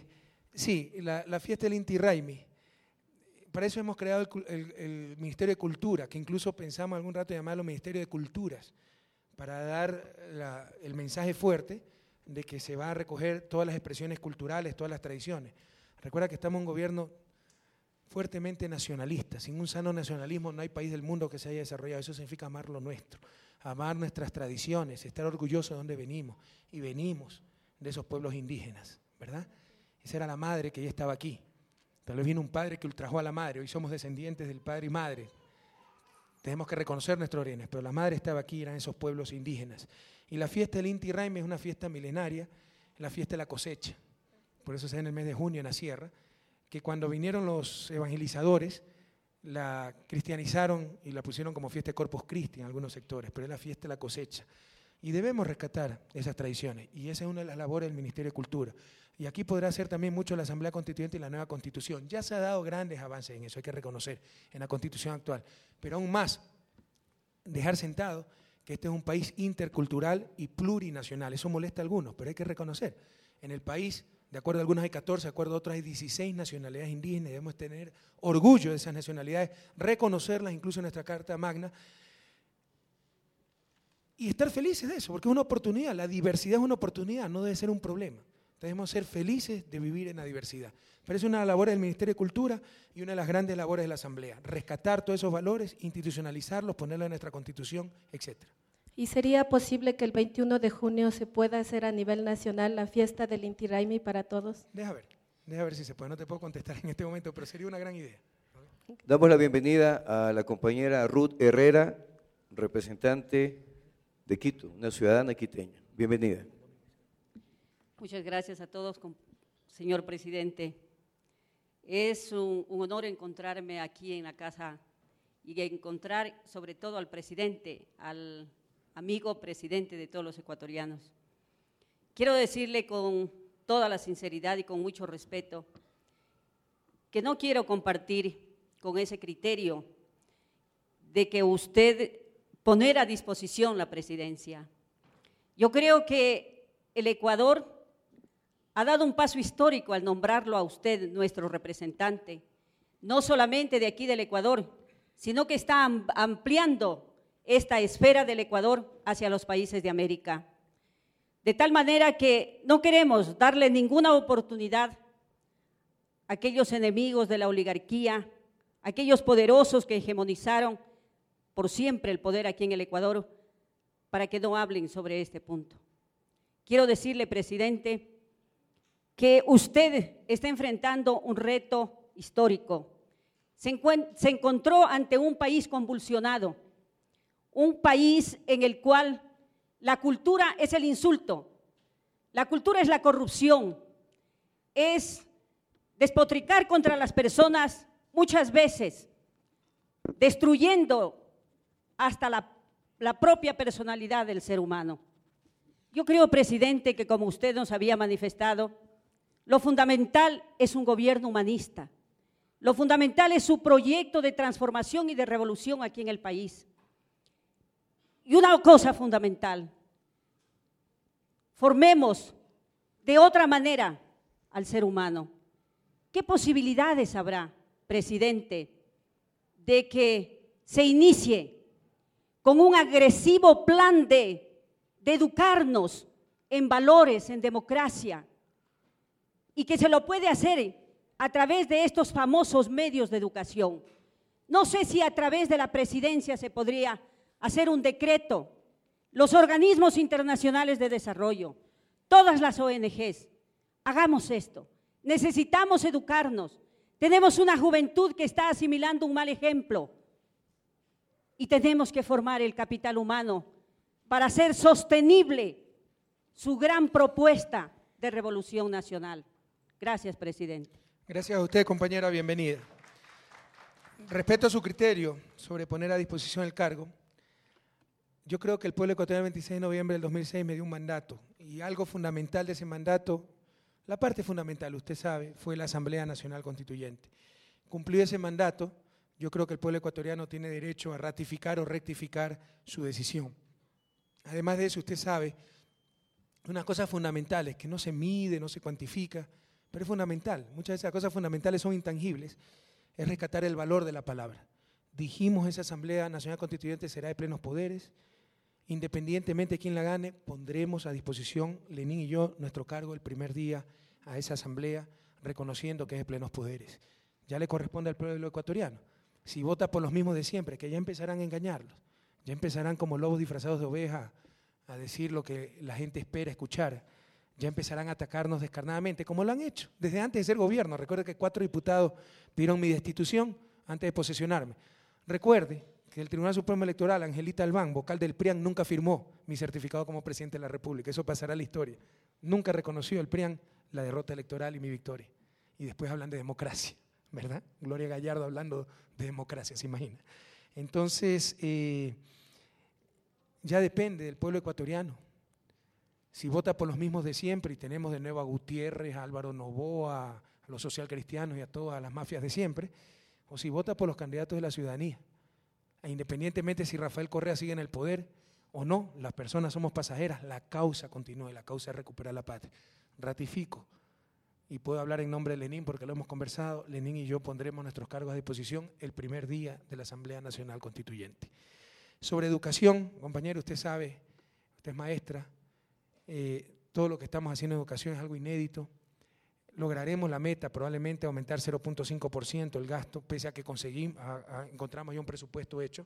Sí, la fiesta del Inti Raymi. Para eso hemos creado el Ministerio de Cultura, que incluso pensamos algún rato llamarlo Ministerio de Culturas, para dar el mensaje fuerte de que se va a recoger todas las expresiones culturales, todas las tradiciones. Recuerda que estamos en un gobierno fuertemente nacionalista. Sin un sano nacionalismo no hay país del mundo que se haya desarrollado. Eso significa amar lo nuestro, amar nuestras tradiciones, estar orgullosos de dónde venimos. Y venimos de esos pueblos indígenas, ¿verdad? Esa era la madre que ya estaba aquí. Tal vez vino un padre que ultrajó a la madre. Hoy somos descendientes del padre y madre. Tenemos que reconocer nuestros orígenes, pero la madre estaba aquí, eran esos pueblos indígenas. Y la fiesta del Inti Raymi es una fiesta milenaria, la fiesta de la cosecha. Por eso se da en el mes de junio en la sierra, que cuando vinieron los evangelizadores, la cristianizaron y la pusieron como fiesta de Corpus Christi en algunos sectores, pero es la fiesta de la cosecha. Y debemos rescatar esas tradiciones, y esa es una de las labores del Ministerio de Cultura. Y aquí podrá hacer también mucho la Asamblea Constituyente y la nueva Constitución. Ya se ha dado grandes avances en eso, hay que reconocer, en la Constitución actual. Pero aún más, dejar sentado que este es un país intercultural y plurinacional. Eso molesta a algunos, pero hay que reconocer. En el país, de acuerdo a algunos hay 14, de acuerdo a otros hay 16 nacionalidades indígenas, debemos tener orgullo de esas nacionalidades, reconocerlas incluso en nuestra Carta Magna y estar felices de eso, porque es una oportunidad, la diversidad es una oportunidad, no debe ser un problema. Debemos ser felices de vivir en la diversidad. Pero es una labor del Ministerio de Cultura y una de las grandes labores de la Asamblea, rescatar todos esos valores, institucionalizarlos, ponerlos en nuestra Constitución, etcétera. ¿Y sería posible que el 21 de junio se pueda hacer a nivel nacional la fiesta del Inti Raymi para todos? Deja ver si se puede. No te puedo contestar en este momento, pero sería una gran idea. Damos la bienvenida a la compañera Ruth Herrera, representante de Quito, una ciudadana quiteña. Bienvenida. Muchas gracias a todos, señor presidente. Es un honor encontrarme aquí en la casa y encontrar sobre todo al presidente, al amigo presidente de todos los ecuatorianos. Quiero decirle con toda la sinceridad y con mucho respeto que no quiero compartir con ese criterio de que usted poner a disposición la presidencia. Yo creo que el Ecuador ha dado un paso histórico al nombrarlo a usted nuestro representante, no solamente de aquí del Ecuador, sino que está ampliando esta esfera del Ecuador hacia los países de América. De tal manera que no queremos darle ninguna oportunidad a aquellos enemigos de la oligarquía, aquellos poderosos que hegemonizaron por siempre el poder aquí en el Ecuador, para que no hablen sobre este punto. Quiero decirle, presidente, que usted está enfrentando un reto histórico. Se encontró ante un país convulsionado, un país en el cual la cultura es el insulto, la cultura es la corrupción, es despotricar contra las personas muchas veces destruyendo hasta la propia personalidad del ser humano. Yo creo, presidente, que como usted nos había manifestado, lo fundamental es un gobierno humanista. Lo fundamental es su proyecto de transformación y de revolución aquí en el país. Y una cosa fundamental, formemos de otra manera al ser humano. ¿Qué posibilidades habrá, presidente, de que se inicie con un agresivo plan de educarnos en valores, en democracia, y que se lo puede hacer a través de estos famosos medios de educación? No sé si a través de la presidencia se podría hacer un decreto, los organismos internacionales de desarrollo, todas las ONGs, hagamos esto. Necesitamos educarnos. Tenemos una juventud que está asimilando un mal ejemplo y tenemos que formar el capital humano para hacer sostenible su gran propuesta de revolución nacional. Gracias, presidente. Gracias a usted, compañera, bienvenida. Respeto a su criterio sobre poner a disposición el cargo. Yo creo que el pueblo ecuatoriano el 26 de noviembre del 2006 me dio un mandato y algo fundamental de ese mandato, la parte fundamental, usted sabe, fue la Asamblea Nacional Constituyente. Cumplido ese mandato, yo creo que el pueblo ecuatoriano tiene derecho a ratificar o rectificar su decisión. Además de eso, usted sabe, unas cosas fundamentales que no se mide, no se cuantifica, pero es fundamental. Muchas de esas cosas fundamentales son intangibles, es rescatar el valor de la palabra. Dijimos, esa Asamblea Nacional Constituyente será de plenos poderes. Independientemente de quién la gane, pondremos a disposición, Lenín y yo, nuestro cargo el primer día a esa asamblea, reconociendo que es de plenos poderes. Ya le corresponde al pueblo ecuatoriano. Si vota por los mismos de siempre, que ya empezarán a engañarlos, ya empezarán como lobos disfrazados de oveja a decir lo que la gente espera escuchar, ya empezarán a atacarnos descarnadamente, como lo han hecho desde antes de ser gobierno. Recuerde que 4 diputados pidieron mi destitución antes de posesionarme. Recuerde que el Tribunal Supremo Electoral, Angelita Albán, vocal del PRIAN, nunca firmó mi certificado como presidente de la República. Eso pasará a la historia. Nunca reconoció el PRIAN la derrota electoral y mi victoria. Y después hablan de democracia, ¿verdad? Gloria Gallardo hablando de democracia, se imagina. Entonces, ya depende del pueblo ecuatoriano. Si vota por los mismos de siempre y tenemos de nuevo a Gutiérrez, a Álvaro Noboa, a los socialcristianos y a todas las mafias de siempre, o si vota por los candidatos de la ciudadanía. E independientemente si Rafael Correa sigue en el poder o no, las personas somos pasajeras, la causa continúa y la causa es recuperar la patria. Ratifico, y puedo hablar en nombre de Lenín porque lo hemos conversado, Lenín y yo pondremos nuestros cargos a disposición el primer día de la Asamblea Nacional Constituyente. Sobre educación, compañero, usted sabe, usted es maestra, todo lo que estamos haciendo en educación es algo inédito. Lograremos la meta, probablemente aumentar 0.5% el gasto, pese a que encontramos ya un presupuesto hecho.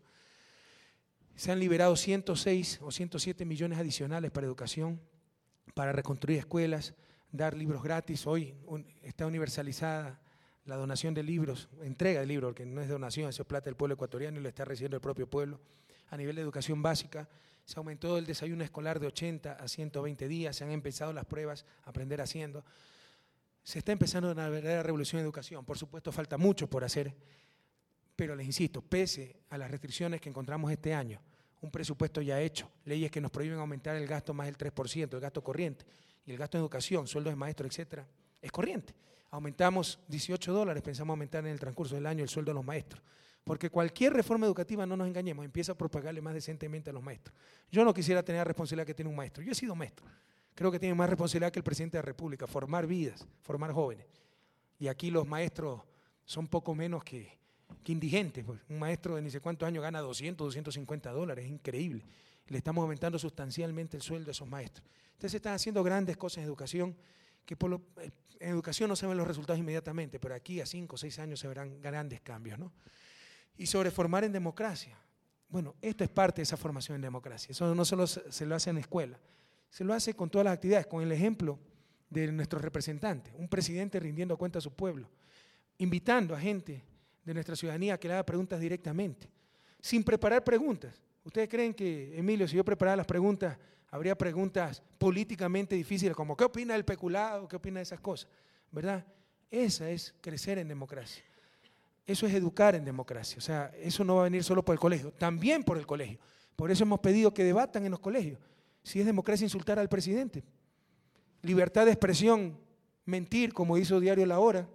Se han liberado 106 o 107 millones adicionales para educación, para reconstruir escuelas, dar libros gratis. Hoy está universalizada la donación de libros, entrega de libros, porque no es donación, eso es plata del pueblo ecuatoriano y lo está recibiendo el propio pueblo. A nivel de educación básica, se aumentó el desayuno escolar de 80 a 120 días, se han empezado las pruebas, aprender haciendo. Se está empezando una verdadera revolución en educación. Por supuesto, falta mucho por hacer, pero les insisto, pese a las restricciones que encontramos este año, un presupuesto ya hecho, leyes que nos prohíben aumentar el gasto más del 3%, el gasto corriente, y el gasto en educación, sueldos de maestros, etcétera, es corriente. Aumentamos $18, pensamos aumentar en el transcurso del año el sueldo de los maestros, porque cualquier reforma educativa, no nos engañemos, empieza a propagarle más decentemente a los maestros. Yo no quisiera tener la responsabilidad que tiene un maestro, yo he sido maestro. Creo que tiene más responsabilidad que el presidente de la República, formar vidas, formar jóvenes. Y aquí los maestros son poco menos que indigentes. Pues. Un maestro de ni sé cuántos años gana $200, $250, es increíble. Le estamos aumentando sustancialmente el sueldo a esos maestros. Entonces se están haciendo grandes cosas en educación, que en educación no se ven los resultados inmediatamente, pero aquí a 5 o 6 años se verán grandes cambios, ¿no? Y sobre formar en democracia. Bueno, esto es parte de esa formación en democracia. Eso no solo se lo hace en la escuela. Se lo hace con todas las actividades, con el ejemplo de nuestros representantes, un presidente rindiendo cuenta a su pueblo, invitando a gente de nuestra ciudadanía a que le haga preguntas directamente, sin preparar preguntas. ¿Ustedes creen que, Emilio, si yo preparara las preguntas, habría preguntas políticamente difíciles como ¿qué opina del peculado? ¿Qué opina de esas cosas? ¿Verdad? Esa es crecer en democracia. Eso es educar en democracia. O sea, eso no va a venir solo por el colegio, también por el colegio. Por eso hemos pedido que debatan en los colegios. Si es democracia insultar al presidente. Libertad de expresión, mentir, como hizo Diario La Hora,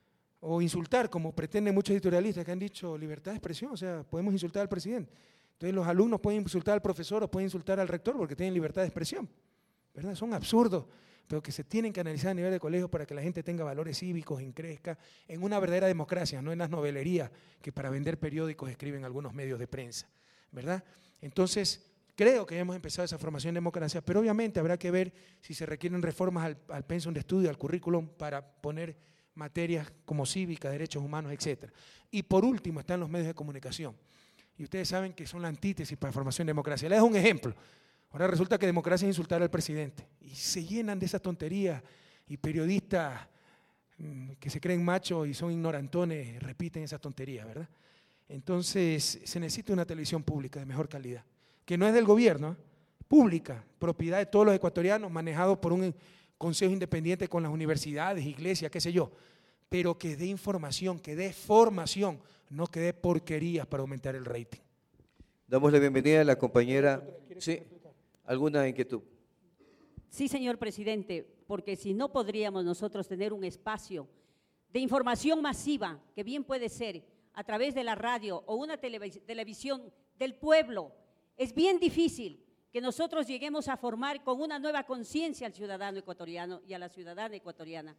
o insultar, como pretenden muchos editorialistas que han dicho libertad de expresión, o sea, podemos insultar al presidente. Entonces los alumnos pueden insultar al profesor o pueden insultar al rector porque tienen libertad de expresión, ¿verdad? Son absurdos, pero que se tienen que analizar a nivel de colegio para que la gente tenga valores cívicos, crezca en una verdadera democracia, no en las novelerías que para vender periódicos escriben algunos medios de prensa, ¿verdad? Entonces, creo que hemos empezado esa formación en democracia, pero obviamente habrá que ver si se requieren reformas al pensum de estudio, al currículum, para poner materias como cívica, derechos humanos, etc. Y por último están los medios de comunicación. Y ustedes saben que son la antítesis para la formación de democracia. Les dejo un ejemplo. Ahora resulta que democracia es insultar al presidente. Y se llenan de esas tonterías y periodistas que se creen machos y son ignorantones repiten esas tonterías, ¿verdad? Entonces se necesita una televisión pública de mejor calidad, que no es del gobierno, pública, propiedad de todos los ecuatorianos, manejado por un consejo independiente con las universidades, iglesias, qué sé yo, pero que dé información, que dé formación, no que dé porquerías para aumentar el rating. Damos la bienvenida a la compañera. Sí, ¿alguna inquietud? Sí, señor presidente, porque si no podríamos nosotros tener un espacio de información masiva, que bien puede ser a través de la radio o una televisión del pueblo. Es bien difícil que nosotros lleguemos a formar con una nueva conciencia al ciudadano ecuatoriano y a la ciudadana ecuatoriana.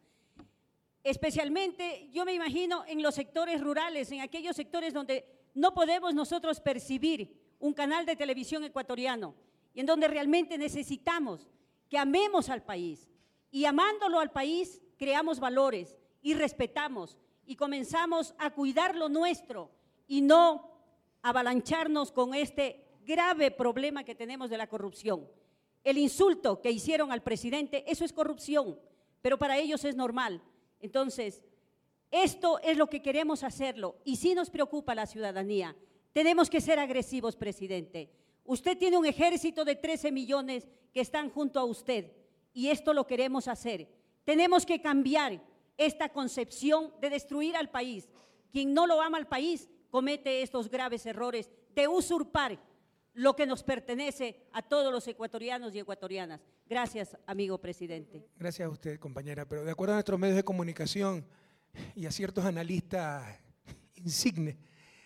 Especialmente, yo me imagino en los sectores rurales, en aquellos sectores donde no podemos nosotros percibir un canal de televisión ecuatoriano y en donde realmente necesitamos que amemos al país y amándolo al país creamos valores y respetamos y comenzamos a cuidar lo nuestro y no avalancharnos con este grave problema que tenemos de la corrupción. El insulto que hicieron al presidente, eso es corrupción, pero para ellos es normal. Entonces, esto es lo que queremos hacerlo y sí nos preocupa la ciudadanía. Tenemos que ser agresivos, presidente. Usted tiene un ejército de 13 millones que están junto a usted y esto lo queremos hacer. Tenemos que cambiar esta concepción de destruir al país. Quien no lo ama al país comete estos graves errores de usurpar lo que nos pertenece a todos los ecuatorianos y ecuatorianas. Gracias, amigo presidente. Gracias a usted, compañera. Pero de acuerdo a nuestros medios de comunicación y a ciertos analistas insignes,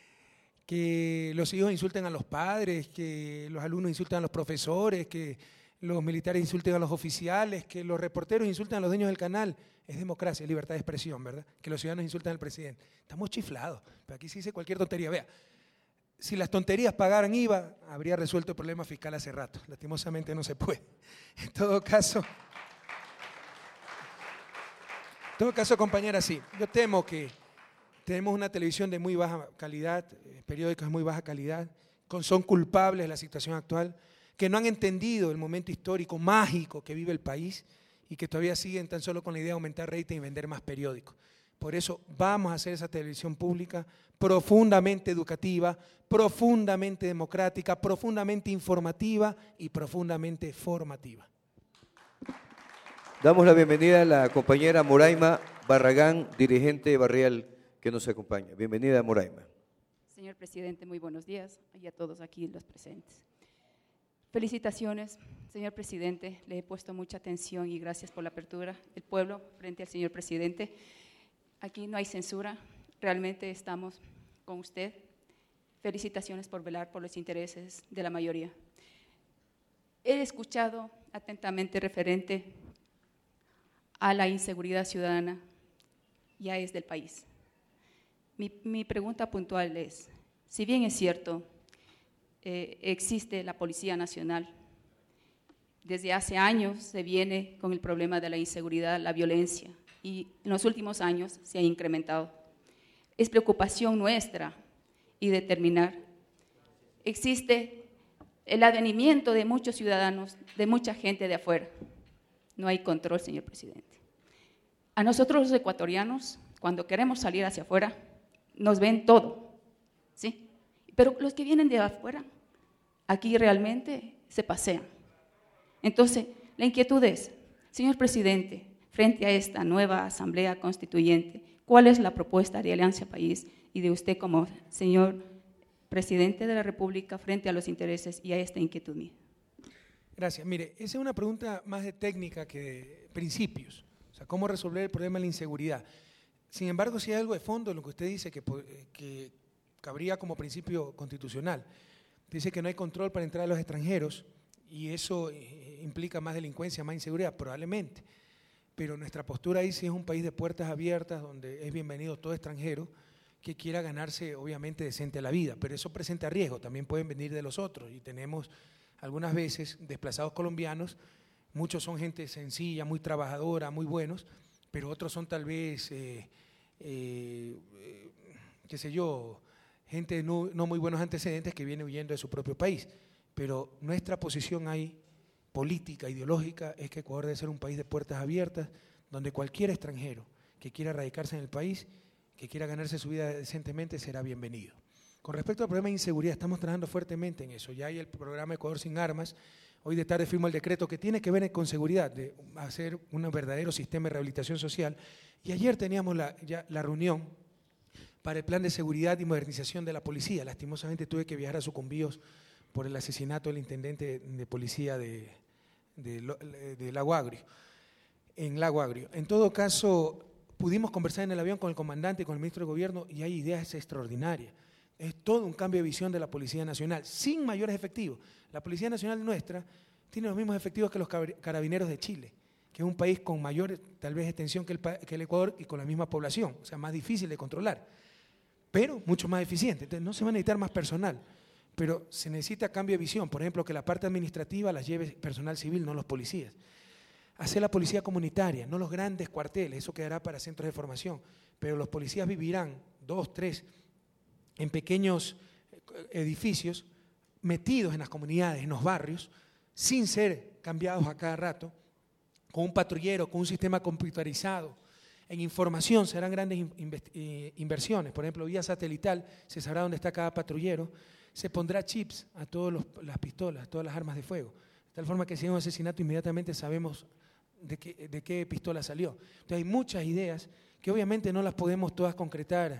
que los hijos insulten a los padres, que los alumnos insulten a los profesores, que los militares insulten a los oficiales, que los reporteros insulten a los dueños del canal, es democracia, es libertad de expresión, ¿verdad? Que los ciudadanos insulten al presidente. Estamos chiflados, pero aquí se dice cualquier tontería. Vea, si las tonterías pagaran IVA, habría resuelto el problema fiscal hace rato. Lastimosamente no se puede. En todo caso, compañera, sí. Yo temo que tenemos una televisión de muy baja calidad, periódicos de muy baja calidad, son culpables de la situación actual, que no han entendido el momento histórico mágico que vive el país y que todavía siguen tan solo con la idea de aumentar rating y vender más periódicos. Por eso vamos a hacer esa televisión pública profundamente educativa, profundamente democrática, profundamente informativa y profundamente formativa. Damos la bienvenida a la compañera Moraima Barragán, dirigente barrial que nos acompaña. Bienvenida, Moraima. Señor presidente, muy buenos días y a todos aquí los presentes. Felicitaciones, señor presidente, le he puesto mucha atención y gracias por la apertura del pueblo frente al señor presidente. Aquí no hay censura, realmente estamos con usted. Felicitaciones por velar por los intereses de la mayoría. He escuchado atentamente referente a la inseguridad ciudadana, ya es del país. Mi pregunta puntual es, si bien es cierto, existe la Policía Nacional, desde hace años se viene con el problema de la inseguridad, la violencia, y en los últimos años se ha incrementado. Es preocupación nuestra y determinar. Existe el advenimiento de muchos ciudadanos, de mucha gente de afuera. No hay control, señor presidente. A nosotros los ecuatorianos, cuando queremos salir hacia afuera, nos ven todo, ¿sí? Pero los que vienen de afuera, aquí realmente se pasean. Entonces, la inquietud es, señor presidente, frente a esta nueva Asamblea Constituyente, ¿cuál es la propuesta de Alianza País y de usted como señor presidente de la República frente a los intereses y a esta inquietud mía. Gracias. Mire, esa es una pregunta más de técnica que de principios, o sea, cómo resolver el problema de la inseguridad. Sin embargo, si hay algo de fondo en lo que usted dice que cabría como principio constitucional. Dice que no hay control para entrar a los extranjeros y eso implica más delincuencia, más inseguridad, probablemente. Pero nuestra postura ahí sí es un país de puertas abiertas donde es bienvenido todo extranjero que quiera ganarse obviamente decente la vida, pero eso presenta riesgo, también pueden venir de los otros y tenemos algunas veces desplazados colombianos, muchos son gente sencilla, muy trabajadora, muy buenos, pero otros son tal vez, qué sé yo, gente no muy buenos antecedentes que viene huyendo de su propio país. Pero nuestra posición ahí, política, ideológica, es que Ecuador debe ser un país de puertas abiertas, donde cualquier extranjero que quiera radicarse en el país, que quiera ganarse su vida decentemente, será bienvenido. Con respecto al problema de inseguridad, estamos trabajando fuertemente en eso. Ya hay el programa Ecuador sin armas. Hoy de tarde firmo el decreto que tiene que ver con seguridad, de hacer un verdadero sistema de rehabilitación social. Y ayer teníamos ya la reunión para el plan de seguridad y modernización de la policía. Lastimosamente tuve que viajar a Sucumbíos por el asesinato del intendente de policía de Lago Agrio, en Lago Agrio. En todo caso, pudimos conversar en el avión con el comandante y con el ministro de Gobierno y hay ideas extraordinarias. Es todo un cambio de visión de la Policía Nacional, sin mayores efectivos. La Policía Nacional nuestra tiene los mismos efectivos que los carabineros de Chile, que es un país con mayor, tal vez, extensión que el Ecuador y con la misma población, o sea, más difícil de controlar, pero mucho más eficiente. Entonces, no se va a necesitar más personal, pero se necesita cambio de visión. Por ejemplo, que la parte administrativa la lleve personal civil, no los policías. Hacer la policía comunitaria, no los grandes cuarteles, eso quedará para centros de formación, pero los policías vivirán 2, 3 en pequeños edificios, metidos en las comunidades, en los barrios, sin ser cambiados a cada rato, con un patrullero, con un sistema computarizado. En información serán grandes inversiones, por ejemplo, vía satelital, se sabrá dónde está cada patrullero, se pondrá chips a todas las pistolas, todas las armas de fuego, de tal forma que si hay un asesinato inmediatamente sabemos de qué pistola salió. Entonces hay muchas ideas que obviamente no las podemos todas concretar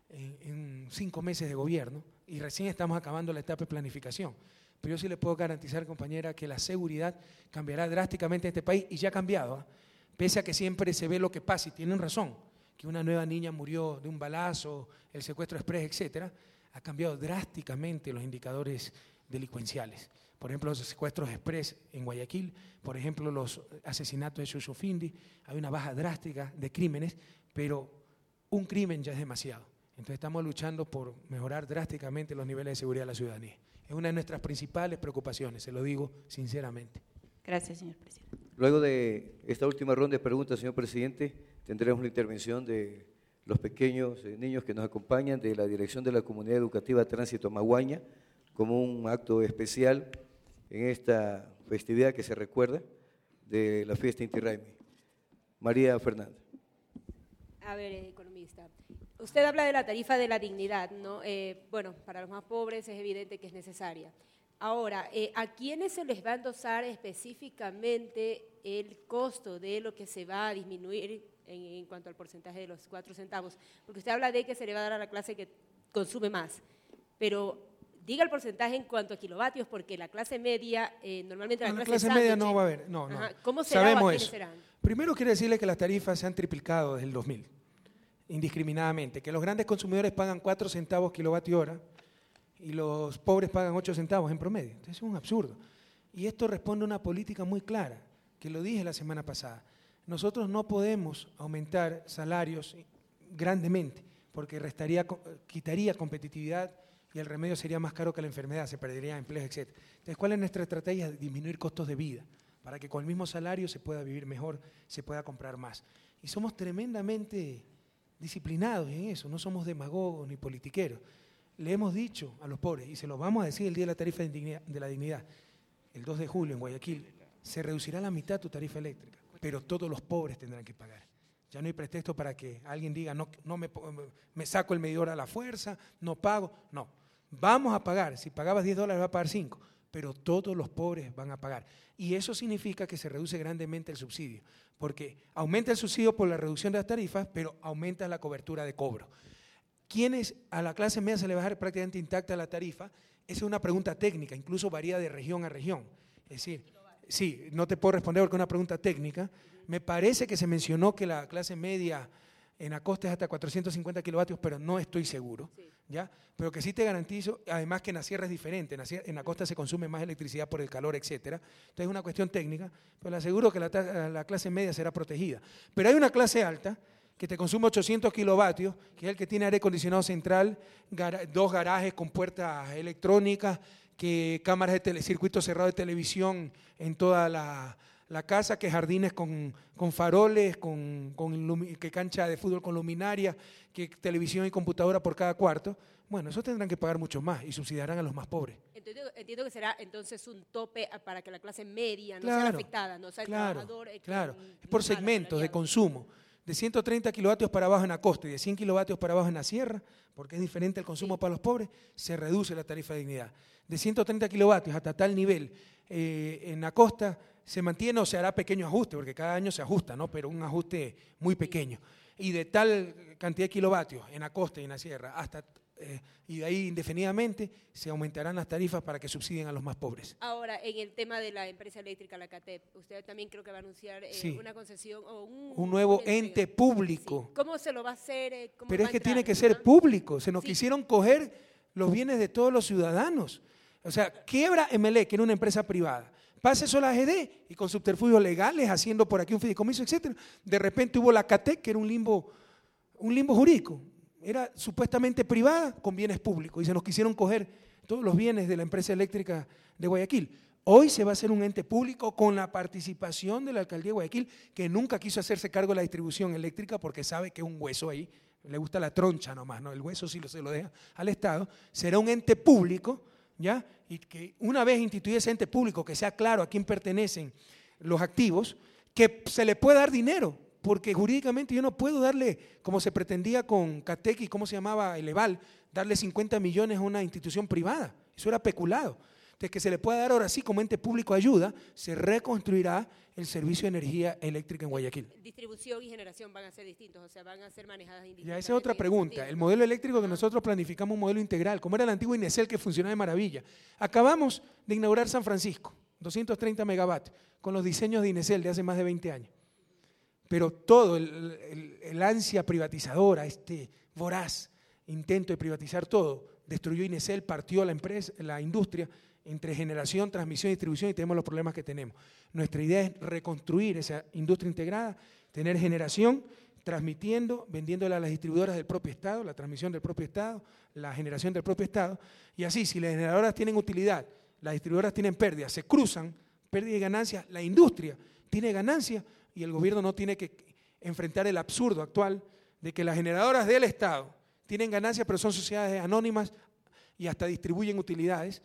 en 5 meses de gobierno y recién estamos acabando la etapa de planificación. Pero yo sí le puedo garantizar, compañera, que la seguridad cambiará drásticamente en este país y ya ha cambiado, pese a que siempre se ve lo que pasa y tienen razón, que una nueva niña murió de un balazo, el secuestro express, etcétera, ha cambiado drásticamente los indicadores delincuenciales. Por ejemplo, los secuestros express en Guayaquil, por ejemplo, los asesinatos de Xuxufindi, hay una baja drástica de crímenes, pero un crimen ya es demasiado. Entonces estamos luchando por mejorar drásticamente los niveles de seguridad de la ciudadanía. Es una de nuestras principales preocupaciones, se lo digo sinceramente. Gracias, señor presidente. Luego de esta última ronda de preguntas, señor presidente, tendremos la intervención de los pequeños niños que nos acompañan de la Dirección de la Comunidad Educativa Tránsito Maguaña, como un acto especial en esta festividad que se recuerda de la fiesta Inti Raymi. María Fernanda. A ver, economista, usted habla de la tarifa de la dignidad, ¿no? Bueno, para los más pobres es evidente que es necesaria. Ahora, ¿a quiénes se les va a endosar específicamente el costo de lo que se va a disminuir en cuanto al porcentaje de los 4 centavos? Porque usted habla de que se le va a dar a la clase que consume más, pero diga el porcentaje en cuanto a kilovatios, porque la clase media, normalmente la clase media no va a haber, no. ¿Cómo será? Sabemos o a quiénes eso. serán? Primero quiero decirle que las tarifas se han triplicado desde el 2000, indiscriminadamente, que los grandes consumidores pagan 4 centavos kilovatio hora y los pobres pagan 8 centavos en promedio. Entonces es un absurdo. Y esto responde a una política muy clara, que lo dije la semana pasada. Nosotros no podemos aumentar salarios grandemente, porque quitaría competitividad y el remedio sería más caro que la enfermedad, se perdería empleos, etc. Entonces, ¿cuál es nuestra estrategia? Disminuir costos de vida, para que con el mismo salario se pueda vivir mejor, se pueda comprar más. Y somos tremendamente disciplinados en eso, no somos demagogos ni politiqueros. Le hemos dicho a los pobres, y se lo vamos a decir el día de la tarifa de la dignidad, el 2 de julio en Guayaquil, se reducirá la mitad tu tarifa eléctrica, pero todos los pobres tendrán que pagar. Ya no hay pretexto para que alguien diga, no me saco el medidor a la fuerza, no pago. No, vamos a pagar. Si pagabas $10, vas a pagar 5, pero todos los pobres van a pagar. Y eso significa que se reduce grandemente el subsidio, porque aumenta el subsidio por la reducción de las tarifas, pero aumenta la cobertura de cobro. ¿Quiénes a la clase media se le va a dejar prácticamente intacta la tarifa? Esa es una pregunta técnica, incluso varía de región a región. Es decir, sí, no te puedo responder porque es una pregunta técnica. Me parece que se mencionó que la clase media en la costa es hasta 450 kilovatios, pero no estoy seguro, ¿ya? Pero que sí te garantizo, además que en la sierra es diferente, en la costa se consume más electricidad por el calor, etcétera. Entonces es una cuestión técnica, pero le aseguro que la clase media será protegida. Pero hay una clase alta que te consume 800 kilovatios, que es el que tiene aire acondicionado central, 2 garajes con puertas electrónicas, que cámaras de circuito cerrado de televisión en toda la casa, que jardines con faroles, que cancha de fútbol con luminaria, que televisión y computadora por cada cuarto. Bueno, eso tendrán que pagar mucho más y subsidiarán a los más pobres. Entiendo que será entonces un tope para que la clase media no sea afectada, no sea el trabajador. Claro, es por segmentos de consumo. De 130 kilovatios para abajo en la costa y de 100 kilovatios para abajo en la sierra, porque es diferente el consumo para los pobres, se reduce la tarifa de dignidad. De 130 kilovatios hasta tal nivel en la costa se mantiene o se hará pequeño ajuste, porque cada año se ajusta, ¿no? Pero un ajuste muy pequeño. Y de tal cantidad de kilovatios en la costa y en la sierra, y de ahí indefinidamente se aumentarán las tarifas para que subsidien a los más pobres. Ahora, en el tema de la empresa eléctrica, la CATEP, usted también creo que va a anunciar una concesión o un nuevo ente público. Sí. ¿Cómo se lo va a hacer? Pero es que tiene que ser público. Se nos quisieron coger los bienes de todos los ciudadanos. O sea, quiebra Emelec, que era una empresa privada. Pase eso a la AGD y con subterfugios legales, haciendo por aquí un fideicomiso, etcétera. De repente hubo la CATEC, que era un limbo jurídico. Era supuestamente privada con bienes públicos y se nos quisieron coger todos los bienes de la empresa eléctrica de Guayaquil. Hoy se va a hacer un ente público con la participación de la alcaldía de Guayaquil, que nunca quiso hacerse cargo de la distribución eléctrica porque sabe que es un hueso ahí, le gusta la troncha nomás, ¿no? El hueso sí se lo deja al Estado. Será un ente público, ¿ya? Y que una vez instituido ese ente público, que sea claro a quién pertenecen los activos, que se le pueda dar dinero. Porque jurídicamente yo no puedo darle, como se pretendía con CATEC y cómo se llamaba el EVAL, darle 50 millones a una institución privada. Eso era peculado. Entonces, que se le pueda dar ahora sí como ente público ayuda, se reconstruirá el servicio de energía eléctrica en Guayaquil. Distribución y generación van a ser distintos, o sea, van a ser manejadas indistintamente. Ya, esa es otra pregunta. El modelo eléctrico que nosotros planificamos, un modelo integral, como era el antiguo INESEL que funcionaba de maravilla. Acabamos de inaugurar San Francisco, 230 megavatios, con los diseños de INESEL de hace más de 20 años. Pero todo el ansia privatizadora, este voraz intento de privatizar todo, destruyó INESEL, partió la industria entre generación, transmisión y distribución y tenemos los problemas que tenemos. Nuestra idea es reconstruir esa industria integrada, tener generación, transmitiendo, vendiéndola a las distribuidoras del propio Estado, la transmisión del propio Estado, la generación del propio Estado, y así, si las generadoras tienen utilidad, las distribuidoras tienen pérdidas, se cruzan, pérdida y ganancia, la industria tiene ganancia, y el gobierno no tiene que enfrentar el absurdo actual de que las generadoras del Estado tienen ganancias, pero son sociedades anónimas y hasta distribuyen utilidades,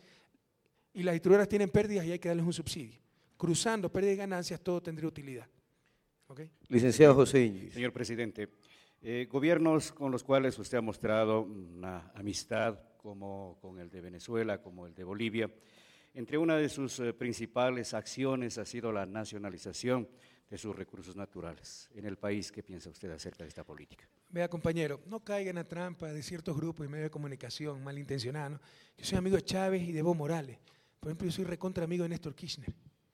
y las distribuidoras tienen pérdidas y hay que darles un subsidio. Cruzando pérdidas y ganancias, todo tendría utilidad. ¿Okay? Licenciado José Íñiguez. Señor presidente, gobiernos con los cuales usted ha mostrado una amistad, como con el de Venezuela, como el de Bolivia, entre una de sus principales acciones ha sido la nacionalización de sus recursos naturales en el país. ¿Qué piensa usted acerca de esta política? Vea, compañero, no caiga en la trampa de ciertos grupos y medios de comunicación malintencionados, ¿no? Yo soy amigo de Chávez y de Evo Morales. Por ejemplo, yo soy recontra amigo de Néstor Kirchner.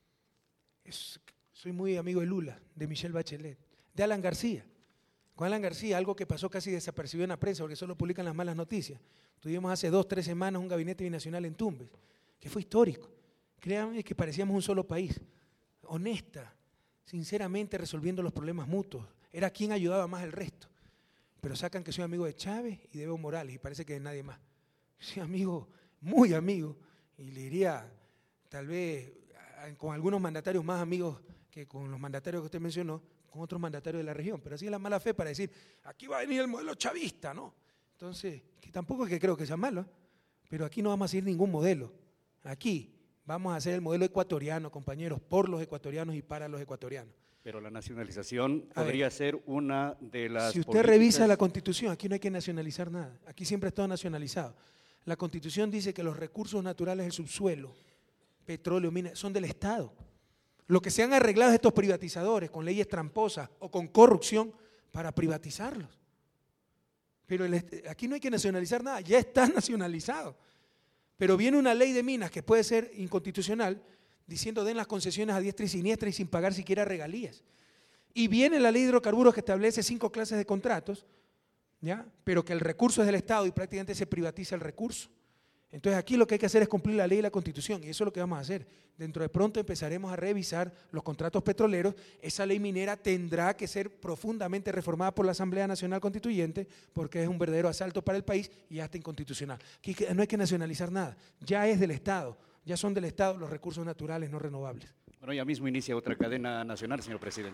Soy muy amigo de Lula, de Michelle Bachelet, de Alan García. Con Alan García, algo que pasó casi desapercibido en la prensa porque solo publican las malas noticias. Tuvimos hace 2 o 3 semanas un gabinete binacional en Tumbes, que fue histórico. Créanme que parecíamos un solo país. Honesta, sinceramente resolviendo los problemas mutuos. Era quien ayudaba más al resto. Pero sacan que soy amigo de Chávez y de Evo Morales y parece que de nadie más. Soy amigo, muy amigo, y le diría, tal vez, con algunos mandatarios más amigos que con los mandatarios que usted mencionó, con otros mandatarios de la región. Pero así es la mala fe para decir, aquí va a venir el modelo chavista, ¿no? Entonces, que tampoco es que creo que sea malo, pero aquí no vamos a seguir ningún modelo. Aquí vamos a hacer el modelo ecuatoriano, compañeros, por los ecuatorianos y para los ecuatorianos. Pero la nacionalización podría ser una de las Si usted revisa la Constitución, aquí no hay que nacionalizar nada. Aquí siempre ha estado nacionalizado. La Constitución dice que los recursos naturales del subsuelo, petróleo, minas, son del Estado. Lo que se han arreglado estos privatizadores con leyes tramposas o con corrupción para privatizarlos. Pero aquí no hay que nacionalizar nada, ya está nacionalizado. Pero viene una ley de minas que puede ser inconstitucional, diciendo den las concesiones a diestra y siniestra y sin pagar siquiera regalías. Y viene la ley de hidrocarburos que establece 5 clases de contratos, ¿ya? Pero que el recurso es del Estado y prácticamente se privatiza el recurso. Entonces aquí lo que hay que hacer es cumplir la ley y la Constitución, y eso es lo que vamos a hacer. Dentro de pronto empezaremos a revisar los contratos petroleros. Esa ley minera tendrá que ser profundamente reformada por la Asamblea Nacional Constituyente, porque es un verdadero asalto para el país y ya está inconstitucional. Aquí no hay que nacionalizar nada, ya es del Estado, ya son del Estado los recursos naturales no renovables. Bueno, ya mismo inicia otra cadena nacional, señor presidente.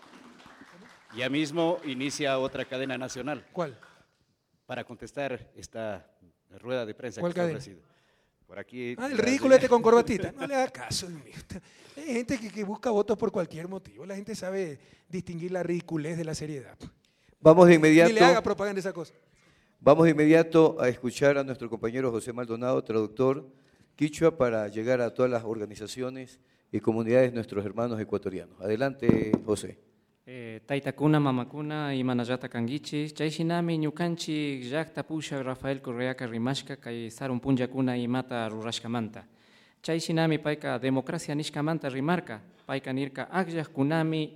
Ya mismo inicia otra cadena nacional. ¿Cuál? Para contestar esta rueda de prensa que está ofrecida. Por aquí. El ridículo con corbatita. No le haga caso. Hay gente que busca votos por cualquier motivo. La gente sabe distinguir la ridiculez de la seriedad. Vamos de inmediato. Ni le haga propaganda esa cosa. Vamos de inmediato a escuchar a nuestro compañero José Maldonado, traductor quichua, para llegar a todas las organizaciones y comunidades de nuestros hermanos ecuatorianos. Adelante, José. Taytakuna, mamakuna, imanallata kangichis, chayshinami ñukanchik llaqta pusha Rafael Correaca rimashka kay sarun punllakuna imata rurashkamanta. Chayshinami payka democracia nishkamanta rimarka, payka nirka aqllaqkunami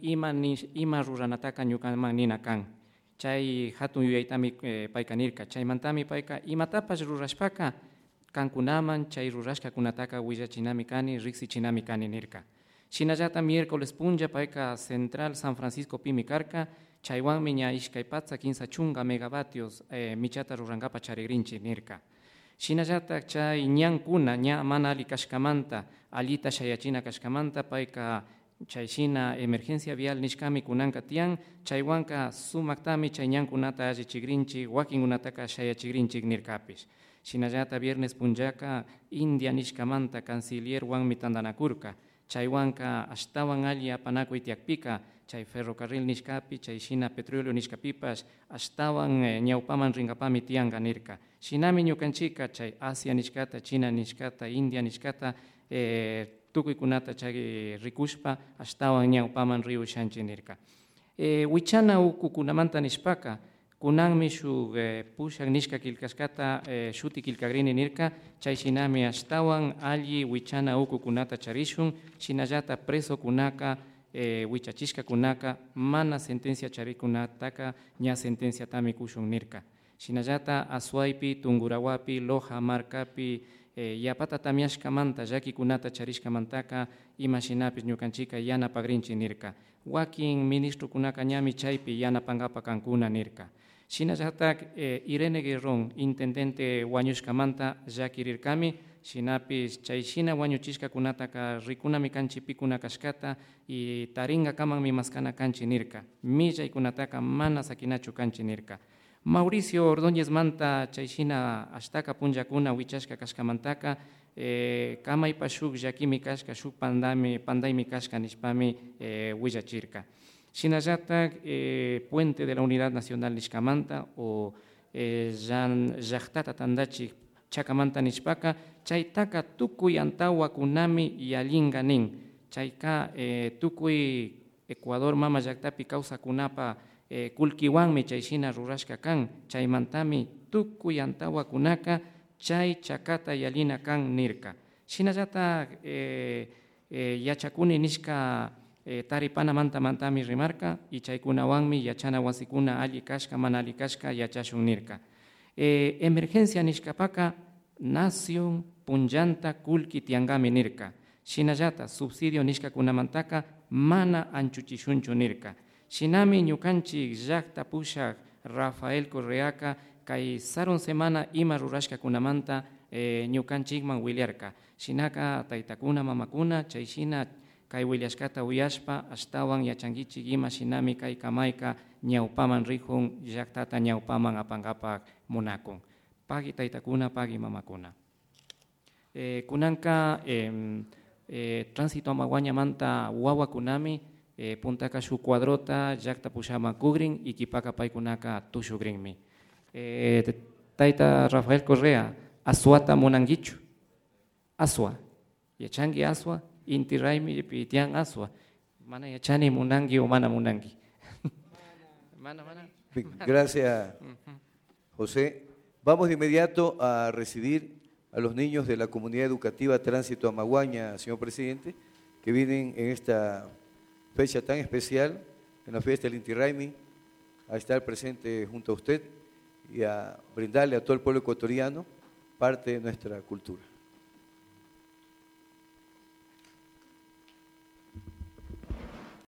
ima ruranataka ñukanman nina kan. Chay hatun yuyaytami payka nirka, chaymantami payka imatapas rurashpaka kankunaman chay rurashkakunataka willachinami kani, riqsichinami kani nirka. Shinallata miércoles punja payka Central San Francisco Pimi karka, chaywanmi ña ishkaypatsa 15 chunga megavatios michata rurangapa charigrinchi nirka. Shinallata chay ñankuna ña mana ali kashkamanta, alita shayachina kashkamanta payka chayshina emergencia vial nishkami kunanka tiyan, chaywanka sumaktami chay ñankunata allichigrinchi, wakinkunataka shayachigrinchik nirkapish. Shinallata viernes punjaka India nishkamanta canciller wanmi tandanakurka. Chaywanka ashtawan alli apanakuy tiakpika, chay ferrocarril nishkapi, chay shina petróleo nishkapipas, ashtawan ñawpaman ringapami tianga nirka. Shinami ñukanchika chay Asia nishkata, China nishkata, India nishkata, tukuykunata chay rikushpa, ashtawan ñawpaman riushanchi nirka. Wichana ukukunamanta nishpaka, kunanmi shuk pushak nishka kilkashkata shuti kilkagrini nirka, chay shinami ashtawan alli wichana ukukunata charishun, shinallata preso kunaka, wichachishka kunaka, mana sentencia charikunataka, ña sentencia tami kushun nirka. Shinallata Azuaypi, Tungurahuapi, Loja, Marcapi, yapata tamiashkamanta, llakikunata charishkamantaka, ima shinapis ñukanchika yana pagrinchi nirka. Wakin ministro kunaka ñami chaypi yana pangapa kankuna nirka. Shinallatak Irene Guerrón, intendente wañushkamanta llakirirkami, shinapis chayshina wañuchishka kunataka rikunami kanchi pikuna kashkata y taringa kamanmi maskana kanchi nirka. Millay kunataka mana sakinachu kanchi nirka. Mauricio Ordóñez manta chayshina ashtaka punjakuna wichashka kashkamantaka kamaypa shuk llakimi kashka, shuk pandaymi kashka nishpami willachirka. Shinallata Puente de la Unidad Nacional nishkamanta o llaqtata tandachik chakamanta nishpaka, chaytaka tukuy antawa kunami yalinga nin. Chayka tukuy Ecuador mama llaqtapi kawsakunapa kulkiwanmi chayshina rurashka kan, chaymantami tukuy antawa kunaka chay chakata yalina kan nirka. Shinallata yachakuni nishka taripana mantami rimarka y chaykunawanmi yachana wasikuna alli kashka mana alli kashka yachashun nirka. Emergencia nishkapaka nación punllanta kulki tiangami nirka. Shinallata subsidio nishkakunamantaka mana anchuchishunchu nirka. Shinami ñukanchik llaqta pushak Rafael Correaca kay sarun semana ima rurashkakunamanta ñukanchikman wiliarka. Shinaka taytakuna mamakuna chayshina kay willashkata uyashpa ashtawan yachankichik ima shinami kay kamayka ñawpaman rihun llaqtata ñawpaman apangapak munakun. Pagi taytakuna, pagi mamakuna. Kunanka tránsito amaguañamanta wawakunami puntaka shuk cuadrota llaqta pushama kugrin y kipaka paykunaka tushugrinmi. Tayta Rafael Correa, aswata munankichu. Aswa. Yachanki aswa. Inti raymi pitian aswa. Mana yachani munangi o mana munangi. Gracias, José. Vamos de inmediato a recibir a los niños de la Comunidad Educativa Tránsito Amaguaña, señor presidente, que vienen en esta fecha tan especial, en la fiesta del Inti Raymi, a estar presente junto a usted y a brindarle a todo el pueblo ecuatoriano parte de nuestra cultura.